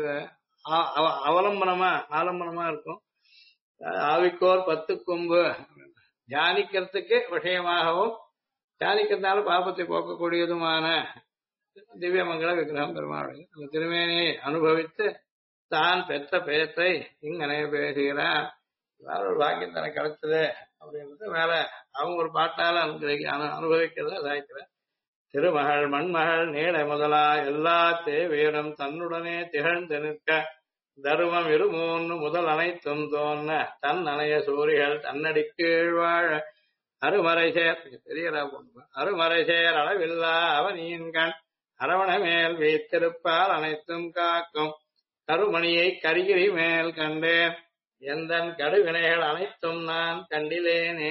ஆலம்பனமா இருக்கும். ஆவிக்கோர் 10 கொம்பு தியானிக்கிறதுக்கு விஷயமாகவும் தியானிக்கிறதுனால பாப்பத்தை போக்கக்கூடியதுமான திவ்யமங்கள விக்கிரகம் பெருமாள். அந்த திருமேனியை அனுபவித்து தான் பெற்ற பேற்றை இங்கனே பேசுகிறார். ஒரு வாக்கியம் தனக்கு கிடைச்சது அப்படின்றது மேல அவங்க ஒரு பாட்டால அனுபவிக்கிறத சாய்க்கிற திருமகள் மண்மகள் நீள முதலா எல்லா தேவேரும் தன்னுடனே திகழ்ந்து நிற்க தருமம் இருமூன்று முதல் அனைத்தும் தோன்ன தன் அணைய சூரிகள் தன்னடி கீழ் வாழ அருமறை சேர் பெரியரா போட்டு அருமறை சேர் அளவில்லா அவனியின் கண் அரவண மேல் வைத்திருப்பால் அனைத்தும் காக்கும் கருமணியை கரிகிரி மேல் கண்டேன் எந்தன் கடுவினைகள் அனைத்தும் நான் கண்டிலேனே.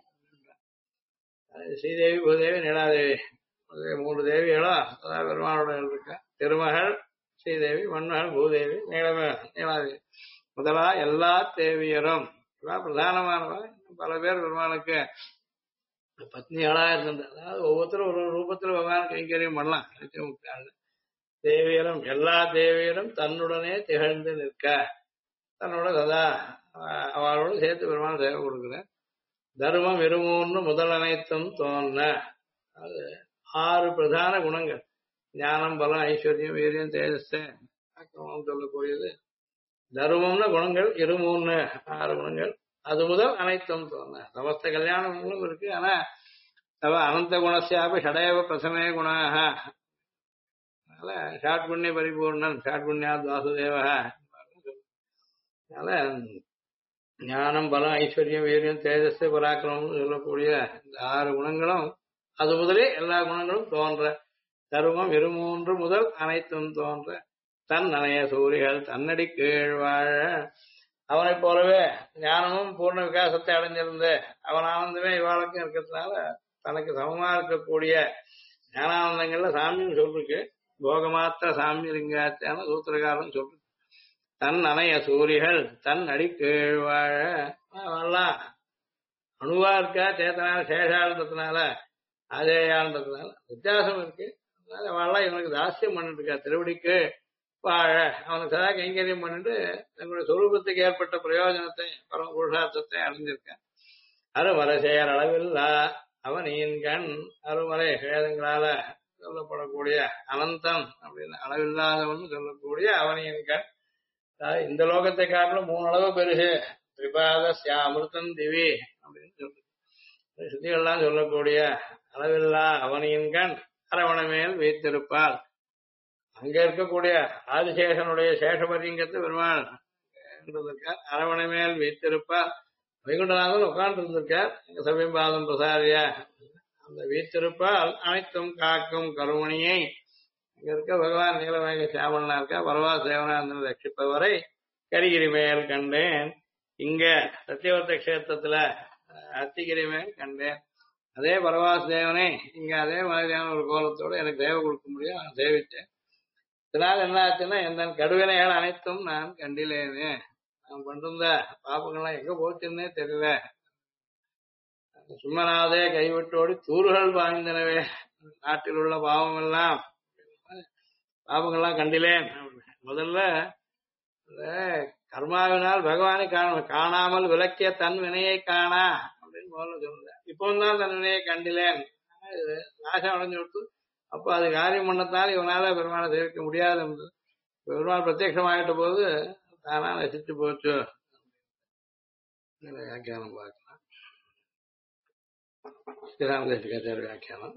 ஸ்ரீதேவி பூதேவி நீலாதேவி 3 தேவிகளும் அதாவது பெருமாளோட இருக்க. திருமகள் ஸ்ரீதேவி, மண்மகள் பூதேவி, நீலாதேவி. முதலா எல்லா தேவியரும் இவா பிரதானமானவா. பல பேர் பெருமானுக்கு பத்னிகளா இருந்தது. அதாவது ஒவ்வொருத்தரும் ஒரு ரூபத்துல பகவான் கைங்கரியம் பண்ணலாம். தேவியரும் எல்லா தேவியரும் தன்னுடனே திகழ்ந்து நிற்க, தன்னோட சதா அவளோடு சேர்த்து பெருமாள் சேவை கொடுக்குறேன். தர்மம் இருமூன்று முதல் அனைத்தும் தோன்ற. அது 6 பிரதான குணங்கள், ஞானம், பலம், ஐஸ்வர்யம், வீரியம், தேஜஸ் சொல்லக்கூடியது. தர்மம்னு குணங்கள் 23 6 குணங்கள். அது முதல் அனைத்தும் தோன்ற. சமஸ்த கல்யாணங்களும் இருக்கு. ஆனா தவ அனந்த குணசியாபி ஷடேவ பிரசமே குணாக. அதனால ஷாட்புண்ணிய பரிபூர்ணன், ஷாட்புண்யா வாசுதேவ. அதனால ஞானம், பலம், ஐஸ்வர்யம், வீரியம், தேஜஸ், பராக்கிரமம் சொல்லக்கூடிய இந்த 6 குணங்களும் அது முதலே எல்லா குணங்களும் தோன்ற. தருமம் 23 முதல் அனைத்தும் தோன்ற. தன் நனைய சூரியர்கள் தன்னடி கீழ் வாழ. அவனைப் போலவே ஞானமும் பூர்ண விகாசத்தை அடைஞ்சிருந்து அவன் ஆனந்தமே இவாளுக்கும் இருக்கிறதுனால தனக்கு சமமா இருக்கக்கூடிய ஞானானந்தங்கள்ல சாமியும் சொல்லிருக்கு. போகமாத்திர சாமி லிங்காத்தியான சூத்திரகாரன் சொல்லிருக்கு. தன் அணைய சூரிகள் தன் அடி கீழ் வாழ. அவெல்லாம் அணுவா இருக்கா, சேத்தனால சேஷான்றதுனால ஆதேயான்றதுனால வித்தியாசம் இருக்கு. அதனால அவெல்லாம் இவனுக்கு தாசியம் பண்ணிட்டு இருக்கா. திருவடிக்கு வாழ அவனுக்கு சதா கைங்கரியம் பண்ணிட்டு தன்னுடைய சொரூபத்துக்கு ஏற்பட்ட பிரயோஜனத்தை பரம புருஷார்த்தத்தை அடைஞ்சிருக்கான். அருமறை செயல் அளவில்லா அவனின் கண். அருமறை வேதங்களால சொல்லப்படக்கூடிய அனந்தம் அப்படின்னு அளவில்லாதவன் சொல்லக்கூடிய அவனின் கண். இந்த லோகத்தை காட்டிலும் 3 அளவு பெருசு. திரிபாத அமிர்தம் திவி அப்படின்னு சொல்லு சுத்திகள்லாம் சொல்லக்கூடிய அளவில்லா அவனின் கண் அரவண மேல் வைத்திருப்பாள். அங்க இருக்கக்கூடிய ஆதிசேஷனுடைய சேஷபரியங்கத்தை பெருமாள் இருந்திருக்கார். அரவணை மேல் வைத்திருப்பார். வைகுண்டநாதன் உட்கார்ந்து இருந்திருக்கார். எங்க சமீபாதம் பிரசாரியா அந்த வீத்திருப்பால் அனைத்தும் காக்கும் கருமணியை. இங்க இருக்க பகவான் நீலமேக சாமலனா இருக்கா. பரவா சேவனாந்தன் ரட்சிப்பவரை கரிகிரி மேல் கண்டேன். இங்க சத்தியவர்த்த கஷேத்திரத்துல அத்திகிரி மேல் கண்டேன். அதே பரவாஸ் தேவனே இங்க அதே மாதிரியான ஒரு கோலத்தோட எனக்கு தேவை கொடுக்க முடியும். நான் சேவிச்சேன். இதனால என்ன ஆச்சுன்னா எந்த கடுவினைகள் அனைத்தும் நான் கண்டிலேனே. நான் பண்ணிருந்த பாப்பங்கள்லாம் எங்க போச்சுன்னே தெரியல. சும்மனாதே கைவிட்டோடி தூறுகள் பாய்ந்தனவே. நாட்டில் உள்ள பாவம் எல்லாம் பாவங்கள்லாம் கண்டிலேன். முதல்ல கர்மாவினால் பகவானை காணாமல் விளக்கிய தன் வினையை காணா அப்படின்னு முதல்ல சொல்றேன். இப்போ தான் தன் வினையை கண்டிலேன். நாசம் அடைஞ்சு விட்டு அப்ப அது காரியம் பண்ணத்தால் இவனால பெருமானை சேவிக்க முடியாது. பெருமாள் பிரத்யட்சமாகிட்ட போது தானா நசிச்சு போச்சு. வியாக்கியானம் பார்க்கலாம். ஸ்ரீராமதேசிகாச்சாரிய வியாக்கியானம்.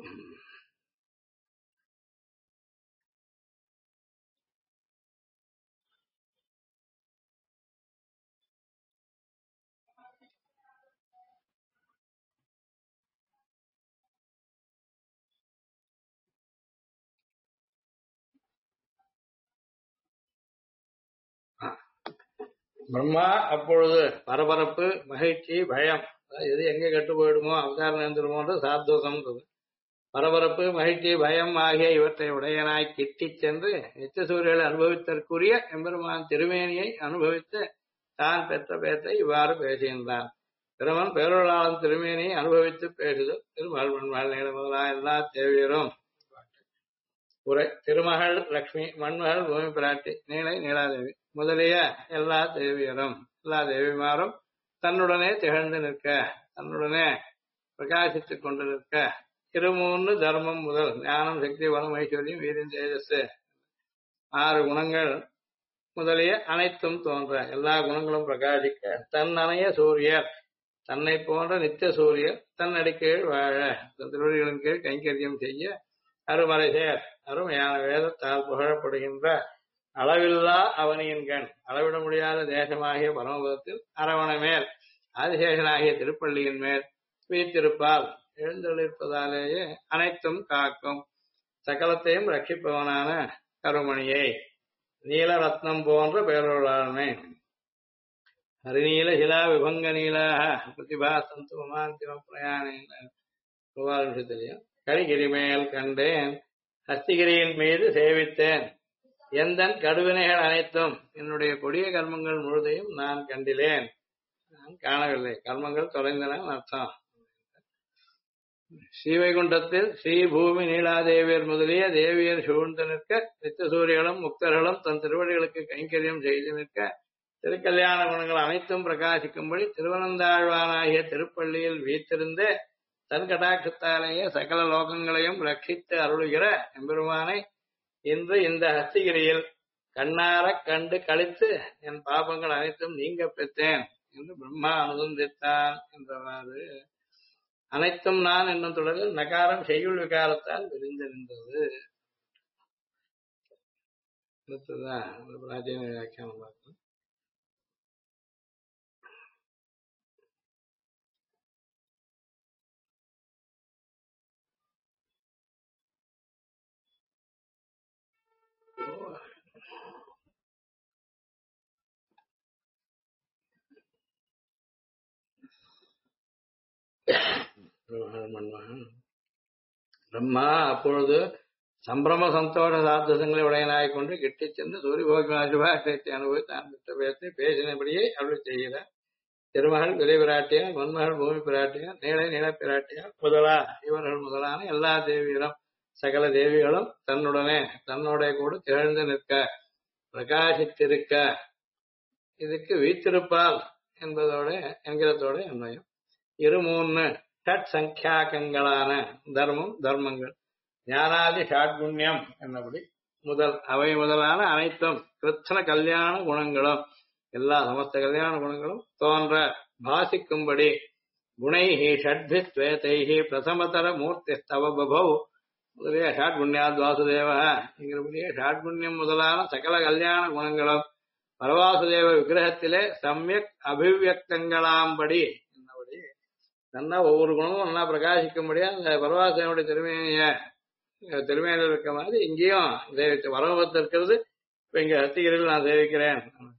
பிரம்மா அப்பொழுது பரபரப்பு, மகிழ்ச்சி, பயம் எது எங்க கெட்டு போயிடுமோ அவதாரம் நேர்ந்துடுமோன்ற சாத்வசம்ன்றது. பரபரப்பு, மகிழ்ச்சி, பயம் ஆகிய இவற்றை உடையனாய் கிட்டி சென்று நித்தியசூரியர்களை அனுபவித்தற்குரிய எம்பெருமான் திருமேனியை அனுபவித்து தான் பெற்ற பேற்றை இவ்வாறு பேசுகின்றான். பிரமன் பேரொருளாளன் திருமேனியை அனுபவித்து பேசுதல். திருமகள் நீல முதலா எல்லா தேவியரும் உரை. திருமகள் லட்சுமி, மண்மகள் பூமி பிராட்டி, நீலை நீலாதேவி முதலிய எல்லா தேவியரும் எல்லா தேவிமாரும் தன்னுடனே திகழ்ந்து நிற்க, தன்னுடனே பிரகாசித்துக் கொண்டு நிற்க. 23 தர்மம் முதல் ஞானம், சக்தி, வனம், ஐஸ்வர்யம், வீரியம், தேஜஸ் 6 குணங்கள் முதலிய அனைத்தும் தோன்ற. எல்லா குணங்களும் பிரகாசிக்க தன் அணைய சூரியர் தன்னை போன்ற நித்திய சூரியர் தன் அடிக்கீழ் வாழ திருவடிகளின் கீழ் கைங்கரியம் செய்ய அருமறை சேர் அருமையான வேதத்தால் புகழப்படுகின்ற அளவில்லா அவனியின் கண் அளவிட முடியாத தேசமாகிய பரமபதத்தில் அரவண மேல் ஆதிசேஷனாகிய திருப்பள்ளியின் மேல் வீத்திருப்பால் எழுந்தளிப்பதாலேயே அனைத்தும் காக்கும் சகலத்தையும் ரட்சிப்பவனான கருமணியை. நீலரத்னம் போன்ற பேரொருளாளனே. ஹரிநீல சிலா விபங்க நீலாக பிரதிபா சந்து மமாந்திம பிரயாணம் கரிகிரி மேல் கண்டேன். ஹஸ்திகிரியின் மீது சேவித்தேன். எந்தன் கடுவினைகள் அனைத்தும் என்னுடைய கொடிய கர்மங்கள் முழுதையும் நான் கண்டிலேன். நான் காணவில்லை. கர்மங்கள் தொலைந்தன அர்த்தம். ஸ்ரீவைகுண்டத்தில் ஸ்ரீபூமி நீலாதேவியர் முதலிய தேவியர் சூழ்ந்து நிற்க, நித்திய சூரியர்களும் முக்தர்களும் தன் திருவடிகளுக்கு கைங்கரியம் செய்து நிற்க, திருக்கல்யாண குணங்கள் அனைத்தும் பிரகாசிக்கும்படி திருவனந்தாழ்வானாகிய திருப்பள்ளியில் வீத்திருந்து தன் கடாட்சத்தாலேயே சகல லோகங்களையும் ரட்சித்து அருளுகிற எம்பெருமானை இன்று இந்த ஹஸ்திகிரியில் கண்ணாரக் கண்டு கழித்து என் பாபங்கள் அனைத்தும் நீங்க பெற்றேன் என்று பிரம்மா அனுசந்தித்தான் என்றவாறு அனைத்தும் நான் என்னும் தொடரில் நகாரம் செய்யுள் விகாரத்தால் விரிந்து நின்றது. அடுத்ததான் பிராச்சீன வியாக்கியானம் பார்க்கணும். பிரம்மா அப்பொழுது சம்பிரம சந்தோஷ சாத்தியங்களை உடையனாய் கொண்டு கிட்டிச் சென்று சூரியபோகத்தை அனுபவித்து அந்த பேசத்தை பேசினபடியே அவள் செய்கிறார். திருமகள் விரை பிராட்டியார், மண்மகள் பூமி பிராட்டியார், நீளை நில பிராட்டியார் முதலா இவர்கள் முதலான எல்லா தேவிகளும் சகல தேவிகளும் தன்னுடைய கூட திகழ்ந்து நிற்க பிரகாசித்திருக்க, இதுக்கு வீத்திருப்பால் என்கிறதோட அன்வயம். 2 ஷட் சங்கியாக்கங்களான தர்மங்கள் ஞானாதி ஷாட்குண்யம் என்னபடி அவை முதலான அனைத்தும் கிருஷ்ண கல்யாண குணங்களும் எல்லா சமஸ்த கல்யாண குணங்களும் தோன்ற பாசிக்கும்படி குணைஹி ஷட்பித்வேதைஹி பிரதமதர மூர்த்தி ஸ்தவ பபௌ முதலிய ஷாட்குண்யாத் வாசுதேவ என்கிறபடியே ஷாட்குண்யம் முதலான சகல கல்யாண குணங்களும் பரவாசுதேவ விக்கிரகத்திலே சமயக் அபிவியக்தங்களாம்படி என்னபடி நல்லா ஒவ்வொரு குணமும் நல்லா பிரகாசிக்கும்படியா அந்த பரவாசுதேவனுடைய திருமையில இருக்க மாதிரி இங்கேயும் சேவித்து வரவத்து இருக்கிறது. இப்ப இங்க ஹஸ்திகிரியில் நான் சேவிக்கிறேன்.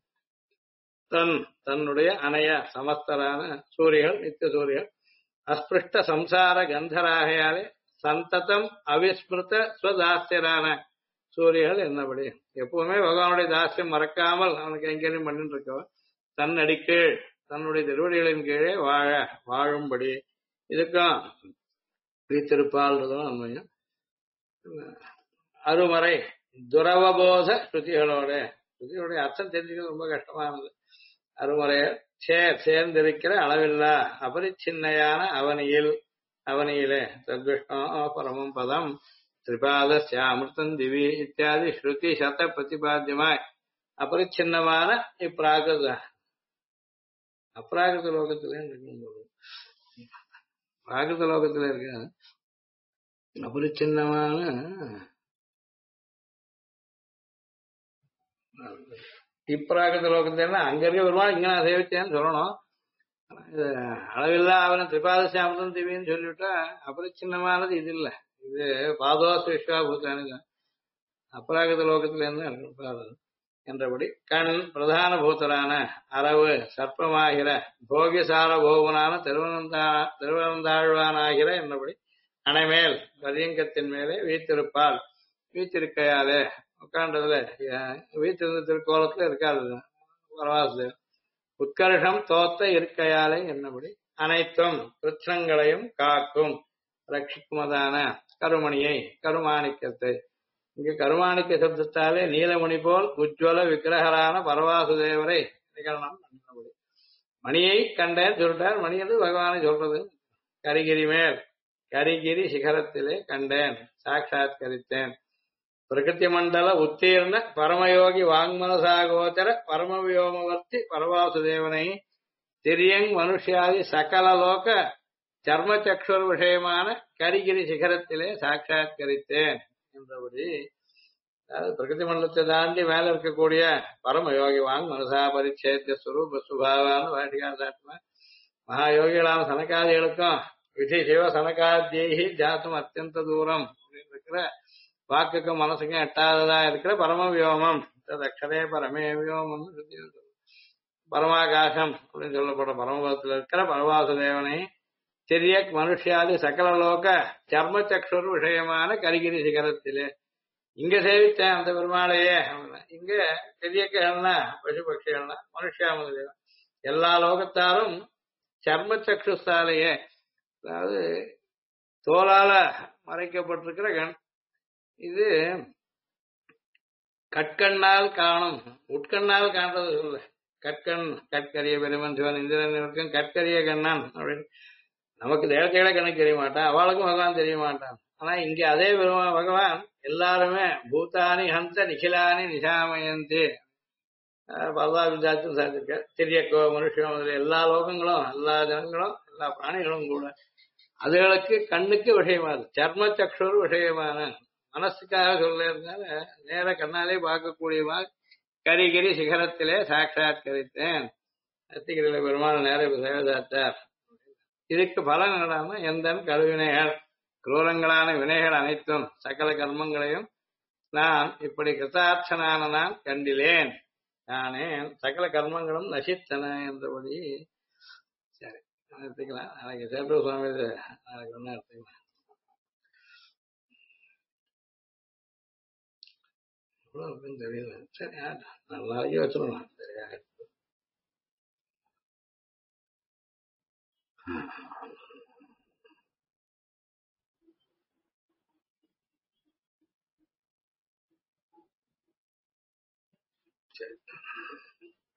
தன்னுடைய அணைய சமஸ்தரான சூரியர்கள் நித்திய சூரியர்கள் அஸ்பிருஷ்ட சம்சார கந்தராகையாலே சந்ததம் அவிஸ்மிருத ஸ்வதாஸ்யரான சூரியர்கள் என்னபடி எப்பவுமே பகவானுடைய தாஸ்யம் மறக்காமல் அவனுக்கு கைங்கரியம் பண்ணிட்டு இருக்கவன் தன்னடிக்கீழ் தன்னுடைய திருவடிகளின் கீழே வாழும்படி இதுக்கும் வீத்திருப்பால்றதும் உண்மையும். அருமறை துரவபோத ஸ்ருதிகளுடைய அர்த்தம் தெரிஞ்சுக்கிறது ரொம்ப கஷ்டமானது. அருமறைய சேர்ந்திருக்கிற அளவில்லா அபரிச்சின்னையான அவனியிலே தத்விஷ்ணோ பரமம் பதம் திரிபாதஸ்ய அமிர்தம் திவி இத்தியாதி ஸ்ருதி சத பிரதிபாத்தியமாய் அபரிச்சின்னமான அப்ராகிருத லோகத்திலே பிராகிருத லோகத்திலே இருக்க அபரிச்சின்னமான இப்பிராகிருத லோகத்தில அங்க இருக்க பெருமாள் இங்க நான் சேவிச்சேன்னு சொல்லணும். அளவில்லா அவன் திரிபாதசியாமதம் திவின்னு சொல்லிவிட்டா அபரிச்சின்னமானது இது இல்லை. இது பாதோஸ் விஸ்வாபூத்தானு அபராகிருத லோகத்தில இருந்து என்றபடி கண் பிரதான பூத்தரான அரவு சர்ப்பமாகிற போகிசார போகனான திருவனந்தாழ்வானாகிற என்றபடி அணைமேல் பரியங்கத்தின் மேலே வீத்திருக்கையாலே உட்காண்டதுல வீத்திருந்த திருக்கோலத்துல இருக்காது பரவாசு உத்கர்ஷம் தோத்த இருக்கையாலே என்னபடி அனைத்தும் கிருஷ்ணங்களையும் காக்கும் ரட்சிக்குமதான கருமாணிக்கத்தை இங்கு கருமாணிக்க சப்தத்தாலே நீலமணி போல் உஜ்வல விக்கிரகரான பரவாசுதேவரை நிகழ்னம் பண்ணபடி மணியை கண்டேன் சொல்லிட்டார். மணி என்று பகவானை சொல்றது. கரிகிரி சிகரத்திலே கண்டேன், சாட்சாத்கரித்தேன். பிரகிருதி மண்டல உத்தீர்ண பரமயோகி வாங்மனசாகோச்சர பரமவியோமவர்த்தி பரவாசுதேவனை திரியங் மனுஷியாதி சகல லோக சர்மச்சக்ஷுர் விஷயமான கரிகிரி சிகரத்திலே சாட்சாத்கரித்தேன் என்றபடி பிரகிருதி மண்டலத்தை தாண்டி மேல இருக்கக்கூடிய பரமயோகி வாங் மனசா பரிச்சேத்திய ஸ்வரூப சுபாவான்னு வாட்டிக்கான சாட்டுமா மகாயோகிகளான சனகாதிகளுக்கும் விதி சிவ சனகாத்தியை ஜாத்தம் அத்தியந்த தூரம் அப்படின்னு இருக்கிற வாக்குக்கும் மனசுக்கும் எட்டாததா இருக்கிற பரமவியோமம் அக்ஷரே பரமே வியோமம் பரமாகாசம் அப்படின்னு சொல்லப்படுற பரமபதத்தில் இருக்கிற பரவாசுதேவனை சிறிய மனுஷியாதி சகல லோக சர்மச்சக்ஷுர் விஷயமான கரிகிரி சிகரத்திலே இங்க சேவித்தேன் அந்த பெருமாளையே. இங்க பெரிய கிழனா பசு பட்சிகள்னா மனுஷியா முதலியம் எல்லா லோகத்தாரும் சர்ம சக்ஷுஸ்தாலேயே, அதாவது தோலால மறைக்கப்பட்டிருக்கிற கண், இது கட்கண்ணால் காணும், உட்கண்ணால் காண்றது சொல்ல. கட்கண், கட்கரிய பெருமன் சிவன் இந்திரன் இருக்கும் கட்கரிய கண்ணன் அப்படின்னு. நமக்கு தேவதைகளை கணக்கு தெரிய மாட்டான், அவளுக்கும் பகவான் தெரிய மாட்டான். ஆனா இங்க அதே பகவான் எல்லாருமே பூதானி ஹந்த நிகிலானி நிஷாமயந்தி பகவான் சாதிக்க திரியக்கோ மனுஷன் முதல்ல எல்லா லோகங்களும் எல்லா ஜனங்களும் எல்லா பிராணிகளும் கூட அதுகளுக்கு கண்ணுக்கு விஷயமானது, சர்ம சக்ஷுர் விஷயமான, மனசுக்காக சொல்ல இருந்தால நேர கண்ணாலே பார்க்கக்கூடியவா. கரிகிரி சிகரத்திலே சாட்சாத்கரித்தேன், அத்திகிரியில பெருமாள் நேர சேவதாத்தார். இதுக்கு பலன் என்னடாம எந்த கருவினைகள் குரூரங்களான வினைகள் அனைத்தும் சகல கர்மங்களையும் நான் இப்படி கிருதார்த்தனான நான் கண்டிலேன், நானே சகல கர்மங்களும் நசித்தன என்றபடி. சரி, எடுத்துக்கலாம். நாளைக்கு சேட்டு சுவாமி நாளைக்கு ஒன்னா எடுத்துக்கலாம். தெரியல. சரி, நாளைக்கு வச்சிடலாம். சரியா சரி.